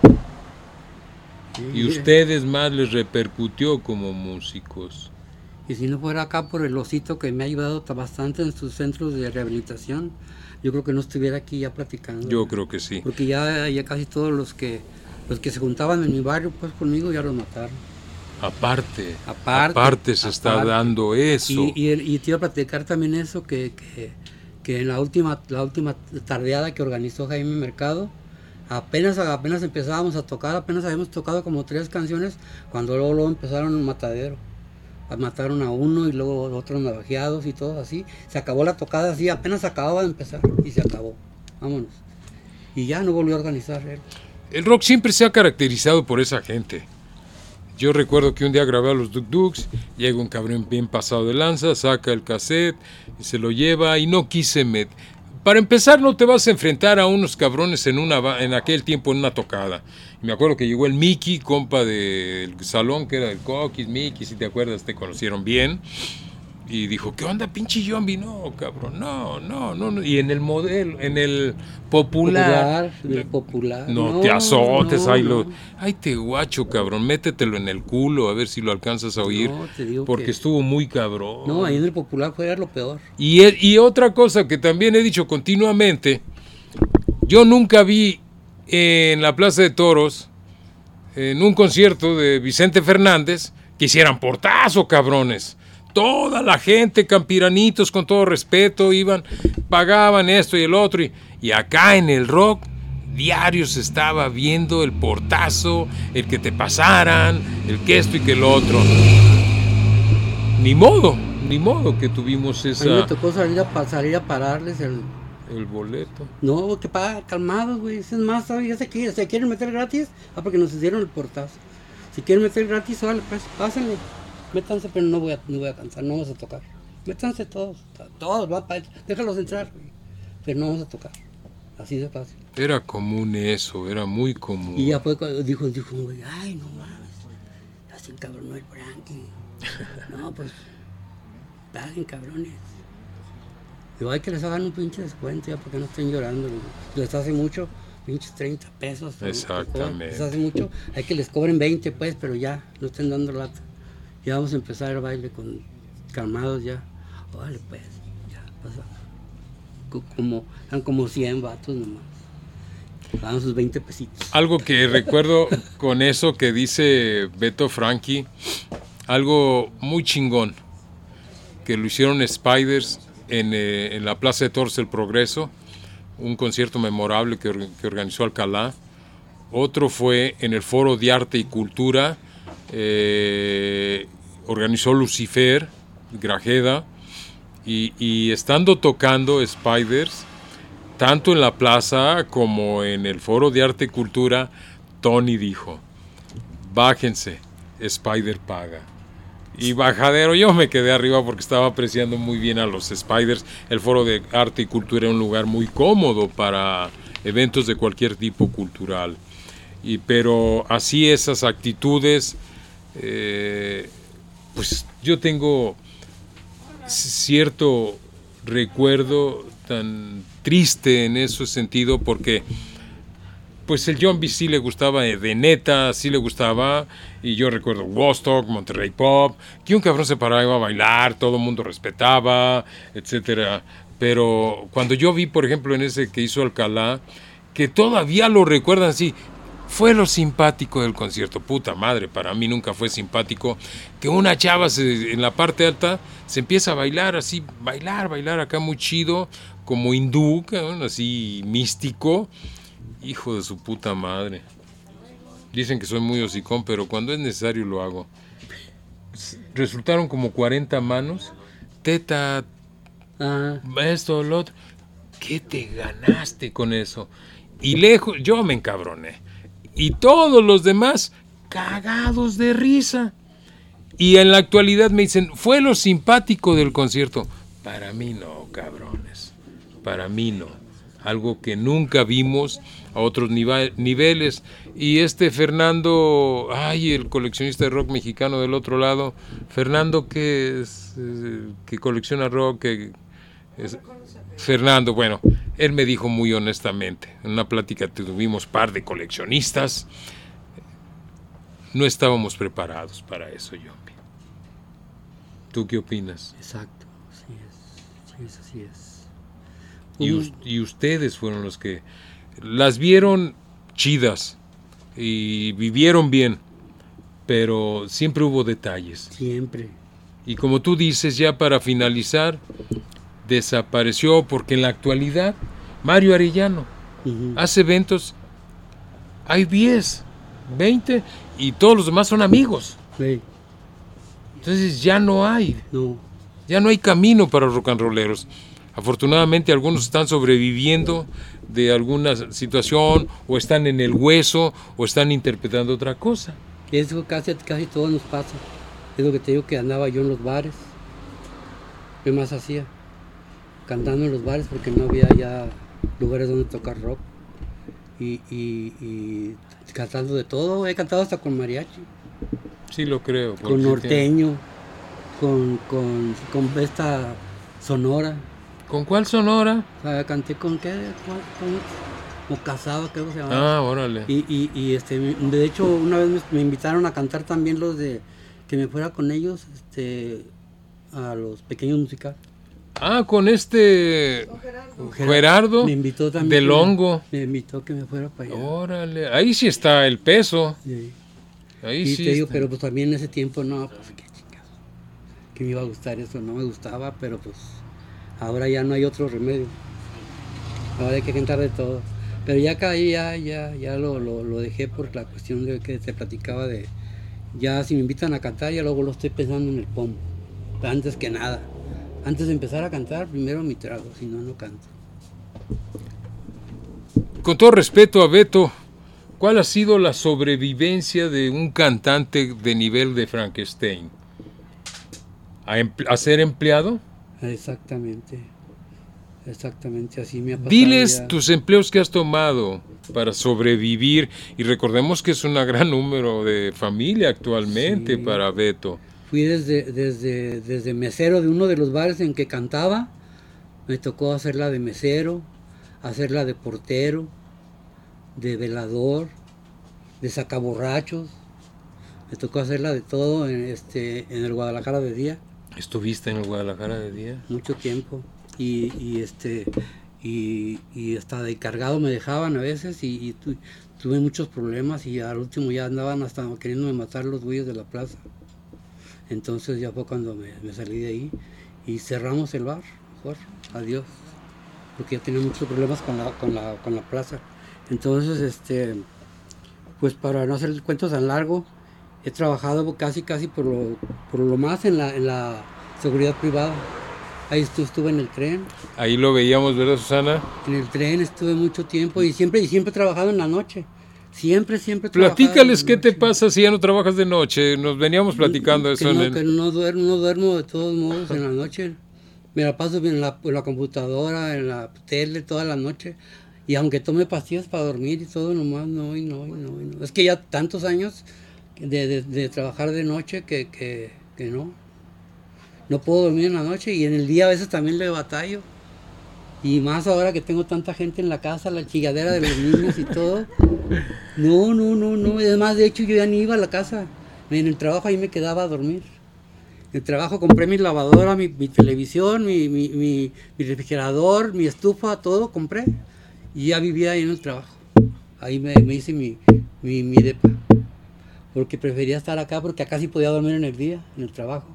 Sí, Y ustedes más les repercutió como músicos. Y si no fuera acá por el osito que me ha ayudado bastante en sus centros de rehabilitación, yo creo que no estuviera aquí ya platicando. Yo creo que sí. Porque ya, ya casi todos los que los que se juntaban en mi barrio pues conmigo ya los mataron. Aparte, Aparte, aparte se está aparte. dando eso. Y, y, el- y te iba a platicar también eso, que, que, que en la última, la última tardeada que organizó Jaime Mercado, apenas, apenas empezábamos a tocar, apenas habíamos tocado como tres canciones, cuando luego, luego empezaron un matadero. Mataron a uno y luego otros navajeados y todo así. Se acabó la tocada así, apenas acababa de empezar y se acabó. Vámonos. Y ya no volvió a organizar él. El rock siempre se ha caracterizado por esa gente. Yo recuerdo que un día grabé a los Duk Duks, llega un cabrón bien pasado de lanza, saca el cassette, y se lo lleva y no quise meter. Para empezar, no te vas a enfrentar a unos cabrones en una ba- en aquel tiempo en una tocada. Y me acuerdo que llegó el Mickey, compa del salón, que era el Coquis, Mickey, si te acuerdas, te conocieron bien. Y dijo, ¿qué onda, pinche Yombi? No, cabrón, no, no, no, no. Y en el modelo, en el popular, Popular, del popular. no, te azotes, no, ahí, no. lo, ay te guacho, cabrón, métetelo en el culo a ver si lo alcanzas a oír, No, te digo porque que- estuvo muy cabrón. No, ahí en el popular fue lo peor. Y, e- y otra cosa que también he dicho continuamente, yo nunca vi en la Plaza de Toros, en un concierto de Vicente Fernández, que hicieran portazo, cabrones. Toda la gente, campiranitos, con todo respeto, iban, pagaban esto y el otro. Y, y acá en el rock, diario se estaba viendo el portazo, el que te pasaran, el que esto y que el otro. Ni modo, ni modo que tuvimos A mí me esa, tocó salir a, pa- salir a pararles el... el boleto. No, que paga, calmados, güey. Es más, ¿sabes? Ya se, quiere- se quieren meter gratis. Ah, porque nos hicieron el portazo. Si quieren meter gratis, vale, pues, pásenle. Métanse, pero no voy a, no voy a cansar, no vamos a tocar. Métanse todos, todos, va pa- déjalos entrar, güey. Pero no vamos a tocar. Así de fácil. Era común eso, era muy común. Y ya fue cuando dijo, dijo, un güey, ay, no mames, así encabronó el Frankie. No, pues, paguen, cabrones. Digo, hay que les hagan un pinche descuento ya porque no estén llorando. Digo. Les hace mucho, pinches treinta pesos. ¿no? Exactamente. Les hace mucho, hay que les cobren veinte pues, pero ya, no estén dando lata. Ya vamos a empezar el baile con calmados ya. Órale pues, ya, pasa. Co- Como, eran como cien vatos nomás. Pagaban sus veinte pesitos. Algo que recuerdo con eso que dice Beto Frankie, algo muy chingón, que lo hicieron Spiders en, eh, en la Plaza de Toros El Progreso, un concierto memorable que, or- que organizó Alcalá. Otro fue en el Foro de Arte y Cultura, eh, organizó Lucifer, Grajeda, y, y estando tocando Spiders, tanto en la plaza como en el Foro de Arte y Cultura, Tony dijo, bájense, Spider paga. Y bajadero, yo me quedé arriba porque estaba apreciando muy bien a los Spiders. El Foro de Arte y Cultura era un lugar muy cómodo para eventos de cualquier tipo cultural. Y, pero así esas actitudes, eh, pues yo tengo cierto recuerdo tan triste en ese sentido porque pues el John B sí le gustaba de neta, sí le gustaba, y yo recuerdo Woodstock, Monterrey Pop, que un cabrón se paraba a bailar, todo el mundo respetaba, etcétera. Pero cuando yo vi, por ejemplo, en ese que hizo Alcalá, que todavía lo recuerdan así, fue lo simpático del concierto, puta madre, para mí nunca fue simpático, que una chava se, en la parte alta se empieza a bailar así, bailar, bailar acá muy chido, como hindú, cabrón, así místico. Hijo de su puta madre. Dicen que soy muy hocicón, pero cuando es necesario lo hago. Resultaron como cuarenta manos. Teta, Ah, esto, lo otro. ¿Qué te ganaste con eso? Y lejos, yo me encabroné. Y todos los demás cagados de risa. Y en la actualidad me dicen, fue lo simpático del concierto. Para mí no, cabrones. Para mí no. algo que nunca vimos a otros nive- niveles. Y este Fernando, ay, el coleccionista de rock mexicano del otro lado, Fernando que es, eh, que colecciona rock, que es, Fernando, bueno, él me dijo muy honestamente, en una plática que tuvimos par de coleccionistas, no estábamos preparados para eso, Yombi. ¿Tú qué opinas? Exacto, así es, sí es, así es. Y, Un- us- y ustedes fueron los que las vieron chidas y vivieron bien, pero siempre hubo detalles. Siempre. Y como tú dices, ya para finalizar, desapareció porque en la actualidad Mario Arellano Ujú. hace eventos, hay diez, veinte y todos los demás son amigos. Sí, Entonces ya no hay, no, ya no hay camino para los rock and rolleros. Afortunadamente algunos están sobreviviendo de alguna situación o están en el hueso o están interpretando otra cosa. eso casi, casi todo nos pasa. Es lo que te digo, que andaba yo en los bares. ¿Qué más hacía? Cantando en los bares porque no había ya lugares donde tocar rock. Y, y, y cantando de todo. He cantado hasta con mariachi, Sí lo creo. con porque norteño, con, con, con esta sonora. tiene- ¿Con cuál sonora? O sea, canté con qué, ¿Cuál? Con, como casado, creo que se llamaba. Ah, órale. Y, y, y, este, de hecho, una vez me, me invitaron a cantar también los de que me fuera con ellos, este, a los pequeños musicales. Ah, con este Gerardo Me invitó también. del que me- Hongo. Me invitó que me fuera para allá. Órale, ahí sí está el peso. Sí. Ahí Y sí. te digo, está. pero pues también en ese tiempo no, pues qué chicas. Que me iba a gustar eso, no me gustaba, pero pues ahora ya no hay otro remedio. Ahora hay que cantar de todo. Pero ya caí, ya, ya, ya lo, lo, lo dejé por la cuestión de que te platicaba de, ya si me invitan a cantar, ya luego lo estoy pensando en el pomo. Antes que nada. Antes de empezar a cantar, primero mi trago, si no, no canto. Con todo respeto a Beto, ¿cuál ha sido la sobrevivencia de un cantante de nivel de Frankenstein? ¿A, empl- a ser empleado? Exactamente. Exactamente, así me ha pasado. Diles ya. tus empleos que has tomado para sobrevivir. Y recordemos que es un gran número de familia actualmente Sí. para Beto. Fui desde, desde, desde mesero de uno de los bares en que cantaba. Me tocó hacerla de mesero, hacerla de portero, de velador, de sacaborrachos. Me tocó hacerla de todo en, este, en el Guadalajara de día, ¿Estuviste en el Guadalajara de día? mucho tiempo. Y, y este y, y hasta de cargado me dejaban a veces y, y tu- tuve muchos problemas y al último ya andaban hasta queriéndome matar los güeyes de la plaza. Entonces ya fue cuando me, me salí de ahí y cerramos el bar, mejor, adiós, porque ya tenía muchos problemas con la, con la, con la plaza. Entonces, este, pues para no hacer el cuento tan largo, he trabajado casi casi por lo, por lo más en la, en la seguridad privada. Ahí estu- estuve en el tren, Ahí lo veíamos, ¿verdad, Susana? en el tren estuve mucho tiempo y siempre, y siempre he trabajado en la noche. Siempre, siempre he trabajado Platícales en la qué te noche. pasa si ya no trabajas de noche. Nos veníamos platicando que eso no, en que el... no duermo, no duermo de todos modos en la noche. Me la paso en la, en la computadora, en la tele toda la noche. Y aunque tome pastillas para dormir y todo, nomás no, y no, y no, y no. Es que ya tantos años de, de- de trabajar de noche que, que, que no. No puedo dormir en la noche y en el día a veces también le batallo. Y más ahora que tengo tanta gente en la casa, la chilladera de los niños y todo. No, no, no, no. Además, de hecho, yo ya ni iba a la casa. En el trabajo ahí me quedaba a dormir. En el trabajo compré mi lavadora, mi, mi televisión, mi, mi, mi, mi refrigerador, mi estufa, todo compré. Y ya vivía ahí en el trabajo. Ahí me, me hice mi, mi, mi depa. Porque prefería estar acá porque acá sí podía dormir en el día, en el trabajo.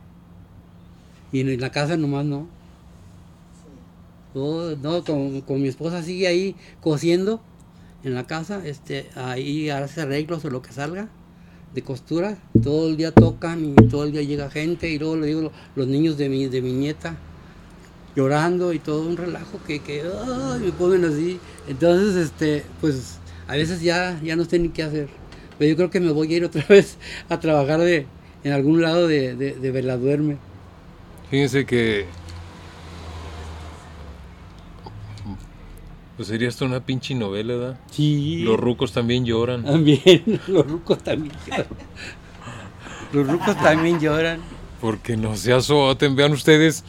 Y en la casa nomás no. No, no, con, con mi esposa sigue ahí cosiendo en la casa, este, ahí hace arreglos o lo que salga de costura, todo el día tocan y todo el día llega gente y luego le digo los niños de mi, de mi nieta llorando y todo un relajo que, que ay, me ponen así. Entonces, este, pues a veces ya, ya no sé ni qué hacer. Pero yo creo que me voy a ir otra vez a trabajar de, en algún lado de, de, de veladuerme. Fíjense que Pues sería esto una pinche novela, ¿verdad? Sí. Los rucos también lloran. También, los rucos también lloran. Los rucos también lloran. Porque no se azoten, vean ustedes.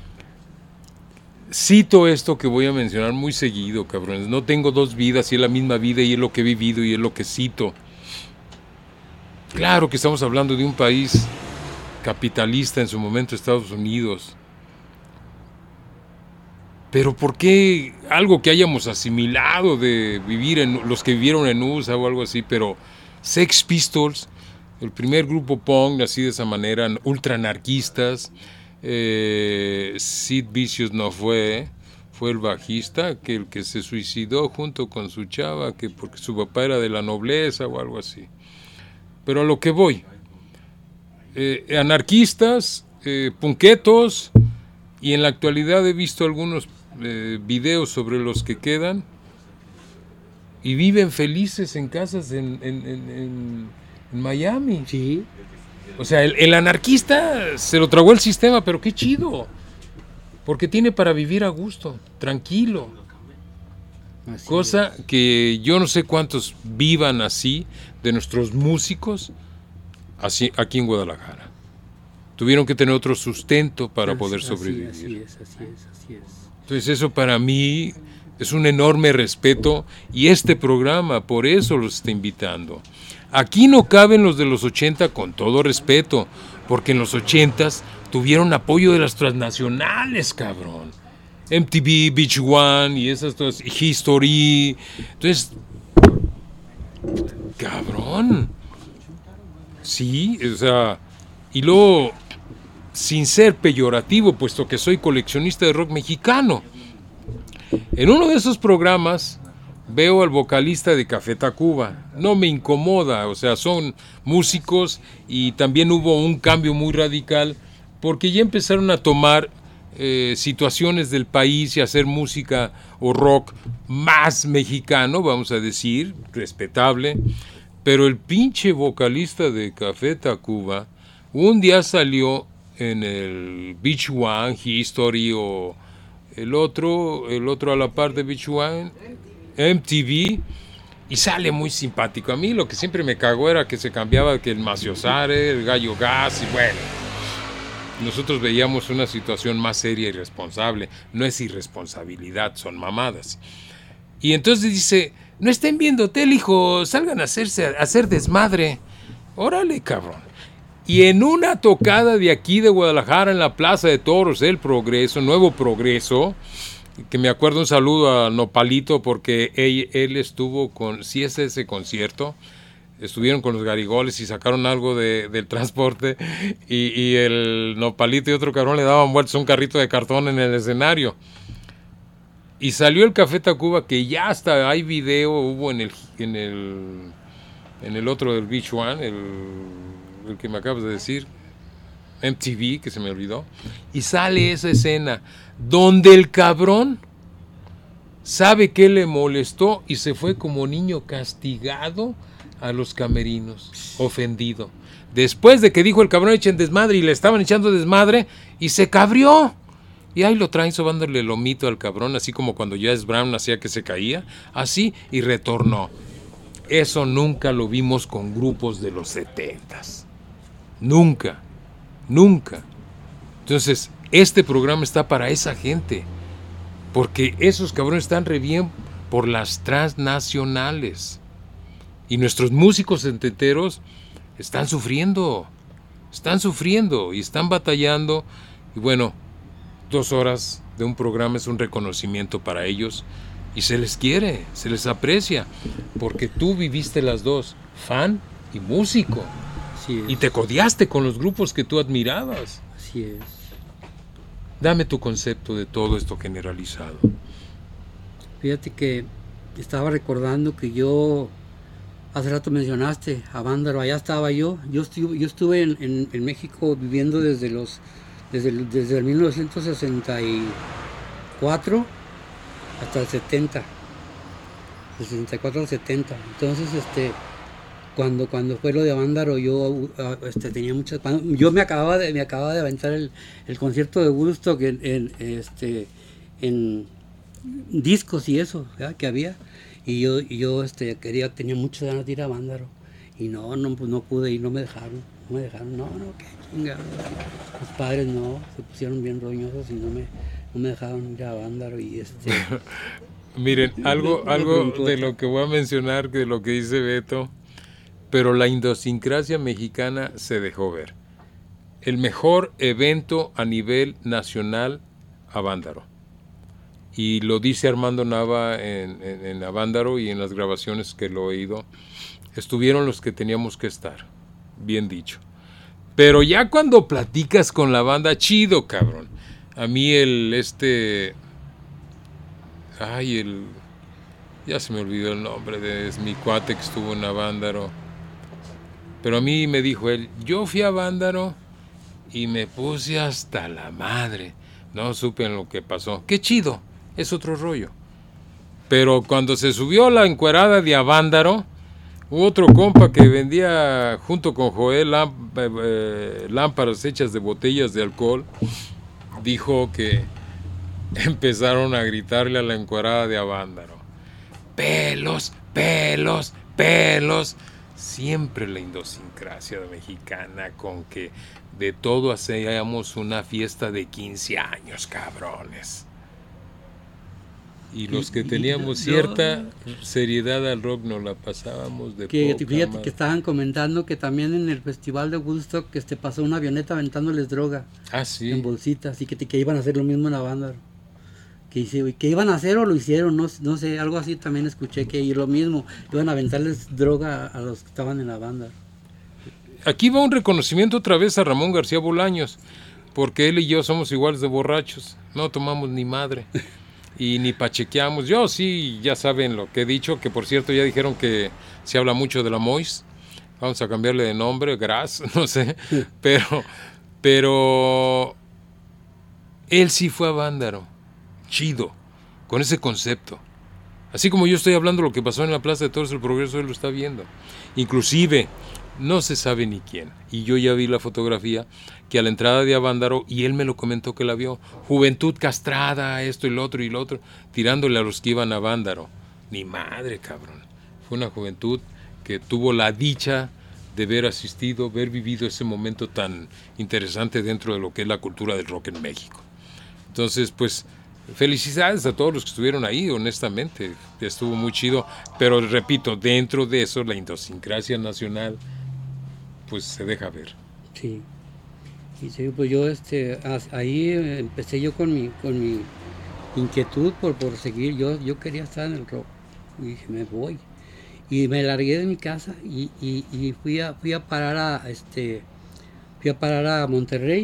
Cito esto que voy a mencionar muy seguido, cabrones. No tengo dos vidas y es la misma vida y es lo que he vivido y es lo que cito. Claro que estamos hablando de un país capitalista en su momento, Estados Unidos. Pero ¿por qué algo que hayamos asimilado de vivir en los que vivieron en U S A o algo así? Pero Sex Pistols, el primer grupo punk, así de esa manera, ultra anarquistas. Eh, Sid Vicious no fue, fue el bajista, que el que se suicidó junto con su chava, que porque su papá era de la nobleza o algo así. Pero a lo que voy, eh, anarquistas, eh, punquetos, y en la actualidad he visto algunos eh, videos sobre los que quedan y viven felices en casas en, en, en, en, en Miami. Sí. O sea, el, el anarquista se lo tragó el sistema, pero qué chido, porque tiene para vivir a gusto, tranquilo. Así Cosa es. que yo no sé cuántos vivan así, de nuestros músicos, así aquí en Guadalajara. Tuvieron que tener otro sustento para Así- poder sobrevivir. Así es, así es, así es. Entonces eso para mí es un enorme respeto y este programa por eso los está invitando. Aquí no caben los de los ochenta, con todo respeto, porque en los ochentas tuvieron apoyo de las transnacionales, cabrón. M T V, Beach One y esas todas, History. Entonces, cabrón. Sí, o sea, y luego, sin ser peyorativo, puesto que soy coleccionista de rock mexicano, en uno de esos programas veo al vocalista de Café Tacuba. No me incomoda, o sea, son músicos y también hubo un cambio muy radical porque ya empezaron a tomar eh, situaciones del país y hacer música o rock más mexicano, vamos a decir, respetable. Pero el pinche vocalista de Café Tacuba un día salió en el Beach One, History o el otro, el otro a la par de Beach One, M T V, y sale muy simpático. A mí lo que siempre me cagó era que se cambiaba, que el Maciosare, el Gallo Gas, y bueno, nosotros veíamos una situación más seria y responsable. No es irresponsabilidad, son mamadas. Y entonces dice, no estén viendo tele, hijo, salgan a, hacerse, a hacer desmadre. Órale, cabrón. Y en una tocada de aquí de Guadalajara, en la Plaza de Toros, el Progreso, Nuevo Progreso, que me acuerdo, un saludo a Nopalito, porque él, él estuvo con, sí es ese concierto, estuvieron con los Garigoles y sacaron algo de, del transporte, y, y el Nopalito y otro cabrón le daban vueltas a un carrito de cartón en el escenario. Y salió el Café Tacuba, que ya hasta hay video, hubo en el, en el, en el otro del Beach One, el, el que me acabas de decir, M T V, que se me olvidó, y sale esa escena donde el cabrón sabe que le molestó y se fue como niño castigado a los camerinos, ofendido. Después de que dijo el cabrón echen desmadre y le estaban echando desmadre y se cabrió. Y ahí lo traen sobándole el lomito al cabrón, así como cuando Jazz Brown hacía que se caía, así, y retornó. Eso nunca lo vimos con grupos de los setentas. Nunca, nunca. Entonces, este programa está para esa gente, porque esos cabrones están re bien por las transnacionales. Y nuestros músicos setenteros están sufriendo, están sufriendo y están batallando. Y bueno, dos horas de un programa es un reconocimiento para ellos y se les quiere, se les aprecia, porque tú viviste las dos, fan y músico, Así es. y te codeaste con los grupos que tú admirabas. Así es. Dame tu concepto de todo esto generalizado. Fíjate que estaba recordando que yo, hace rato mencionaste a Vándaro, allá estaba yo. Yo estuve, yo estuve en, en, en México viviendo desde los desde el, desde el mil novecientos sesenta y cuatro hasta el setenta. Del sesenta y cuatro al setenta. Entonces, este, cuando, cuando fue lo de Vándaro, yo este, tenía muchas. Cuando, yo me acababa de, me acababa de aventar el, el concierto de Woodstock en, en este en discos y eso, ¿verdad? Que había. Y yo, y yo este, quería, tenía muchas ganas de ir a Vándaro. Y no, no, pues no pude ir, no me dejaron. No me dejaron, no, no, qué chingada. Los padres no, se pusieron bien roñosos y no me, no me dejaron ir a Vándaro. Y este. Miren, algo, algo de lo que voy a mencionar, de lo que dice Beto, pero la idiosincrasia mexicana se dejó ver. El mejor evento a nivel nacional, Avándaro. Y lo dice Armando Nava en, en, en Avándaro y en las grabaciones que lo he oído. Estuvieron los que teníamos que estar, bien dicho. Pero ya cuando platicas con la banda, chido, cabrón. A mí el, este... Ay, el... Ya se me olvidó el nombre de es mi cuate que estuvo en Avándaro. Pero a mí me dijo él, yo fui a Avándaro y me puse hasta la madre. No supe en lo que pasó. Qué chido, es otro rollo. Pero cuando se subió la encuerada de Avándaro, hubo otro compa que vendía junto con Joel lámp eh, lámparas hechas de botellas de alcohol. Dijo que empezaron a gritarle a la encuerada de Avándaro. Pelos, pelos, pelos. Siempre la idiosincrasia mexicana con que de todo hacíamos una fiesta de quince años, cabrones. Y los que teníamos cierta seriedad al rock nos la pasábamos de que, poca fíjate madre. Que estaban comentando que también en el festival de Woodstock que este, pasó una avioneta aventándoles droga. Ah, sí. En bolsitas y que, que iban a hacer lo mismo en la banda. Que, que iban a hacer o lo hicieron, no, no sé, algo así también escuché que y lo mismo, iban a aventarles droga a, a los que estaban en la banda. Aquí va un reconocimiento otra vez a Ramón García Bolaños, porque él y yo somos iguales de borrachos, no tomamos ni madre y ni pachequeamos. Yo sí, ya saben lo que he dicho, que por cierto ya dijeron que se habla mucho de la Mois, vamos a cambiarle de nombre, Gras, no sé, pero, pero él sí fue a Vándaro. Chido, con ese concepto. Así como yo estoy hablando lo que pasó en la Plaza de Toros del Progreso, él lo está viendo. Inclusive, no se sabe ni quién. Y yo ya vi la fotografía que a la entrada de Avándaro, y él me lo comentó que la vio, juventud castrada, esto y lo otro y lo otro, tirándole a los que iban a Avándaro. Ni madre, cabrón. Fue una juventud que tuvo la dicha de haber asistido, haber vivido ese momento tan interesante dentro de lo que es la cultura del rock en México. Entonces, pues... felicidades a todos los que estuvieron ahí, honestamente, estuvo muy chido, pero repito, dentro de eso la idiosincrasia nacional pues se deja ver. Sí, y sí, pues yo este, ahí empecé yo con mi, con mi inquietud por, por seguir, yo, yo quería estar en el rock, y dije me voy, y me largué de mi casa y, y, y fui, a, fui a parar a, este, fui a parar a Monterrey,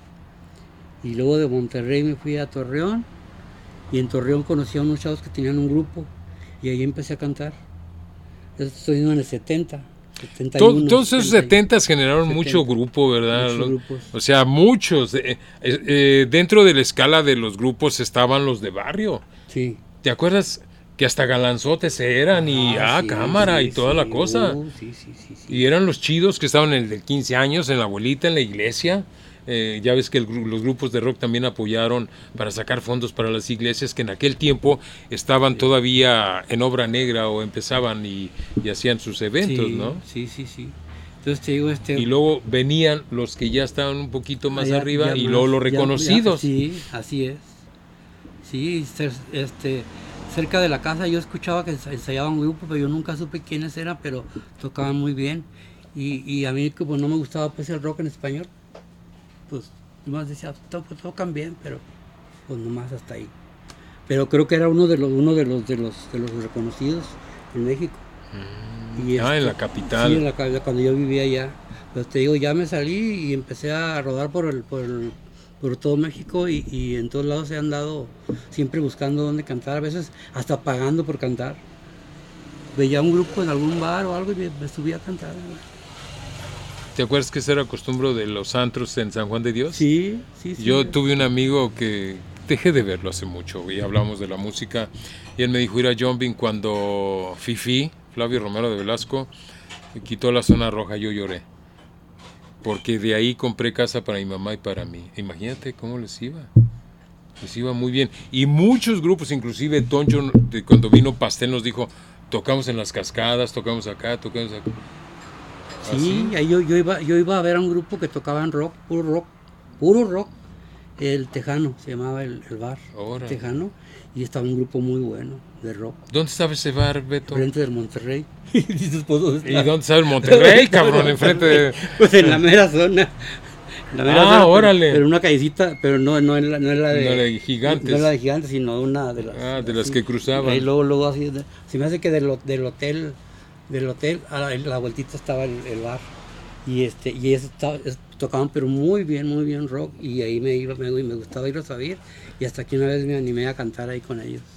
y luego de Monterrey me fui a Torreón. Y en Torreón conocí a unos chavos que tenían un grupo y ahí empecé a cantar. Estoy en el setenta, setenta y uno. Todos esos setentas generaron setenta, mucho grupo, ¿verdad? O sea, muchos. Eh, eh, dentro de la escala de los grupos estaban los de barrio. Sí. ¿Te acuerdas que hasta galanzotes eran y ah, ah sí, cámara sí, y toda sí, la cosa? Uh, sí, sí, sí, sí. Y eran los chidos que estaban en el de quince años, en la abuelita, en la iglesia. Eh, ya ves que el, los grupos de rock también apoyaron para sacar fondos para las iglesias que en aquel tiempo estaban sí. todavía en obra negra o empezaban y, y hacían sus eventos, sí, ¿no? Sí, sí, sí. Entonces te digo, este... Y luego venían los que ya estaban un poquito más ya, arriba ya y más, luego los reconocidos. Ya, ya, sí, así es. Sí, este, cerca de la casa yo escuchaba que ensayaban un grupo, pero yo nunca supe quiénes eran, pero tocaban muy bien. Y, y a mí como no me gustaba pues el rock en español, pues nomás decía, to, pues, tocan bien, pero pues nomás hasta ahí. Pero creo que era uno de los uno de los de los de los reconocidos en México. Mm. Y ah, este, en la capital. Sí, en la, cuando yo vivía allá. Pues te digo, ya me salí y empecé a rodar por el por, el, por todo México y, y en todos lados he andado siempre buscando dónde cantar, a veces hasta pagando por cantar. Veía un grupo en algún bar o algo y me, me subía a cantar, ¿no? ¿Te acuerdas que esa era costumbre de los antros en San Juan de Dios? Sí, sí, sí. Yo tuve un amigo que dejé de verlo hace mucho y hablamos de la música y él me dijo ir a Jumbin cuando Fifi, Flavio Romero de Velasco, quitó la zona roja, yo lloré. Porque de ahí compré casa para mi mamá y para mí. Imagínate cómo les iba. Les iba muy bien. Y muchos grupos, inclusive Toncho, de cuando vino Pastel, nos dijo, tocamos en las cascadas, tocamos acá, tocamos acá. Sí, ahí yo, yo, iba, yo iba a ver a un grupo que tocaban rock, puro rock, puro rock. El Tejano, se llamaba el, el bar. Ahora. Tejano. Y estaba un grupo muy bueno de rock. ¿Dónde estaba ese bar, Beto? Enfrente del Monterrey. ¿Y su esposo ¿Y dónde estaba el Monterrey, cabrón? Enfrente de... Pues en la mera zona. La mera Ah, zona, pero- órale. Pero una callecita, pero no, no, es la, no es la de... No, la de Gigantes. No es la de Gigantes, sino una de las... Ah, de las así. que cruzaban. Ahí luego, luego así... de- se me hace que del, ho- del hotel, del hotel, a la, la vueltita estaba el, el bar. Y este y ellos estaba- es- tocaban pero muy bien, muy bien rock. Y ahí me iba, me, me gustaba irlos a ver. Y hasta que una vez me animé a cantar ahí con ellos.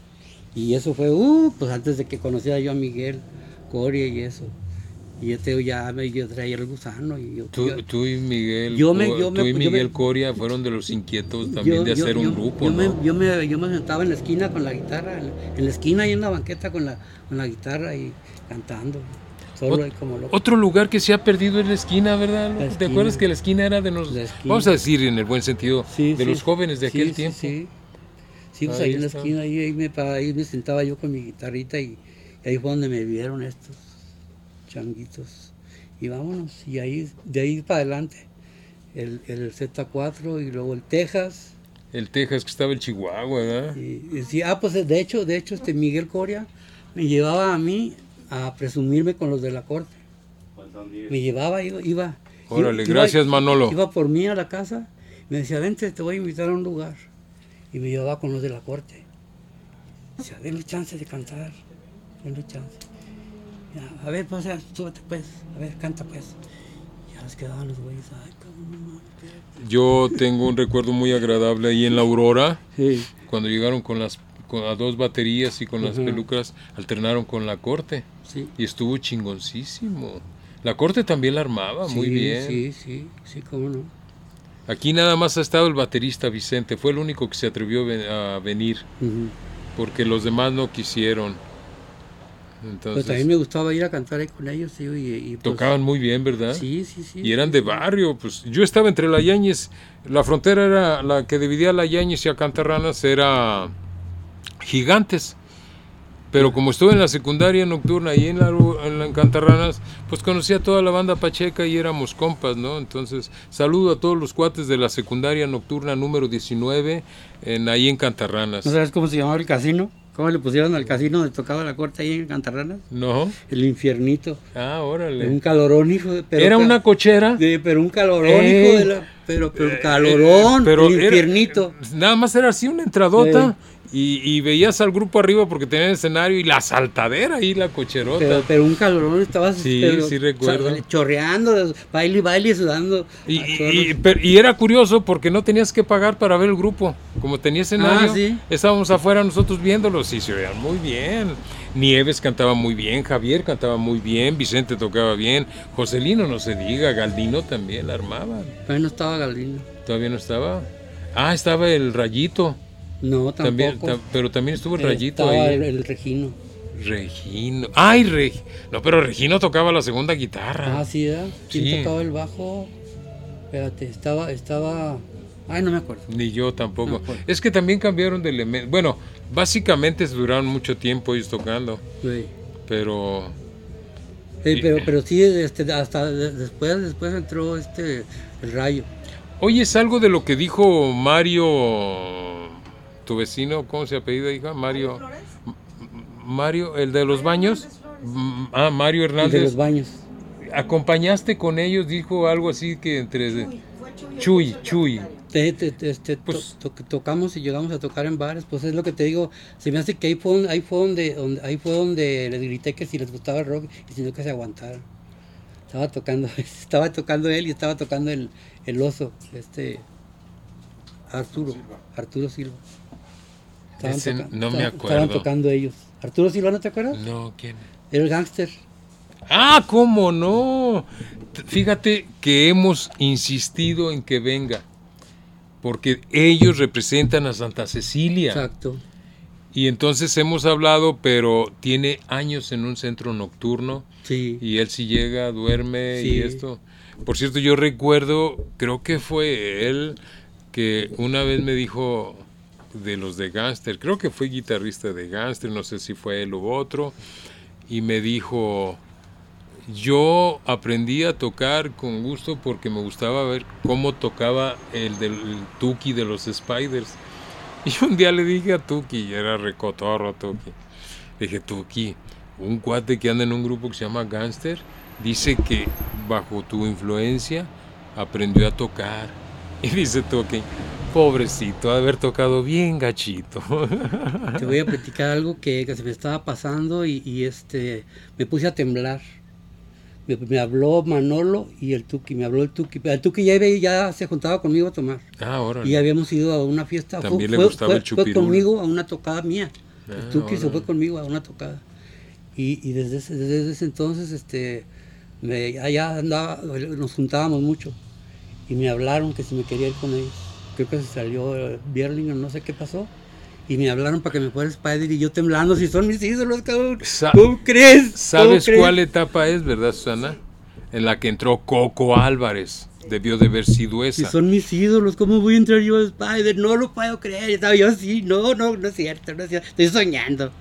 Y eso fue, uh, pues antes de que conociera yo a Miguel Coria y eso. Y yo te digo, ya me yo traía el gusano. Y yo, Tú, yo- tú y Miguel, Yo me- Co- yo tú me- y yo Miguel me- Coria fueron de los inquietos también yo- de yo- hacer un yo- grupo, yo ¿no? me, yo, me, yo me sentaba en la esquina con la guitarra, en la, en la esquina y en la banqueta con la, con la guitarra y cantando. Solo Ot- ahí como loco. Otro lugar que se ha perdido es la esquina, ¿verdad? La ¿Te esquina. acuerdas que la esquina era de los... La esquina. Vamos a decir en el buen sentido, Sí, de sí, los jóvenes de sí, aquel sí, tiempo? Sí, sí, pues Ahí ahí en la está. esquina, ahí, ahí, me, pa- ahí me sentaba yo con mi guitarrita y, y ahí fue donde me vieron estos changuitos. Y vámonos, y ahí, de ahí para adelante, el, el Z cuatro y luego el Texas. El Texas, que estaba el Chihuahua, ¿verdad? Y, y sí, ah, pues de hecho, de hecho, este Miguel Coria me llevaba a mí a presumirme con los de la corte. Me llevaba, iba, iba. Órale, iba- gracias, Manolo. Iba por mí a la casa, me decía, vente, te voy a invitar a un lugar. Y me llevaba con los de la corte. Decía, denle chance de cantar, denle chance. Ya, a ver, pues, ya, súbete pues, a ver, canta pues. Ya nos quedaban los güeyes, ay, cabrón, no mames, espérate. Yo tengo un recuerdo muy agradable ahí en La Aurora, Sí, cuando llegaron con las, con las dos baterías y con las Ujú. pelucas, alternaron con la corte. sí. Y estuvo chingoncísimo. La corte también la armaba muy Sí, bien. Sí, sí, sí, cómo no. Aquí nada más ha estado el baterista Vicente, fue el único que se atrevió ven- a venir, Ujú. porque los demás no quisieron. Pero Entonces, también me gustaba ir a cantar ahí con ellos, sí, y, y pues, tocaban muy bien, ¿verdad? Sí, sí, sí. Y eran de barrio, pues yo estaba entre la Yáñez, la frontera era la que dividía la Yáñez y a Cantarranas era Gigantes. Pero como estuve en la secundaria nocturna y en la, en la en Cantarranas, pues conocía a toda la banda pacheca y éramos compas, ¿no? Entonces, saludo a todos los cuates de la secundaria nocturna número diecinueve, en, ahí en Cantarranas. ¿No sabes cómo se llamaba el casino? ¿Cómo le pusieron al casino donde tocaba la corte ahí en Cantarranas? ¿No? El infiernito. Ah, Un órale. calorón, hijo de... pero Era ca- una cochera. de- pero un calorón, Eh. hijo de la... Pero, pero calorón, Pero el era- infiernito. Nada más era así una entradota y, y veías al grupo arriba porque tenían escenario y la saltadera ahí, la cocherota. Pero, pero un calorón, estabas Sí, pero, sí recuerdo. sa- chorreando, baile, baile, sudando. Y, a y- chorros. y- pero- y era curioso porque no tenías que pagar para ver el grupo. Como tenía escenario, Ah, ¿sí? estábamos afuera nosotros viéndolos y se oían muy bien. Nieves cantaba muy bien, Javier cantaba muy bien, Vicente tocaba bien, Joselino no se diga, Galdino también la armaba. Todavía no estaba Galdino. Todavía no estaba. Ah, estaba el Rayito. No, También, tampoco. ta- pero también estuvo el Rayito Estaba ahí. el, el Regino. Regino. Ay, Reg... No, pero Regino tocaba la segunda guitarra. Ah, sí, ¿verdad? ¿Quién Sí. tocaba el bajo? Espérate, estaba, estaba... Ay, no me acuerdo. Ni yo tampoco. No, pues. Es que también cambiaron de elemento. Bueno, básicamente duraron mucho tiempo ellos tocando, Sí. pero Eh, Sí. pero, pero sí, este, hasta de- después, después entró este, el Rayo. oye, es algo de lo que dijo Mario, tu vecino, ¿cómo se apellida, hija? Mario. M- Mario, el de los baños. M- Ah, Mario El de Hernández. los baños. Acompañaste con ellos, dijo algo así que entre Chuy, Chuy. Te- te- te- este, to- Pues- to- tocamos y llegamos a tocar en bares, pues es lo que te digo, se me hace que ahí fue, donde- ahí fue donde, donde- ahí fue donde les grité que si les gustaba el rock y si no que se aguantaran. Estaba tocando, estaba tocando él y estaba tocando el, el oso, este Arturo, Arturo Silva. Estaban Ese toca- no me estaban- acuerdo. Estaban tocando ellos. Arturo Silva, ¿no te acuerdas? No, ¿quién? Era el gángster. Ah, ¿cómo no? T- Fíjate que hemos insistido en que venga, porque ellos representan a Santa Cecilia. Exacto. Y entonces hemos hablado, pero tiene años en un centro nocturno Sí. y él sí llega, duerme y Sí. esto. Por cierto, yo recuerdo, creo que fue él que una vez me dijo, de los de Gangster, creo que fue guitarrista de Gangster, no sé si fue él u otro, y me dijo, yo aprendí a tocar con gusto porque me gustaba ver cómo tocaba el del el Tuki de los Spiders. Y un día le dije a Tuki, era recotorro Tuki, le dije, Tuki, un cuate que anda en un grupo que se llama Gangster, dice que bajo tu influencia aprendió a tocar. Y dice Tuki, pobrecito, ha de haber tocado bien gachito. Te voy a platicar algo que, que se me estaba pasando y, y este me puse a temblar. Me, me habló Manolo y el Tuki, me habló el Tuki. El Tuki ya, iba- ya se juntaba conmigo a tomar. Ah, órale. Y habíamos ido a una fiesta. También fue, le gustaba fue, el fue chupirul. conmigo a una tocada mía. Ah, El Tuki se órale. fue conmigo a una tocada. Y, y desde, ese, desde ese entonces este, me, allá andaba, nos juntábamos mucho. Y me hablaron que si me quería ir con ellos. Creo que se salió eh, Bierling o no sé qué pasó. Y me hablaron para que me fuera Spider y yo temblando, si son mis ídolos, cabrón. Sa- ¿Cómo crees? ¿Sabes ¿Cómo crees? cuál etapa es, verdad, Susana? En la que entró Coco Álvarez. Debió de haber sido Si esa. son mis ídolos, ¿cómo voy a entrar yo a Spider? No lo puedo creer. Estaba yo así, no, no, no es cierto, no es cierto. Estoy soñando.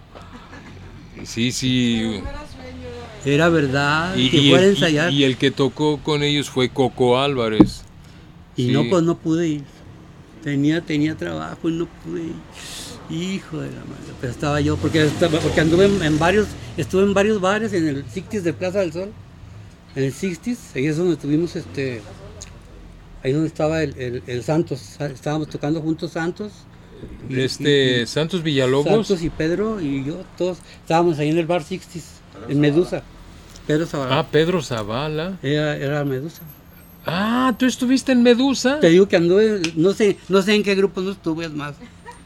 Sí, sí. Era verdad, Y, que y fuera a el, ensayar. y- y el que tocó con ellos fue Coco Álvarez. Y Sí. no, pues no pude ir. Tenía, tenía trabajo y no pude ir. Hijo de la madre. Pero estaba yo, porque, estaba, porque anduve en, en varios, estuve en varios bares, en el sixties de Plaza del Sol. En el sixties, ahí es donde tuvimos este. Ahí donde estaba el, el, el Santos. Estábamos tocando juntos Santos. y- Este y- y Santos Villalobos. Santos y Pedro y yo, todos estábamos ahí en el bar sixties, en Medusa. Pedro Zavala. Ah, Pedro Zavala. Era, era Medusa. Ah, tú estuviste en Medusa. Te digo que anduve, no sé, no sé en qué grupo no estuve, es más.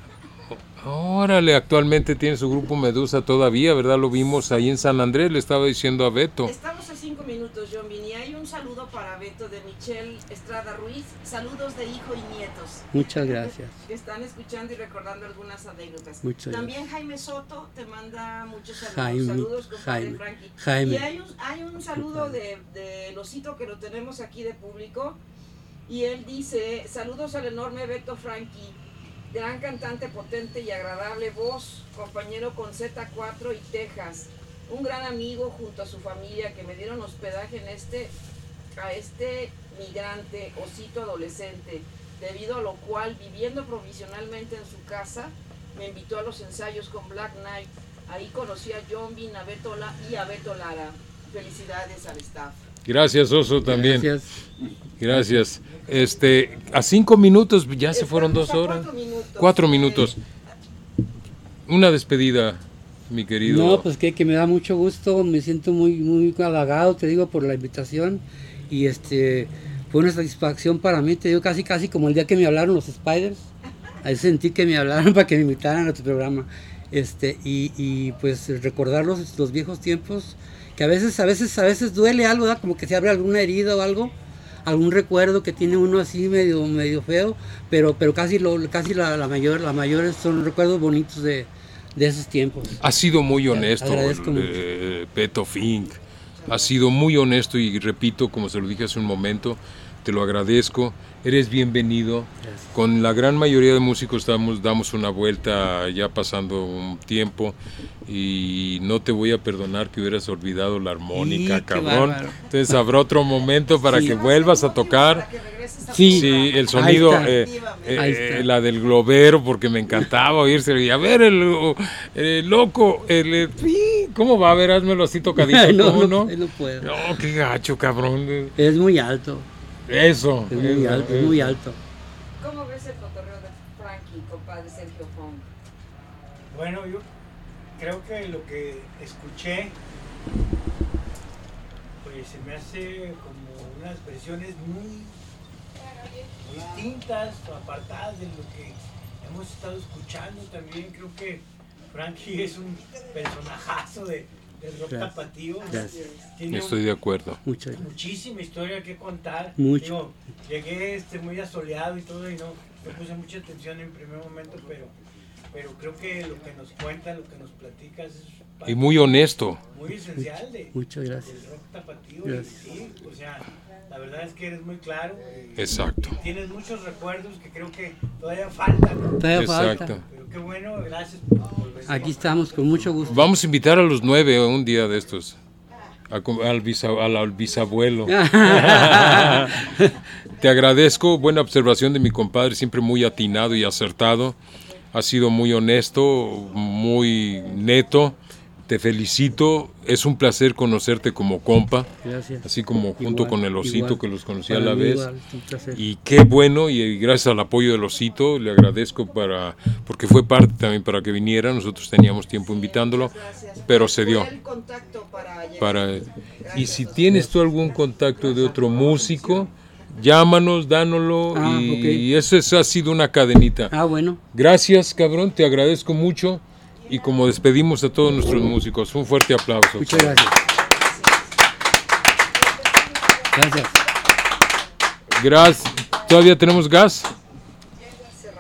Órale, actualmente tiene su grupo Medusa todavía, ¿verdad? Lo vimos ahí en San Andrés, le estaba diciendo a Beto. Estamos a cinco minutos, John Vin, y hay un saludo para Beto de Michelle Estrada Ruiz. Saludos de hijo y nietos. Muchas gracias. Que están escuchando y recordando algunas anécdotas. Muchas También Jaime Soto te manda muchos saludos. Jaime, saludos, compadre Jaime, Frankie. Jaime. Y hay un, hay un saludo de, de Losito que lo tenemos aquí de público. Y él dice, saludos al enorme Beto Frankie, gran cantante potente y agradable voz, compañero con Z cuatro y Texas, un gran amigo junto a su familia que me dieron hospedaje en este, a este migrante osito adolescente, debido a lo cual, viviendo provisionalmente en su casa, me invitó a los ensayos con Black Knight. Ahí conocí a John Vin, a Beto La y a Beto Lara. Felicidades al staff. Gracias, Oso, también. Gracias. Gracias. Este, a cinco minutos ya se fueron Estamos dos a horas. Cuatro minutos. Cuatro Eh, minutos. Una despedida, mi querido. No, pues que, que me da mucho gusto, me siento muy, muy halagado, te digo, por la invitación. Y este, fue una satisfacción para mí, te digo, casi, casi como el día que me hablaron los Spiders. Ahí sentí que me hablaron para que me invitaran a tu programa. Este, y, y pues recordar los, los viejos tiempos, que a veces, a veces, a veces duele algo, ¿verdad? Como que se abre alguna herida o algo, algún recuerdo que tiene uno así medio, medio feo, pero, pero casi lo, casi la, la mayor, la mayores son recuerdos bonitos de, de esos tiempos. Ha sido muy honesto, agradezco mucho. eh, Beto Fink. Ha sido muy honesto y repito, como se lo dije hace un momento, te lo agradezco. Eres bienvenido. Gracias. Con la gran mayoría de músicos damos, damos una vuelta ya pasando un tiempo y no te voy a perdonar que hubieras olvidado la armónica, Sí, qué cabrón. bárbaro. Entonces habrá otro momento para Sí. que vuelvas a tocar. Para que regreses a Sí. tu Sí, programa. el sonido, Ahí está. eh, eh, Ahí eh, está. la del globero, porque me encantaba oírselo. Y a ver, el, el loco, el, el- ¿cómo va? A ver, házmelo así tocadito. no, ¿cómo no, no? no puedo. No, qué gacho, cabrón. Es muy alto, Eso. es muy eso, alto, es eso. muy alto. ¿Cómo ves el cotorreo de Frankie, compadre Sergio Fong? Bueno, yo creo que lo que escuché, pues se me hace como unas versiones muy distintas o apartadas de lo que hemos estado escuchando también. Creo que Frankie es un personajazo de, del rock Gracias. tapatío. Gracias. Tiene un- Estoy de acuerdo. Muchas gracias. muchísima historia que contar. Mucho. Digo, llegué este, muy asoleado y todo y no, yo puse mucha atención en primer momento, pero, pero creo que lo que nos cuenta, lo que nos platicas es Y muy honesto. muy esencial de, Muchas gracias. del rock tapatío. Gracias. Y sí, o sea, la verdad es que eres muy claro. Y, Exacto. y tienes muchos recuerdos que creo que todavía faltan. Todavía Exacto. falta. Pero qué bueno, gracias por volver. Aquí estamos, con mucho gusto. Vamos a invitar a los nueve un día de estos. A com- al, bisa- al- al bisabuelo. Te agradezco, buena observación de mi compadre, siempre muy atinado y acertado. Ha sido muy honesto, muy neto. Te felicito, es un placer conocerte como compa, Gracias. así como junto Igual, con el osito igual. que los conocí a Para la mí vez. igual, es un placer. Y qué bueno, y gracias al apoyo del osito, le agradezco para porque fue parte también para que viniera. Nosotros teníamos tiempo invitándolo, Gracias. pero se dio. Fue el contacto para llegar. Para, y si tienes tú algún contacto de otro músico, llámanos, dánoslo, Ah, y, ok. y eso es- ha sido una cadenita. Ah, bueno. Gracias, cabrón, te agradezco mucho. Y como despedimos a todos nuestros músicos, un fuerte aplauso. Muchas gracias. Gracias. Gracias. ¿Todavía tenemos gas?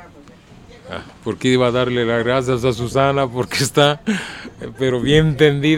Ah, porque iba a darle las gracias a Susana porque está, pero bien tendida.